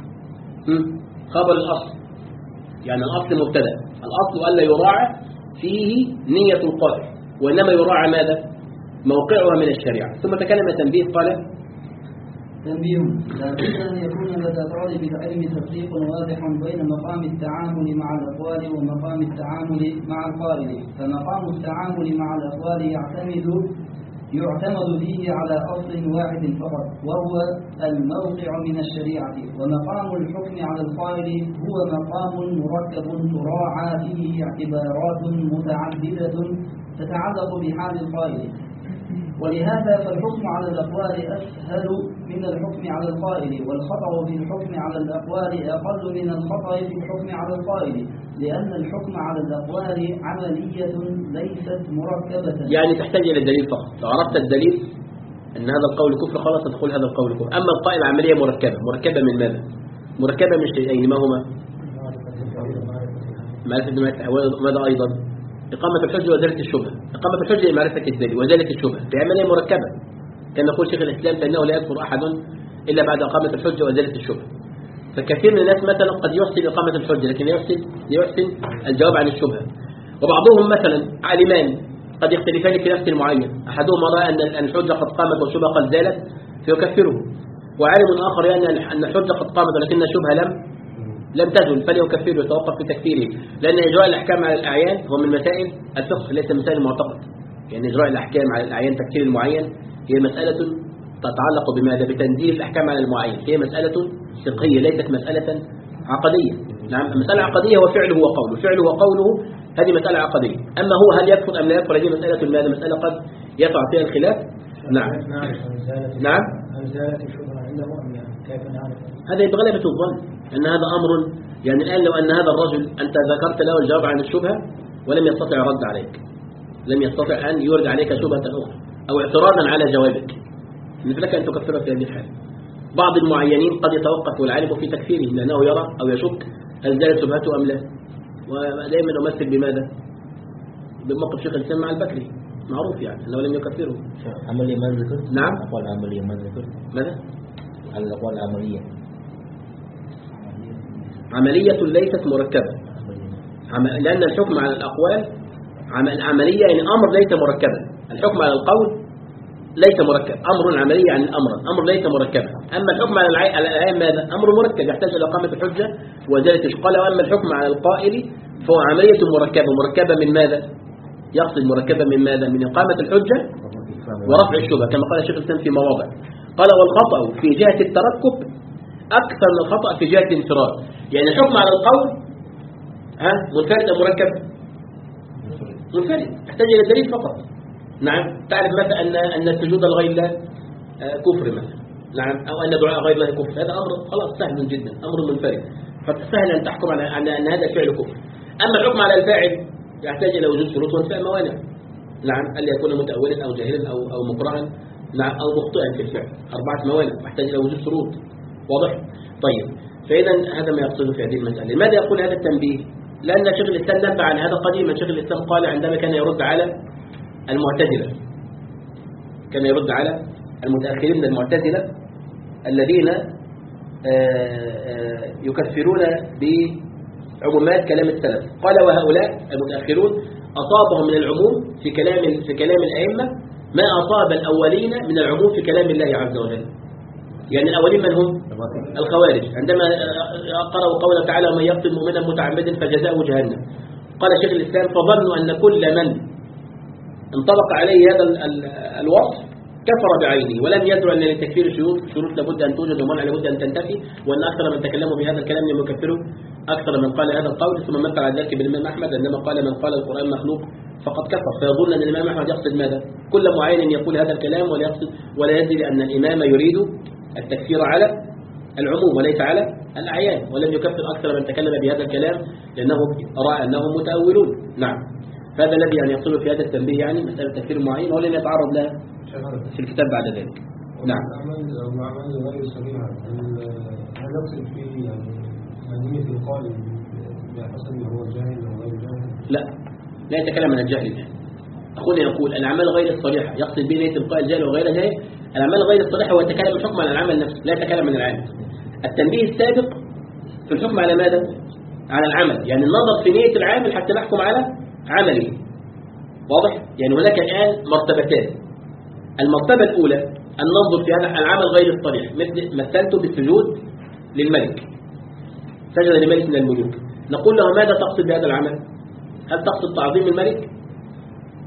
خبر الأصل، يعني الأصل مبتدأ، الأصل ألا يراعى فيه نية القائل، وإنما يراعى ماذا؟ موقعها من الشريعة. ثم تكلم تنبيه قال تنبيه لا بد أن يكون لدى طالب العلم تفريق واضح بين مقام التعامل مع الأقوال ومقام التعامل مع القائل. فمقام التعامل مع الأقوال يعتمد يعتمد فيه على أصل واحد فقط، وهو الموقع من الشريعة. ومقام الحكم على القائل هو مقام مركب تراعى فيه اعتبارات متعددة تتعلق بحال القائل، ولهذا فالحكم على الأقوال أسهل من الحكم على القائل، والخطأ في الحكم على الأقوال أقل من الخطأ في الحكم على القائل، لأن الحكم على الأقوال عملية ليست مركبة. يعني تحتاج إلى الدليل فقط. لو عرفت الدليل أن هذا القول كفر خلاص تقول هذا القول كفر. أما القائل عملية مركبة، مركبة من ماذا؟ مركبة من شيئين، ما هما؟ معرفة ماذا أيضا؟ إقامة الحجة وإزالة الشبهة. إقامة الحجة هي معرفة الدليل وإزالة الشبهة، في عملية مركبة. كان يقول شيخ الإسلام فإنه لا يكفر أحد إلا بعد إقامة الحجة وإزالة الشبهة. فكثير من الناس مثلا قد يحسن إقامة الحجة لكن يحسن يحسن الجواب عن الشبهة. وبعضهم مثلا عالمان قد يختلفان في نفس معين، أحدهما رأى أن الحجة قد قامت والشبهة قد زالت فيكفره، وعالم آخر يعني أن الحجة قد قامت ولكن الشبهة لم لم تزل فليكفره ويتوقف في تكفيره، لأن إجراء الأحكام على الأعيان هو من مسائل الفقه ليس مسائل المعتقد. يعني إجراء الأحكام على الأعيان تكفير المعين هي مسألة تتعلق بماذا؟ بتنزيل الأحكام على المعين، هي مسألة فقهية ليست مسألة عقدية. نعم، المسألة العقدية هو فعله وقوله، فعله وقوله هذه مسألة عقدية. أما هو هل يكفر أم لا يكفر هذه مسألة ماذا؟ مسألة قد يقع فيها الخلاف. نعم نعم هذا بغلبة الظن أن هذا أمر، يعني الآن لو أن هذا الرجل أنت ذكرت له الجواب عن الشبهة ولم يستطع رد عليك، لم يستطع أن يرد عليك شبهة أخرى أو اعتراضا على جوابك، لك أن تكفره في هذه الحالة. بعض المعينين قد يتوقف العالم في تكفيره لأنه يرى أو يشك هل زالت شبهته أم لا. ودائما أمثل بماذا؟ بموقف شيخ الإسلام مع البكري معروف، يعني أنه لم يكفره. عملية ما ذكرت؟ نعم، أقوال عملية ما ذكرت. ماذا؟ على الأقوال العملية عملية ليست مركبة، لأن الحكم على الأقوال عملية، يعني أمر ليس مركبا. الحكم على القول ليس مركب، أمر عملي عن الأمر، أمر ليس مركبا. أما الحكم على الأعيان ماذا؟ أمر مركب يحتاج إلى إقامة الحجة وإزالة الشبهة. وأما الحكم على القائل فهو عملية مركبة، مركبة من ماذا؟ يقصد مركبة من ماذا؟ من إقامة الحجة ورفع الشبهة، كما قال الشيخ الإسلام في مواضع. قال والخطأ في جهة التركب أكثر من الخطأ في جهة الانفراد. يعني الحكم على القول ها منفرد أم مركب؟ منفرد، يحتاج إلى دليل فقط. نعم، تعرف مثلا أن أن السجود لغير الله كفر مثلا، نعم، أو أن دعاء غير الله كفر، هذا أمر خلاص سهل جدا، أمر منفرد، فسهل أن تحكم على أن هذا الفعل كفر. أما الحكم على الفاعل يحتاج إلى وجود شروط وانتفاء موانع. نعم، أن يكون متأولا أو جاهلا أو أو مكرها، نعم، أو مخطئا في الفعل، أربعة موانع يحتاج إلى وجود شروط. واضح؟ طيب، فإذا هذا ما يقصده في هذه المسألة. لماذا يقول هذا التنبيه؟ لأن شيخ الإسلام نبه عن هذا قديما. شيخ الإسلام قال عندما كان يرد على المعتزلة، كان يرد على المتأخرين من المعتزلة الذين يكفرون بعمومات كلام السلف، قال وهؤلاء المتأخرون أصابهم من العموم في كلام في كلام الأئمة ما أصاب الأولين من العموم في كلام الله عز وجل. يعني الأولين من هم؟ الخوارج، عندما قرأوا قوله تعالى ومن يقتل مؤمنا متعمدا فجزاؤه جهنم، قال شيخ الإسلام فظنوا أن كل من انطبق عليه هذا الوصف كفر بعينه، ولم يدر أن للتكفير شروط شروط لابد أن توجد ومنع لابد أن تنتفي، وأن أكثر من تكلموا بهذا الكلام لم يكفروا أكثر من قال هذا القول. ثم مثل على ذلك بالإمام أحمد عندما قال من قال القرآن مخلوق فقد كفر، فيظن أن الإمام أحمد يقصد ماذا؟ كل معين يقول هذا الكلام ولا يقصد ولا يدري أن الإمام يريد التكفير على العموم وليس على الأعيان، ولم يكفر أكثر من تكلم بهذا الكلام لأنه رأى أنهم متأولون. نعم، هذا الذي يعني يقصد في هذا التنبيه، يعني مسألة تكفير معين ولن يتعرض لها في الكتاب بعد ذلك. نعم. الأعمال غير صحيحة، هل يقصد فيه يعني نية القائل بحسب هو جاهل أو غير جاهل؟ لا، لا يتكلم عن الجهل الآن. أخونا يقول الأعمال غير الصريحة يقصد به نية القائل جاهل وغير جاهل. الأعمال غير الصريحة هو يتكلم الحكم على العمل نفسه، لا يتكلم عن العامل. التنبيه السابق في الحكم على ماذا؟ على العمل، يعني النظر في نية العامل حتى نحكم على عمله. واضح؟ يعني هناك الآن مرتبتان. المرتبة الأولى أن ننظر في هذا العمل غير الصريح، مثل مثلته بالسجود للملك، سجد لملك من الملوك، نقول له ماذا تقصد بهذا العمل؟ هل تقصد تعظيم الملك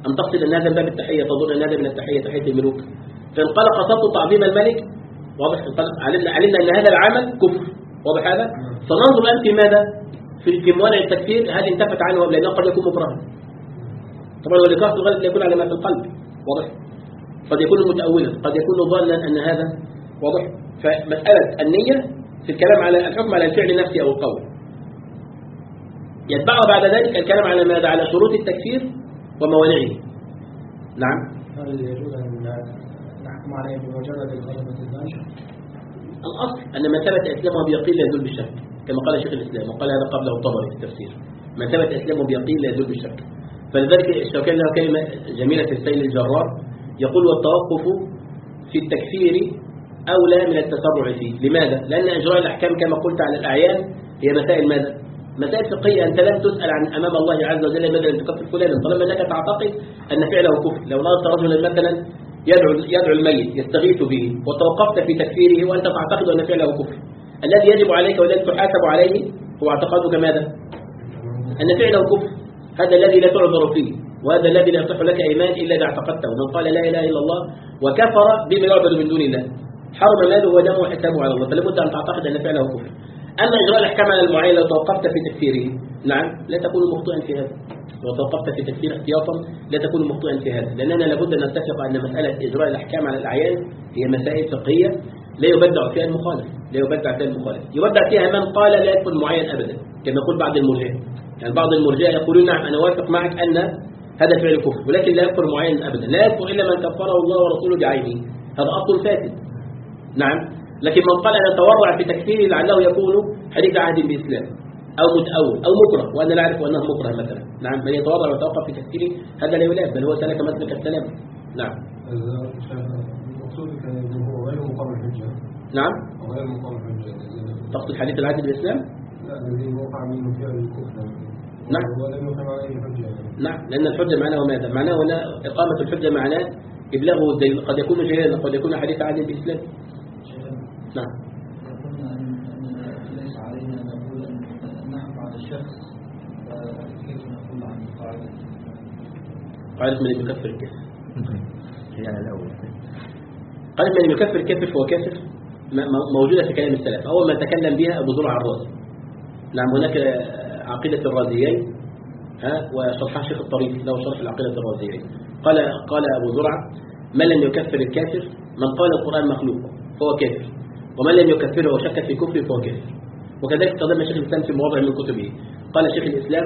أم تقصد أن هذا من باب التحية، تظن أن هذا من التحية تحية الملوك؟ فإن قال قصدت تعظيم الملك، واضح، علمنا علمنا أن هذا العمل كفر، واضح هذا؟ فننظر الآن في ماذا؟ في في موانع التكفير، هذه انتفت عنه لأنه قد يكون مكرها. طبعا والإكراه في الغالب لا يكون على ما في القلب، واضح؟ قد يكون متأولا، قد يكون ظانا أن هذا واضح. فمسألة النية في الكلام على الحكم على الفعل النفسي أو القول، يتبعها بعد ذلك الكلام على ماذا؟ على شروط التكفير وموانعه. نعم. هل يجوز أن نحكم عليه بمجرد الغلبة الداعش؟ الأصل أن من ثبت إسلامه بيقين لا يزول بالشك، كما قال شيخ الإسلام، وقال هذا قبله الطبري في التفسير، من ثبت إسلامه بيقين لا يزول بالشك. فلذلك الشوكاني له كلمة جميلة في السيل الجرار، يقول والتوقف في التكفير أولى من التسرع فيه. لماذا؟ لأن إجراء الأحكام كما قلت على الأعيان هي مسائل ماذا؟ مسائل فقهية، أنت لن تسأل عن أمام الله عز وجل ماذا لم تكفر فلانا، طالما أنك تعتقد أن فعله كفر. لو نظرت رجلا مثلا يدعو يدعو الميت يستغيث به وتوقفت في تكفيره وأنت تعتقد أن فعله كفر، الذي يجب عليك والذي تحاسب عليه هو اعتقادك ماذا؟ أن فعله كفر، هذا الذي لا تعذر فيه، وهذا الذي لا يصح لك إيمان إلا إذا اعتقدته. من قال لا إله إلا الله وكفر بما يعبد من دون الله حرم ماله ودمه وحسابه على الله، فلابد أن تعتقد أن فعله كفر. أما إجراء الأحكام على المعين لو توقفت في تكفيره، نعم، لا تكون مخطئا في هذا. لو توقفت في تكفير احتياطا لا تكون مخطئا في هذا، لأننا لابد أن نتفق أن مسألة إجراء الأحكام على الأعيان هي مسائل فقهية لا يبدع فيها المخالف، لا يبدع فيها المخالف، يبدع فيها من قال لا يكفر معين أبدا، كما يقول بعض المرجئة. يعني بعض المرجئة يقولون نعم أنا وافق معك أن هذا فعل كفر، ولكن لا يكفر معين أبدا، لا يكفر إلا من كفره الله ورسوله بعينه، هذا أصل فاسد. نعم، لكن من قال أنا أتورع في تكفيره لعله يكون حديث عهد بإسلام أو متأول أو مكره، وأنا لا أعرف أنه مكره مثلا. نعم، من يتورع ويتوقف في تكفيره هذا لا يلام، بل هو سلك مسلك السلام. نعم. مقصودك أنه هو غير مقام الحجة. نعم. غير مقام الحجة. تقصد حديث العهد بالإسلام؟ لا، الذي وقع منه فعل الكفر. نعم. ولم يقم عليه الحجة. نعم، لأن الحجة معناه ماذا؟ معناه لا إقامة الحجة معناه إبلاغه الدليل، قد يكون جاهلا قد يكون حديث عهد بالإسلام. نعم. قلنا أن ليس علينا أن نقول أن نحكم على الشخص، كيف نقول عن القاعدة؟ قاعدة من يكفر الكافر. يعني الأول قاعدة من يكفر الكافر فهو كافر موجودة في كلام السلف، أول ما تكلم بها أبو زرع الرازي. نعم، هناك عقيدة الرازيين ها وشرحها شيخ الطريفي له شرح العقيدة الرازيين. قال قال أبو زرع من لم يكفر الكافر من قال القرآن مخلوق فهو كافر، ومن لم يكفره وشك في كفره فهو كافر. وكذلك استخدم شيخ الإسلام في مواضع من كتبه. قال شيخ الإسلام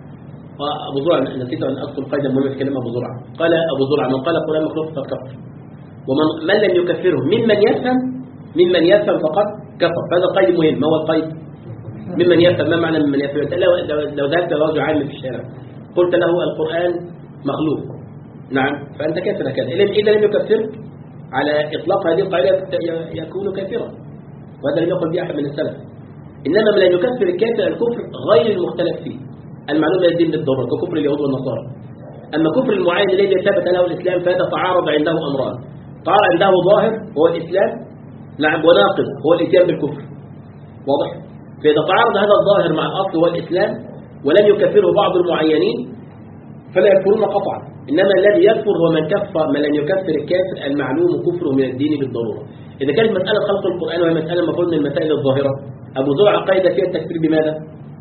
أبو زرع، نسيت أن أذكر قيدا مهمة في كلام أبو زرع، قال أبو زرع من قال القرآن مخلوق فقد كفر، ومن من لم يكفره ممن يفهم ممن يفهم فقد كفر. هذا قيد مهم. ما هو القيد؟ ممن يفهم. ما معنى ممن يفهم؟ لو لو ذهبت لرجل عام في الشارع قلت له القرآن مخلوق، نعم، فأنت كافر هكذا. إذا لم يكفر على إطلاق هذه القاعدة يكون كافرا، وهذا لم يقل به أحد من السلف. إنما من لم يكفر الكافر الكفر غير المختلف فيه المعلوم الدين بالضرورة ككفر اليهود والنصارى. أما كفر المعين الذي ثبت له الإسلام فهذا تعارض عنده أمران، تعارض عنده ظاهر هو الإسلام، نعم، وناقض هو الإتيان بالكفر، واضح؟ فإذا تعارض هذا الظاهر مع الأصل هو الإسلام ولم يكفره بعض المعينين فلا يكفرون قطعا. إنما الذي يكفر هو من كفر من لم يكفر الكافر المعلوم كفره من الدين بالضرورة. إذا كانت مسألة خلق القرآن وهي مسألة المفروض من المسائل الظاهرة، أبو زرع قيد فيها التكفير بماذا؟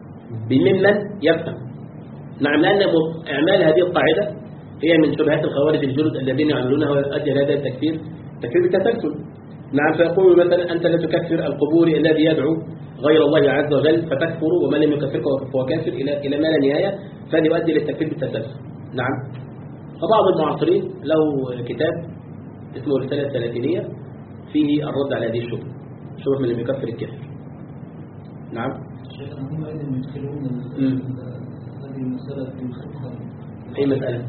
بممن يفهم. نعم، لأن إعمال هذه القاعدة هي من شبهات الخوارج الجلد الذين يعملونها ويؤدي هذا التكفير تكفير بالتسلسل. نعم، فيقول مثلا أنت لا تكفر القبور الذي يدعو غير الله عز وجل فتكفر، ومن لم يكفرك فهو كافر إلى إلى ما لا نهاية، فهذا يؤدي للتكفير بالتسلسل. نعم. فبعض المعاصرين له كتاب اسمه الرسالة الثلاثينية فيه الرد على هذه الشبهة، شبهة من لم يكفر الكافر. نعم. شيخنا هم أيضا يدخلون هذه المسألة في الخطة. أي مسألة؟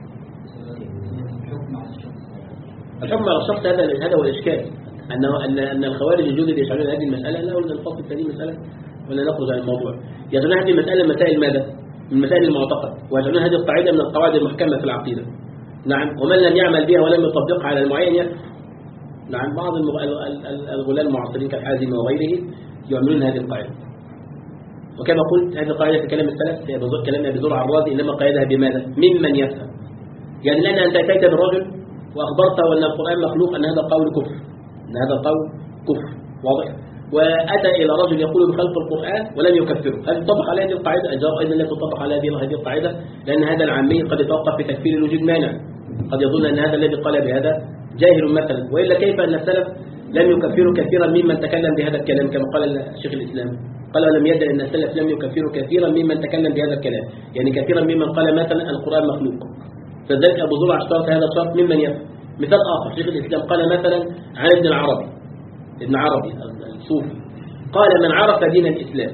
الحكم على الشخص. الحكم على الشخص هذا هذا هو الإشكال، أنه أن أن الخوارج الجدد يشعرون هذه المسألة، لا أريد الفصل في هذه المسألة ولا نخرج عن الموضوع. يجعلون هذه المسألة مسائل ماذا؟ من مسائل المعتقد، ويجعلون هذه القاعدة من القواعد المحكمة في العقيدة. نعم، ومن لم يعمل بها ولم يطبقها على المعين يكفر. نعم، بعض الغلاة المعاصرين كالحازم وغيره يعملون هذه القاعدة. وكما قلت هذه القاعدة في كلام السلف في كلام أبي زرع الرازي إنما قيدها بماذا؟ ممن يفهم. يعني لأن أنت أتيت بالرجل وأخبرته أن القرآن مخلوق أن هذا القول كفر، أن هذا القول كفر واضح. وأتى إلى رجل يقول بخلق القرآن ولم يكفره، هل تطبق على هذه القاعدة؟ الجواب أيضا لا تطبق على هذه القاعدة، لأن هذا العامي قد يتوقف في تكفير الوجود مانع، قد يظن أن هذا الذي قال بهذا جاهل مثلا. وإلا كيف أن السلف لم يكفروا كثيرا ممن تكلم بهذا الكلام كما قال شيخ الإسلام، قال ولم يدع أن السلف لم يكفروا كثيرا ممن تكلم بهذا الكلام، يعني كثيرا ممن قال مثلا القرآن مخلوق. فذلك أبو زرع اشترط هذا الشرط ممن يفهم. مثال آخر شيخ الإسلام قال مثلا عن ابن العربي، ابن عربي الصوفي قال من عرف دين الإسلام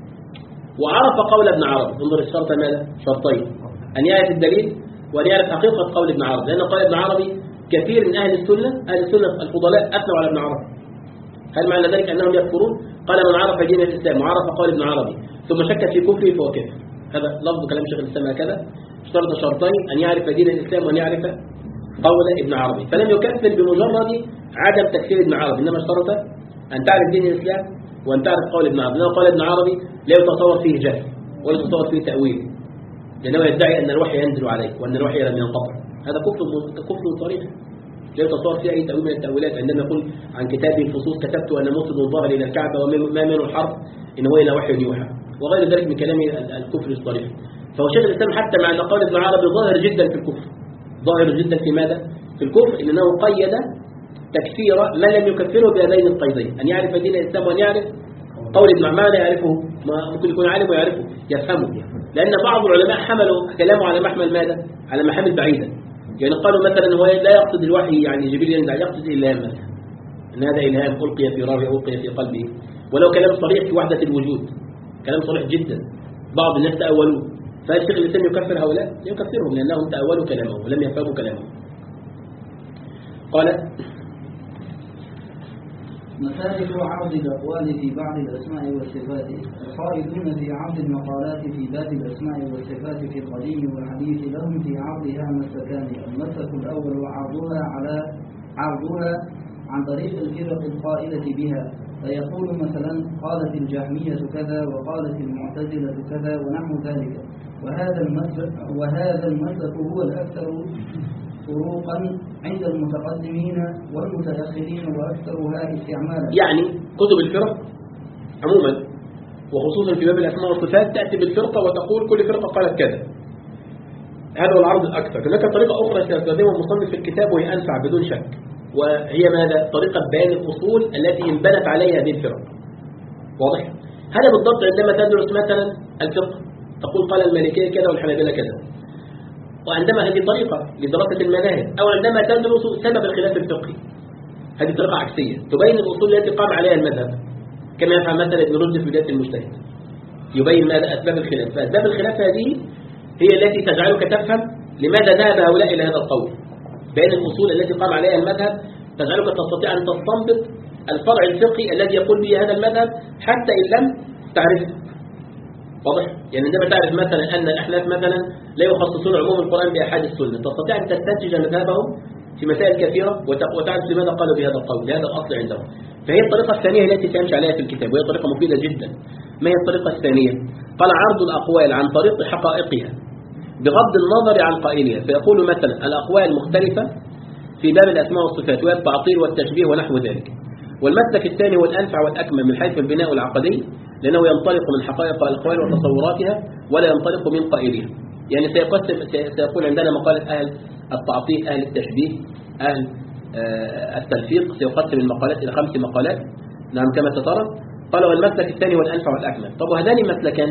وعرف قول ابن عربي، انظر الشرط ماذا؟ شرطين، أن يعرف الدليل وأن يعرف حقيقة قول ابن عربي، لأن قال ابن عربي كثير من أهل السنة أهل السنة الفضلاء أثنوا على ابن عربي. هل معنى ذلك أنهم يكفرون؟ قال من عرف دين الإسلام وعرف قول ابن عربي ثم شك في كفره فهو كافر. هذا لفظ كلام شيخ الإسلام هكذا، اشترط شرطين أن يعرف دين الإسلام وأن يعرف قول ابن عربي، فلم يكفر بمجرد عدم تكفير ابن عربي، إنما اشترط أن تعرف دين الإسلام وأن تعرف قول ابن عربي. لأنه قال ابن عربي لا يتصور فيه جهل ولا يتصور فيه تأويل، لأنه يدعي أن الوحي ينزل عليه وأن الوحي لم ينقطع، هذا كفر كفر صريح لا يتصور فيه أي تأويل من التأويلات. عندما يقول عن كتابه الفصوص كتبت أن مسلم الظاهر إلى الكعبة وما من الحرف إن هو إلى وحي يوحى وغير ذلك من كلام الكفر الصريح. فهو شيخ الإسلام حتى مع أن قول ابن عربي ظاهر جدا في الكفر، ظاهر جدا في ماذا؟ في الكفر، إنه قيد تكفير من لم يكفره بهذين القيدين، أن يعرف دين الإسلام وأن يعرف قول ابن عربي. ما لا يعرفه ما ممكن يكون عالم ويعرفه يفهمه، لأن بعض العلماء حملوا كلامه على محمل ماذا؟ على محامل بعيدة، يعني قالوا مثلا هو لا يقصد الوحي يعني جبريل ينزل، يقصد الإلهام مثلا، أن هذا إلهام ألقي في راوي ألقي في قلبه، ولو كلام صريح في وحدة الوجود، كلام صريح جدا. بعض الناس تأولوه، فهل شيخ الإسلام يكفر هؤلاء؟ يكفرهم لأنهم تأولوا كلامه ولم يفهموا كلامه. قال مسالك عرض الأقوال في بعض الأسماء والصفات. القائلون في عرض المقالات في باب الأسماء والصفات في القديم والحديث لهم في عرضها مسلكان. المسلك الأول عرضها على عرضها عن طريق الفرق القائلة بها، فيقول مثلا قالت الجهمية كذا وقالت المعتزلة كذا ونحو ذلك. وهذا المسلك وهذا المسلك هو الأكثر فروقا عند المتقدمين والمتأخرين وأكثرها استعمالا. يعني كتب الفرق عموما وخصوصا في باب الأسماء والصفات تأتي بالفرقة وتقول كل فرقة قالت كذا، هذا هو العرض الأكثر. هناك طريقة أخرى سيستخدمها المصنف في الكتاب وهي أنفع بدون شك، وهي ماذا؟ طريقة بيان الأصول التي انبنت عليها هذه الفرق. واضح؟ هذا بالضبط عندما تدرس مثلا الفقه تقول قال المالكية كذا والحنابلة كذا، وعندما هذه طريقة لدراسة المذاهب، أو عندما تدرس سبب الخلاف الفقهي هذه طريقة عكسية تبين الأصول التي قام عليها المذهب، كما يفعل مثلا ابن رشد في بداية المجتهد يبين ماذا أسباب الخلاف. فأسباب الخلاف هذه هي التي تجعلك تفهم لماذا ذهب هؤلاء إلى هذا القول. بين الأصول التي قام عليها المذهب تجعلك تستطيع أن تستنبط الفرع الفقهي الذي يقول به هذا المذهب حتى إن لم تعرفه. واضح؟ يعني عندما تعرف مثلا أن الأحناف مثلا لا يخصصون عموم القرآن بأحاد السنة، تستطيع أن تستنتج مذهبهم في مسائل كثيرة وتعرف لماذا قالوا بهذا القول، لهذا الأصل عندهم. فهي الطريقة الثانية التي سيمشي عليها في الكتاب، وهي طريقة مفيدة جدا. ما هي الطريقة الثانية؟ قال عرض الأقوال عن طريق حقائقها بغض النظر عن قائلها، فيقول مثلا الأقوال مختلفة في باب الأسماء والصفات والتعطيل والتشبيه ونحو ذلك. والمسلك الثاني هو الأنفع والأكمل من حيث البناء العقدي، لأنه ينطلق من حقائق الأقوال وتصوراتها ولا ينطلق من قائلها. يعني سيقسم سيقول عندنا مقالة أهل التعطيل، أهل التشبيه، أهل التلفيق، سيقسم المقالات إلى خمس مقالات نعم كما سترى. قال والمسلك الثاني والأنفع والأكمل. طب وهذان مسلكان؟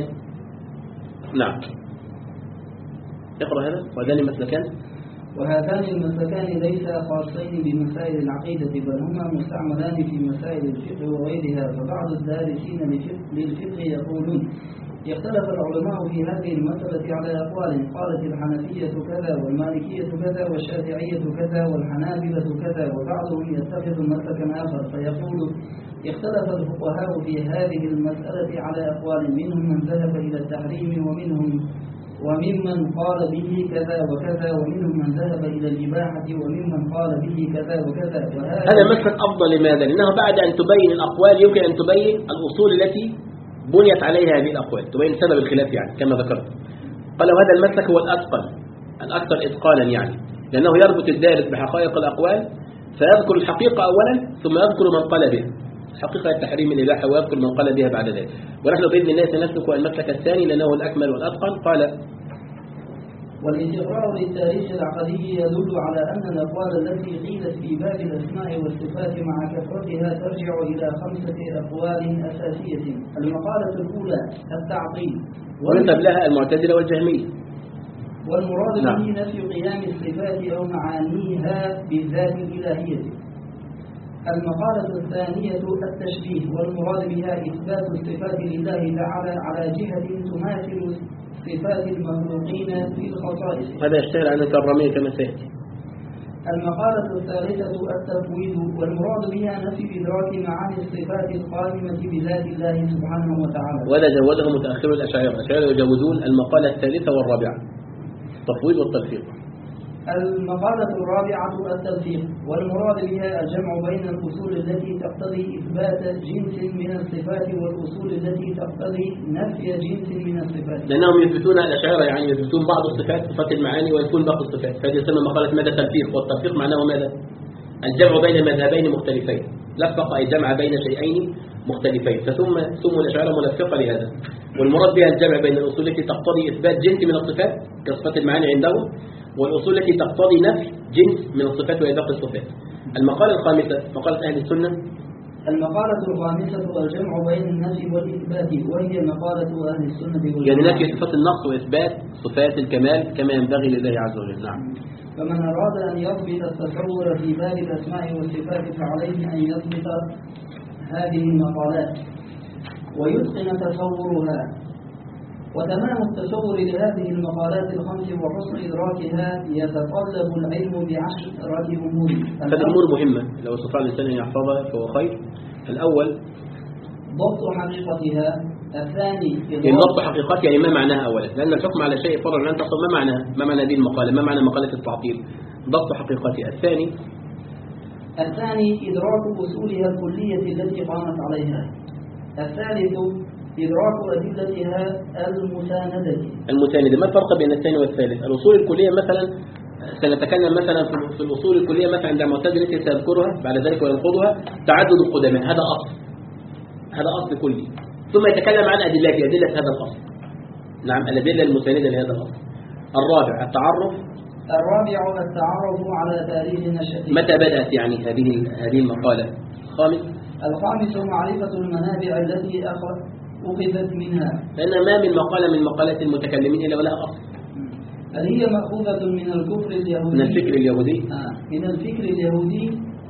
نعم اقرأ هذا. وهذان مسلكان وهذان المسلكان ليس خاصين بمسائل العقيدة، بل هما مستعملان في مسائل الفقه وغيرها. فبعض الدارسين للفقه يقولون اختلف العلماء في هذه المسألة على أقوال، قالت الحنفية كذا والمالكية كذا والشافعية كذا والحنابلة كذا، وبعضهم يتخذ مسلكا آخر فيقول اختلف الفقهاء في هذه المسألة على أقوال، منهم من ذهب إلى التحريم ومنهم وممن قال به كذا وكذا، ومنهم من ذهب إلى الإباحة وممن قال به كذا وكذا. هذا المسلك أفضل. لماذا؟ لأنه بعد أن تبين الأقوال يمكن أن تبين الأصول التي بنيت عليها هذه الأقوال، تبين سبب الخلاف يعني كما ذكرت. قال وهذا المسلك هو الأثقل الأكثر إتقانا يعني، لأنه يربط الدارس بحقائق الأقوال فيذكر الحقيقة أولا ثم يذكر من قال بها، حقيقة التحريم الإباحة، ويذكر من قال بها بعد ذلك. ونحن بإذن الله سنسلك المسلك الثاني لأنه الأكمل والأتقن. قال: والاستقراء للتاريخ العقدي يدل على أن الأقوال التي قيلت في باب الأسماء والصفات مع كثرتها ترجع إلى خمسة أقوال أساسية. المقالة الأولى التعطيل، وينسب لها المعتزلة والجهمية، والمراد نعم. به نفي قيام الصفات أو معانيها بالذات الإلهية. المقالة الثانية التشبيه، والمراد بها إثبات الصفات لله تعالى على جهة تماثل صفات المخلوقين في الخصائص. هذا يشتهر عن الكرامية كما سيأتي. المقالة الثالثة التفويض، والمراد بها نفي إدراك معاني الصفات القائمة بذات الله سبحانه وتعالى. ولا جوزه متأخر الأشاعرة، الأشاعرة يجوزون المقالة الثالثة والرابعة، التفويض والتلفيق. المقالة الرابعة التلفيق، والمراد بها الجمع بين الأصول التي تقتضي إثبات جنس من الصفات والأصول التي تقتضي نفي جنس من الصفات، لأنهم يثبتون الأشاعرة يعني يثبتون بعض الصفات صفات المعاني ويكون باقي الصفات، فهذه يسمى مقالة ماذا تلفيق. والتلفيق معناه ماذا؟ الجمع بين مذهبين مختلفين، لفق أي جمع بين شيئين مختلفين، فثم ثم الأشاعرة ملفقة لهذا. والمراد بها الجمع بين الأصول التي تقتضي إثبات جنس من الصفات كصفات المعاني عندهم، والأصول التي تقتضي نفي جنس من الصفات وهي باقي الصفات. المقالة الخامسة مقالة أهل السنة. المقالة الخامسة الجمع بين النفي والإثبات، وهي مقالة أهل السنة والجماعة، يعني نفي صفات النقص وإثبات صفات الكمال كما ينبغي لله عز وجل. نعم. فمن أراد أن يضبط التصور في باب الأسماء والصفات فعليه أن يضبط هذه المقالات ويتقن تصورها. وتمام التصور لهذه المقالات الخمس وحسن إدراكها يتطلب العلم بعشرة أمور. هذه الأمور مهمة، لو استطاع الإنسان أن يحفظها فهو خير. الأول ضبط حقيقتها. الثاني يعني ضبط حقيقتها، يعني ما معناها أولا، لأن الحكم على شيء فرع أن تصل ما معناها، ما معنى هذه المقالة، ما معنى مقالة التعطيل. ضبط حقيقتها. الثاني الثاني إدراك أصولها الكلية التي قامت عليها. الثالث إدراك أدلتها المساندة. المساندة. ما الفرق بين الثاني والثالث؟ الأصول الكلية مثلا سنتكلم مثلا في الأصول الكلية مثلا عند المعتزلة التي سيذكرها بعد ذلك وينقضها تعدد القدماء، هذا أصل، هذا أصل كلي، ثم يتكلم عن أدلة أدلة هذا الأصل. نعم، الأدلة المساندة لهذا الأصل. الرابع التعرف. الرابع التعرف على تاريخ نشأته، متى بدأت يعني هذه هذه المقالة. الخامس الخامس معرفة المنابع التي أخذت منها، لأن ما من مقالة من مقالات المتكلمين إلا ولها أصل. هل هي مأخوذة من الكفر اليهودي، من الفكر اليهودي آه. من الفكر اليهودي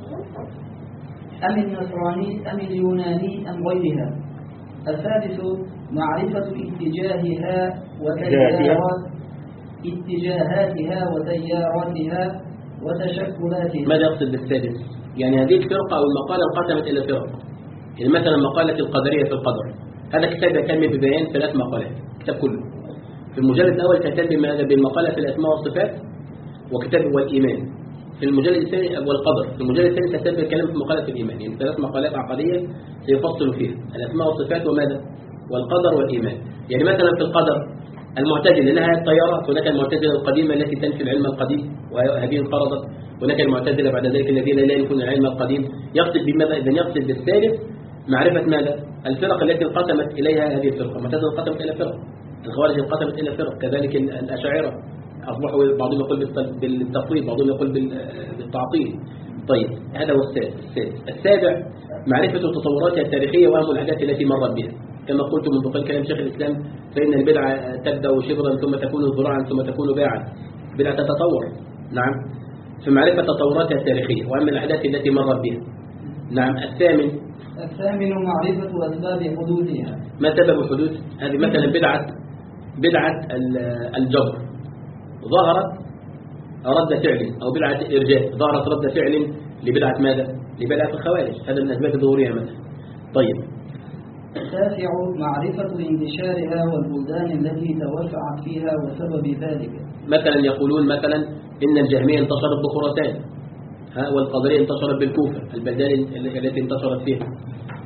أم النصراني أم اليوناني أم غيرها. الثالث معرفة اتجاهها وتيارات اتجاهاتها وتياراتها وتشكلاتها. ماذا يقصد بالسادس؟ يعني هذه الفرقة أو المقالة انقسمت إلى فرق. يعني مثلا مقالة القدرية في القدر، هذا كتاب يهتم ببيان ثلاث مقالات، كتاب كله. في المجلد الأول تهتم بالمقالة في الأسماء والصفات وكتاب هو الإيمان. في المجلد الثاني والقدر، في المجلد الثاني تهتم بالكلام في مقالة الإيمان، يعني ثلاث مقالات عقدية سيفصل فيها الأسماء والصفات وماذا؟ والقدر والإيمان. يعني مثلا في القدر المعتزلة لها الطيارات، هناك المعتزلة القديمة التي تنفي العلم القديم وهذه انقرضت، هناك المعتزلة بعد ذلك الذين لا ينفون العلم القديم. يقصد بماذا؟ إذن يقصد بالثالث معرفة ماذا؟ الفرق التي انقسمت إليها هذه الفرقة. المعتزلة انقسمت إلى فرق، الخوارج انقسمت إلى فرق، كذلك الأشاعرة أصبحوا بعضهم يقول بالتفويض بعضهم يقول بالتعطيل. طيب هذا هو السادس. السابع معرفة التطورات التاريخية وأهم الأحداث التي مرت بها، كما قلت من قبل كلام شيخ الإسلام فإن البدعة تبدأ شبرا ثم تكون ذراعا ثم تكون باعا، بدعة تتطور. نعم، في معرفة التطورات التاريخية وأهم الأحداث التي مرت بها. نعم. الثامن الثامن معرفة أسباب حدوثها. ما سبب الحدوث؟ هذه مثلا بدعة بدعة الجبر ظهرت رد فعل، أو بدعة الإرجاء ظهرت رد فعل لبدعة ماذا؟ لبدعة الخوارج، هذا من أسباب ظهورها مثلا. طيب التاسع معرفة انتشارها والبلدان التي توسعت فيها وسبب ذلك. مثلا يقولون مثلا إن الجهمية انتشرت بخراسان، ها، والقدرية انتشرت بالكوفة، البلدان التي انتشرت فيها.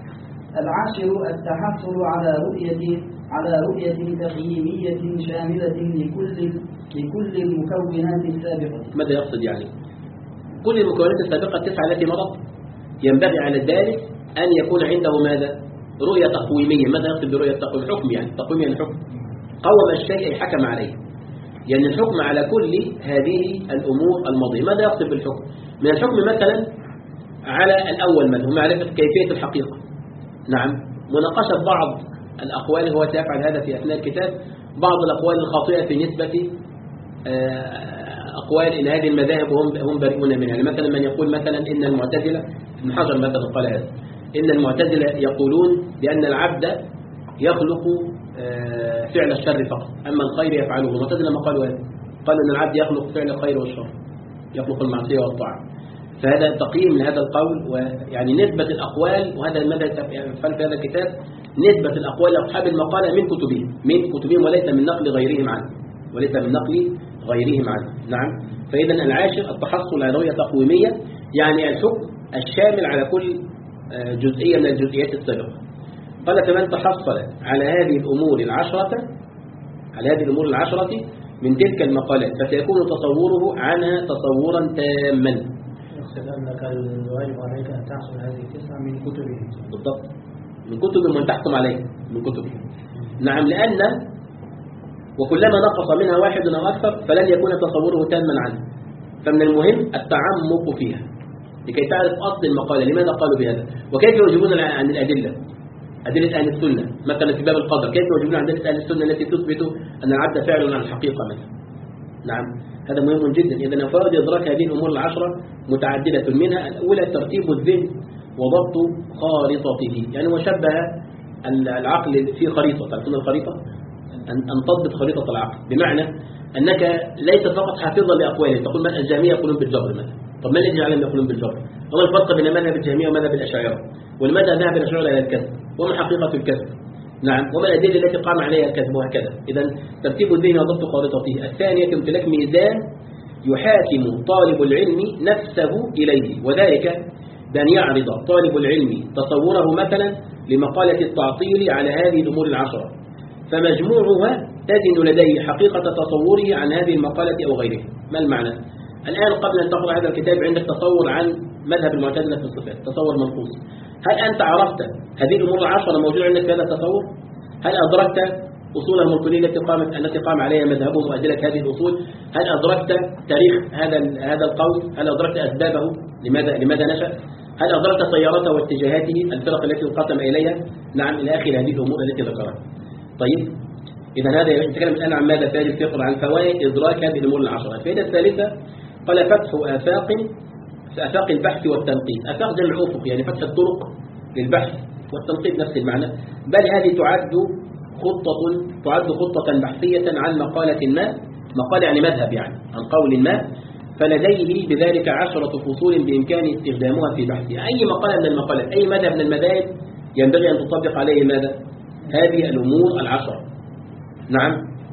العاشر التحصل على رؤية على رؤية تقييمية شاملة لكل لكل المكونات السابقة. ماذا يقصد يعني؟ كل المكونات السابقة التسعة التي مضت ينبغي على الدارس أن يكون عنده ماذا؟ رؤية تقويمية. ماذا يقصد برؤية تقويم؟ حكم يعني تقويم يعني حكم. قوم الشيء حكم عليه، يعني الحكم على كل هذه الأمور الماضية. ماذا يقصد بالحكم؟ من الحكم مثلا على الأول من هو معرفة كيفية الحقيقة. نعم، مناقشة بعض الأقوال، هو سيفعل هذا في أثناء الكتاب، بعض الأقوال الخاطئة في نسبة أقوال إن هذه المذاهب هم هم بريئون منها. يعني مثلا من يقول مثلا إن المعتزلة، ابن حجر مثلا قال هذا، إن المعتزلة يقولون بأن العبد يخلق فعل الشر فقط، أما الخير يفعله. المعتزلة ما قالوا هذا، قالوا أن العبد يخلق فعل الخير والشر، يخلق المعصية والطاعة. فهذا تقييم من هذا القول، ويعني نسبة الأقوال، وهذا ماذا يفعل في هذا الكتاب، نسبة الأقوال لأصحاب المقالة من كتبهم من كتبهم وليس من نقل غيرهم عنه وليس من نقل غيرهم عنه. نعم. فإذا العاشر التحصل على رؤية تقويمية، يعني الحكم الشامل على كل جزئية من الجزئيات السابقة. قال كمان تحصل على هذه الأمور العشرة على هذه الأمور العشرة من تلك المقالات، فسيكون تصوره عنها تصورا تاما. يقصد أنك الواجب عليك أن تحصل هذه التسعة من كتبهم. بالضبط، من كتب من تحكم عليه من كتبهم. نعم، لأن وكلما نقص منها واحد أو أكثر فلن يكون تصوره تاما عنه، فمن المهم التعمق فيها لكي تعرف أصل المقالة، لماذا قالوا بهذا، وكيف يوجبون عن الأدلة، أدلة أهل السنة مثلا في باب القدر، كيف يوجبون عن أدلة أهل السنة التي تثبت أن العبد فاعل عن الحقيقة مثلا. نعم، هذا مهم جدا. إذا فوائد إدراك هذه الأمور العشرة متعددة، منها الأولى ترتيب الذهن وضبط خارطته، يعني وشبه العقل في خريطة، تعرفون الخريطة، أن تضبط خريطة العقل، بمعنى أنك ليس فقط حافظا لأقواله. تقول من الجهمية يقولون بالجبر مثلا، طب ما الذي يعلم يقولون بالجبر؟ وما الفرق بين مذهب الجهمية ومذهب الأشاعرة؟ ولماذا ذهب الأشاعرة إلى الكذب؟ وما حقيقة الكذب؟ نعم، وما الأدلة التي قام عليها الكذب؟ وهكذا. إذا ترتيب الذهن وضبط خارطته. الثانية امتلاك ميزان يحاكم طالب العلم نفسه إليه، وذلك بأن يعرض طالب العلم تصوره مثلا لمقالة التعطيل على هذه الأمور العشرة، فمجموعها تزن لديه حقيقة تصوره عن هذه المقالة أو غيرها. ما المعنى؟ الآن قبل أن تقرأ هذا الكتاب عندك تصور عن مذهب المعتزلة في الصفات، تصور منقوص. هل أنت عرفت هذه الأمور العشرة موجودة عندك في هذا التصور؟ هل أدركت أصول الملكية التي قامت التي قام عليها مذهبهم وأدلة هذه الأصول؟ هل أدركت تاريخ هذا هذا القول؟ هل أدركت أسبابه؟ لماذا لماذا نشأ؟ هل أدركت تياراته واتجاهاته، الفرق التي انقسم إليها؟ نعم، إلى آخر هذه الأمور التي ذكرها. طيب، إذا هذا نتكلم الآن عن ماذا؟ في هذه الفقرة عن فوائد إدراك هذه الأمور العشرة. الفائدة الثالثة قال فتح آفاق آفاق البحث والتنقيب. آفاق جمع أفق، يعني فتح الطرق للبحث والتنقيب نفس المعنى، بل هذه تعد خطة تعد خطة بحثية عن مقالة ما، مقالة يعني مذهب، يعني عن قول ما، فلديه بذلك عشرة فصول بإمكان استخدامها في بحثها. أي مقالة من المقالات، أي مذهب من المذاهب ينبغي أن تطبق عليه ماذا؟ هذه الأمور العشرة. نعم،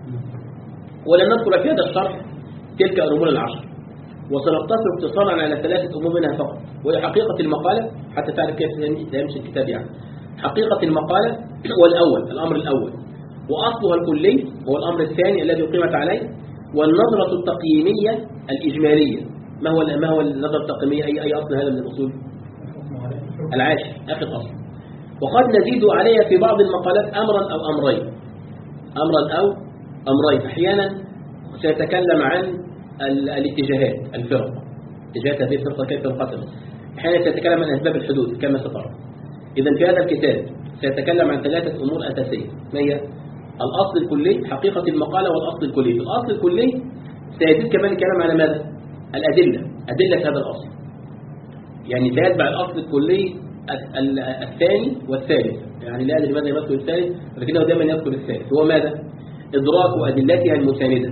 ولن نذكر في هذا الشرح تلك الأمور العشر، وسنقتصر اختصارا على ثلاثة أمور منها فقط، وهي حقيقة المقالة حتى تعرف كيف يمشي الكتاب. يعني حقيقة المقالة هو الأول، الأمر الأول، وأصلها الكلي هو الأمر الثاني الذي قيمت عليه، والنظرة التقييمية الإجمالية. ما هو ما هو النظرة التقييمية؟ أي أي أصل هذا من الأصول؟ العاشر، آخر أصل. وقد نزيد عليها في بعض المقالات أمرا أو أمرين، أمرا أو أمرين. أحيانا سيتكلم عن الاتجاهات، الفرق، اتجاهات هذه الفرقة كيف تنقسم. أحيانا سيتكلم عن أسباب الحدوث كما سترى. إذا في هذا الكتاب سيتكلم عن ثلاثة أمور أساسية، ما هي؟ الأصل الكلي، حقيقة المقالة، والأصل الكلي. في الأصل الكلي سيزيد كمان الكلام على ماذا؟ الأدلة، أدلة هذا الأصل. يعني سيتبع الأصل الكلي الثاني والثالث، يعني لا أدري لماذا يذكر الثالث، ولكنه دائما يذكر الثالث. هو ماذا؟ إدراك أدلتها المساندة.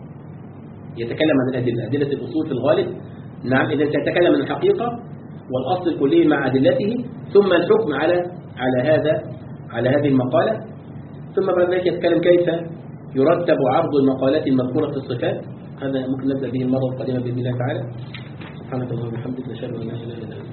يتكلم عن الأدلة، أدلة الأصول في الغالب. نعم، إذا سيتكلم عن الحقيقة والأصل الكلي مع أدلته، ثم الحكم على على هذا على هذه المقالة، ثم بعد ذلك يتكلم كيف يرتب عرض المقالات المذكورة في الصفات. هذا ممكن نبدأ به المرة القادمة بإذن الله تعالى. سبحانك اللهم وبحمدك، نشهد أن لا إله إلا أنت.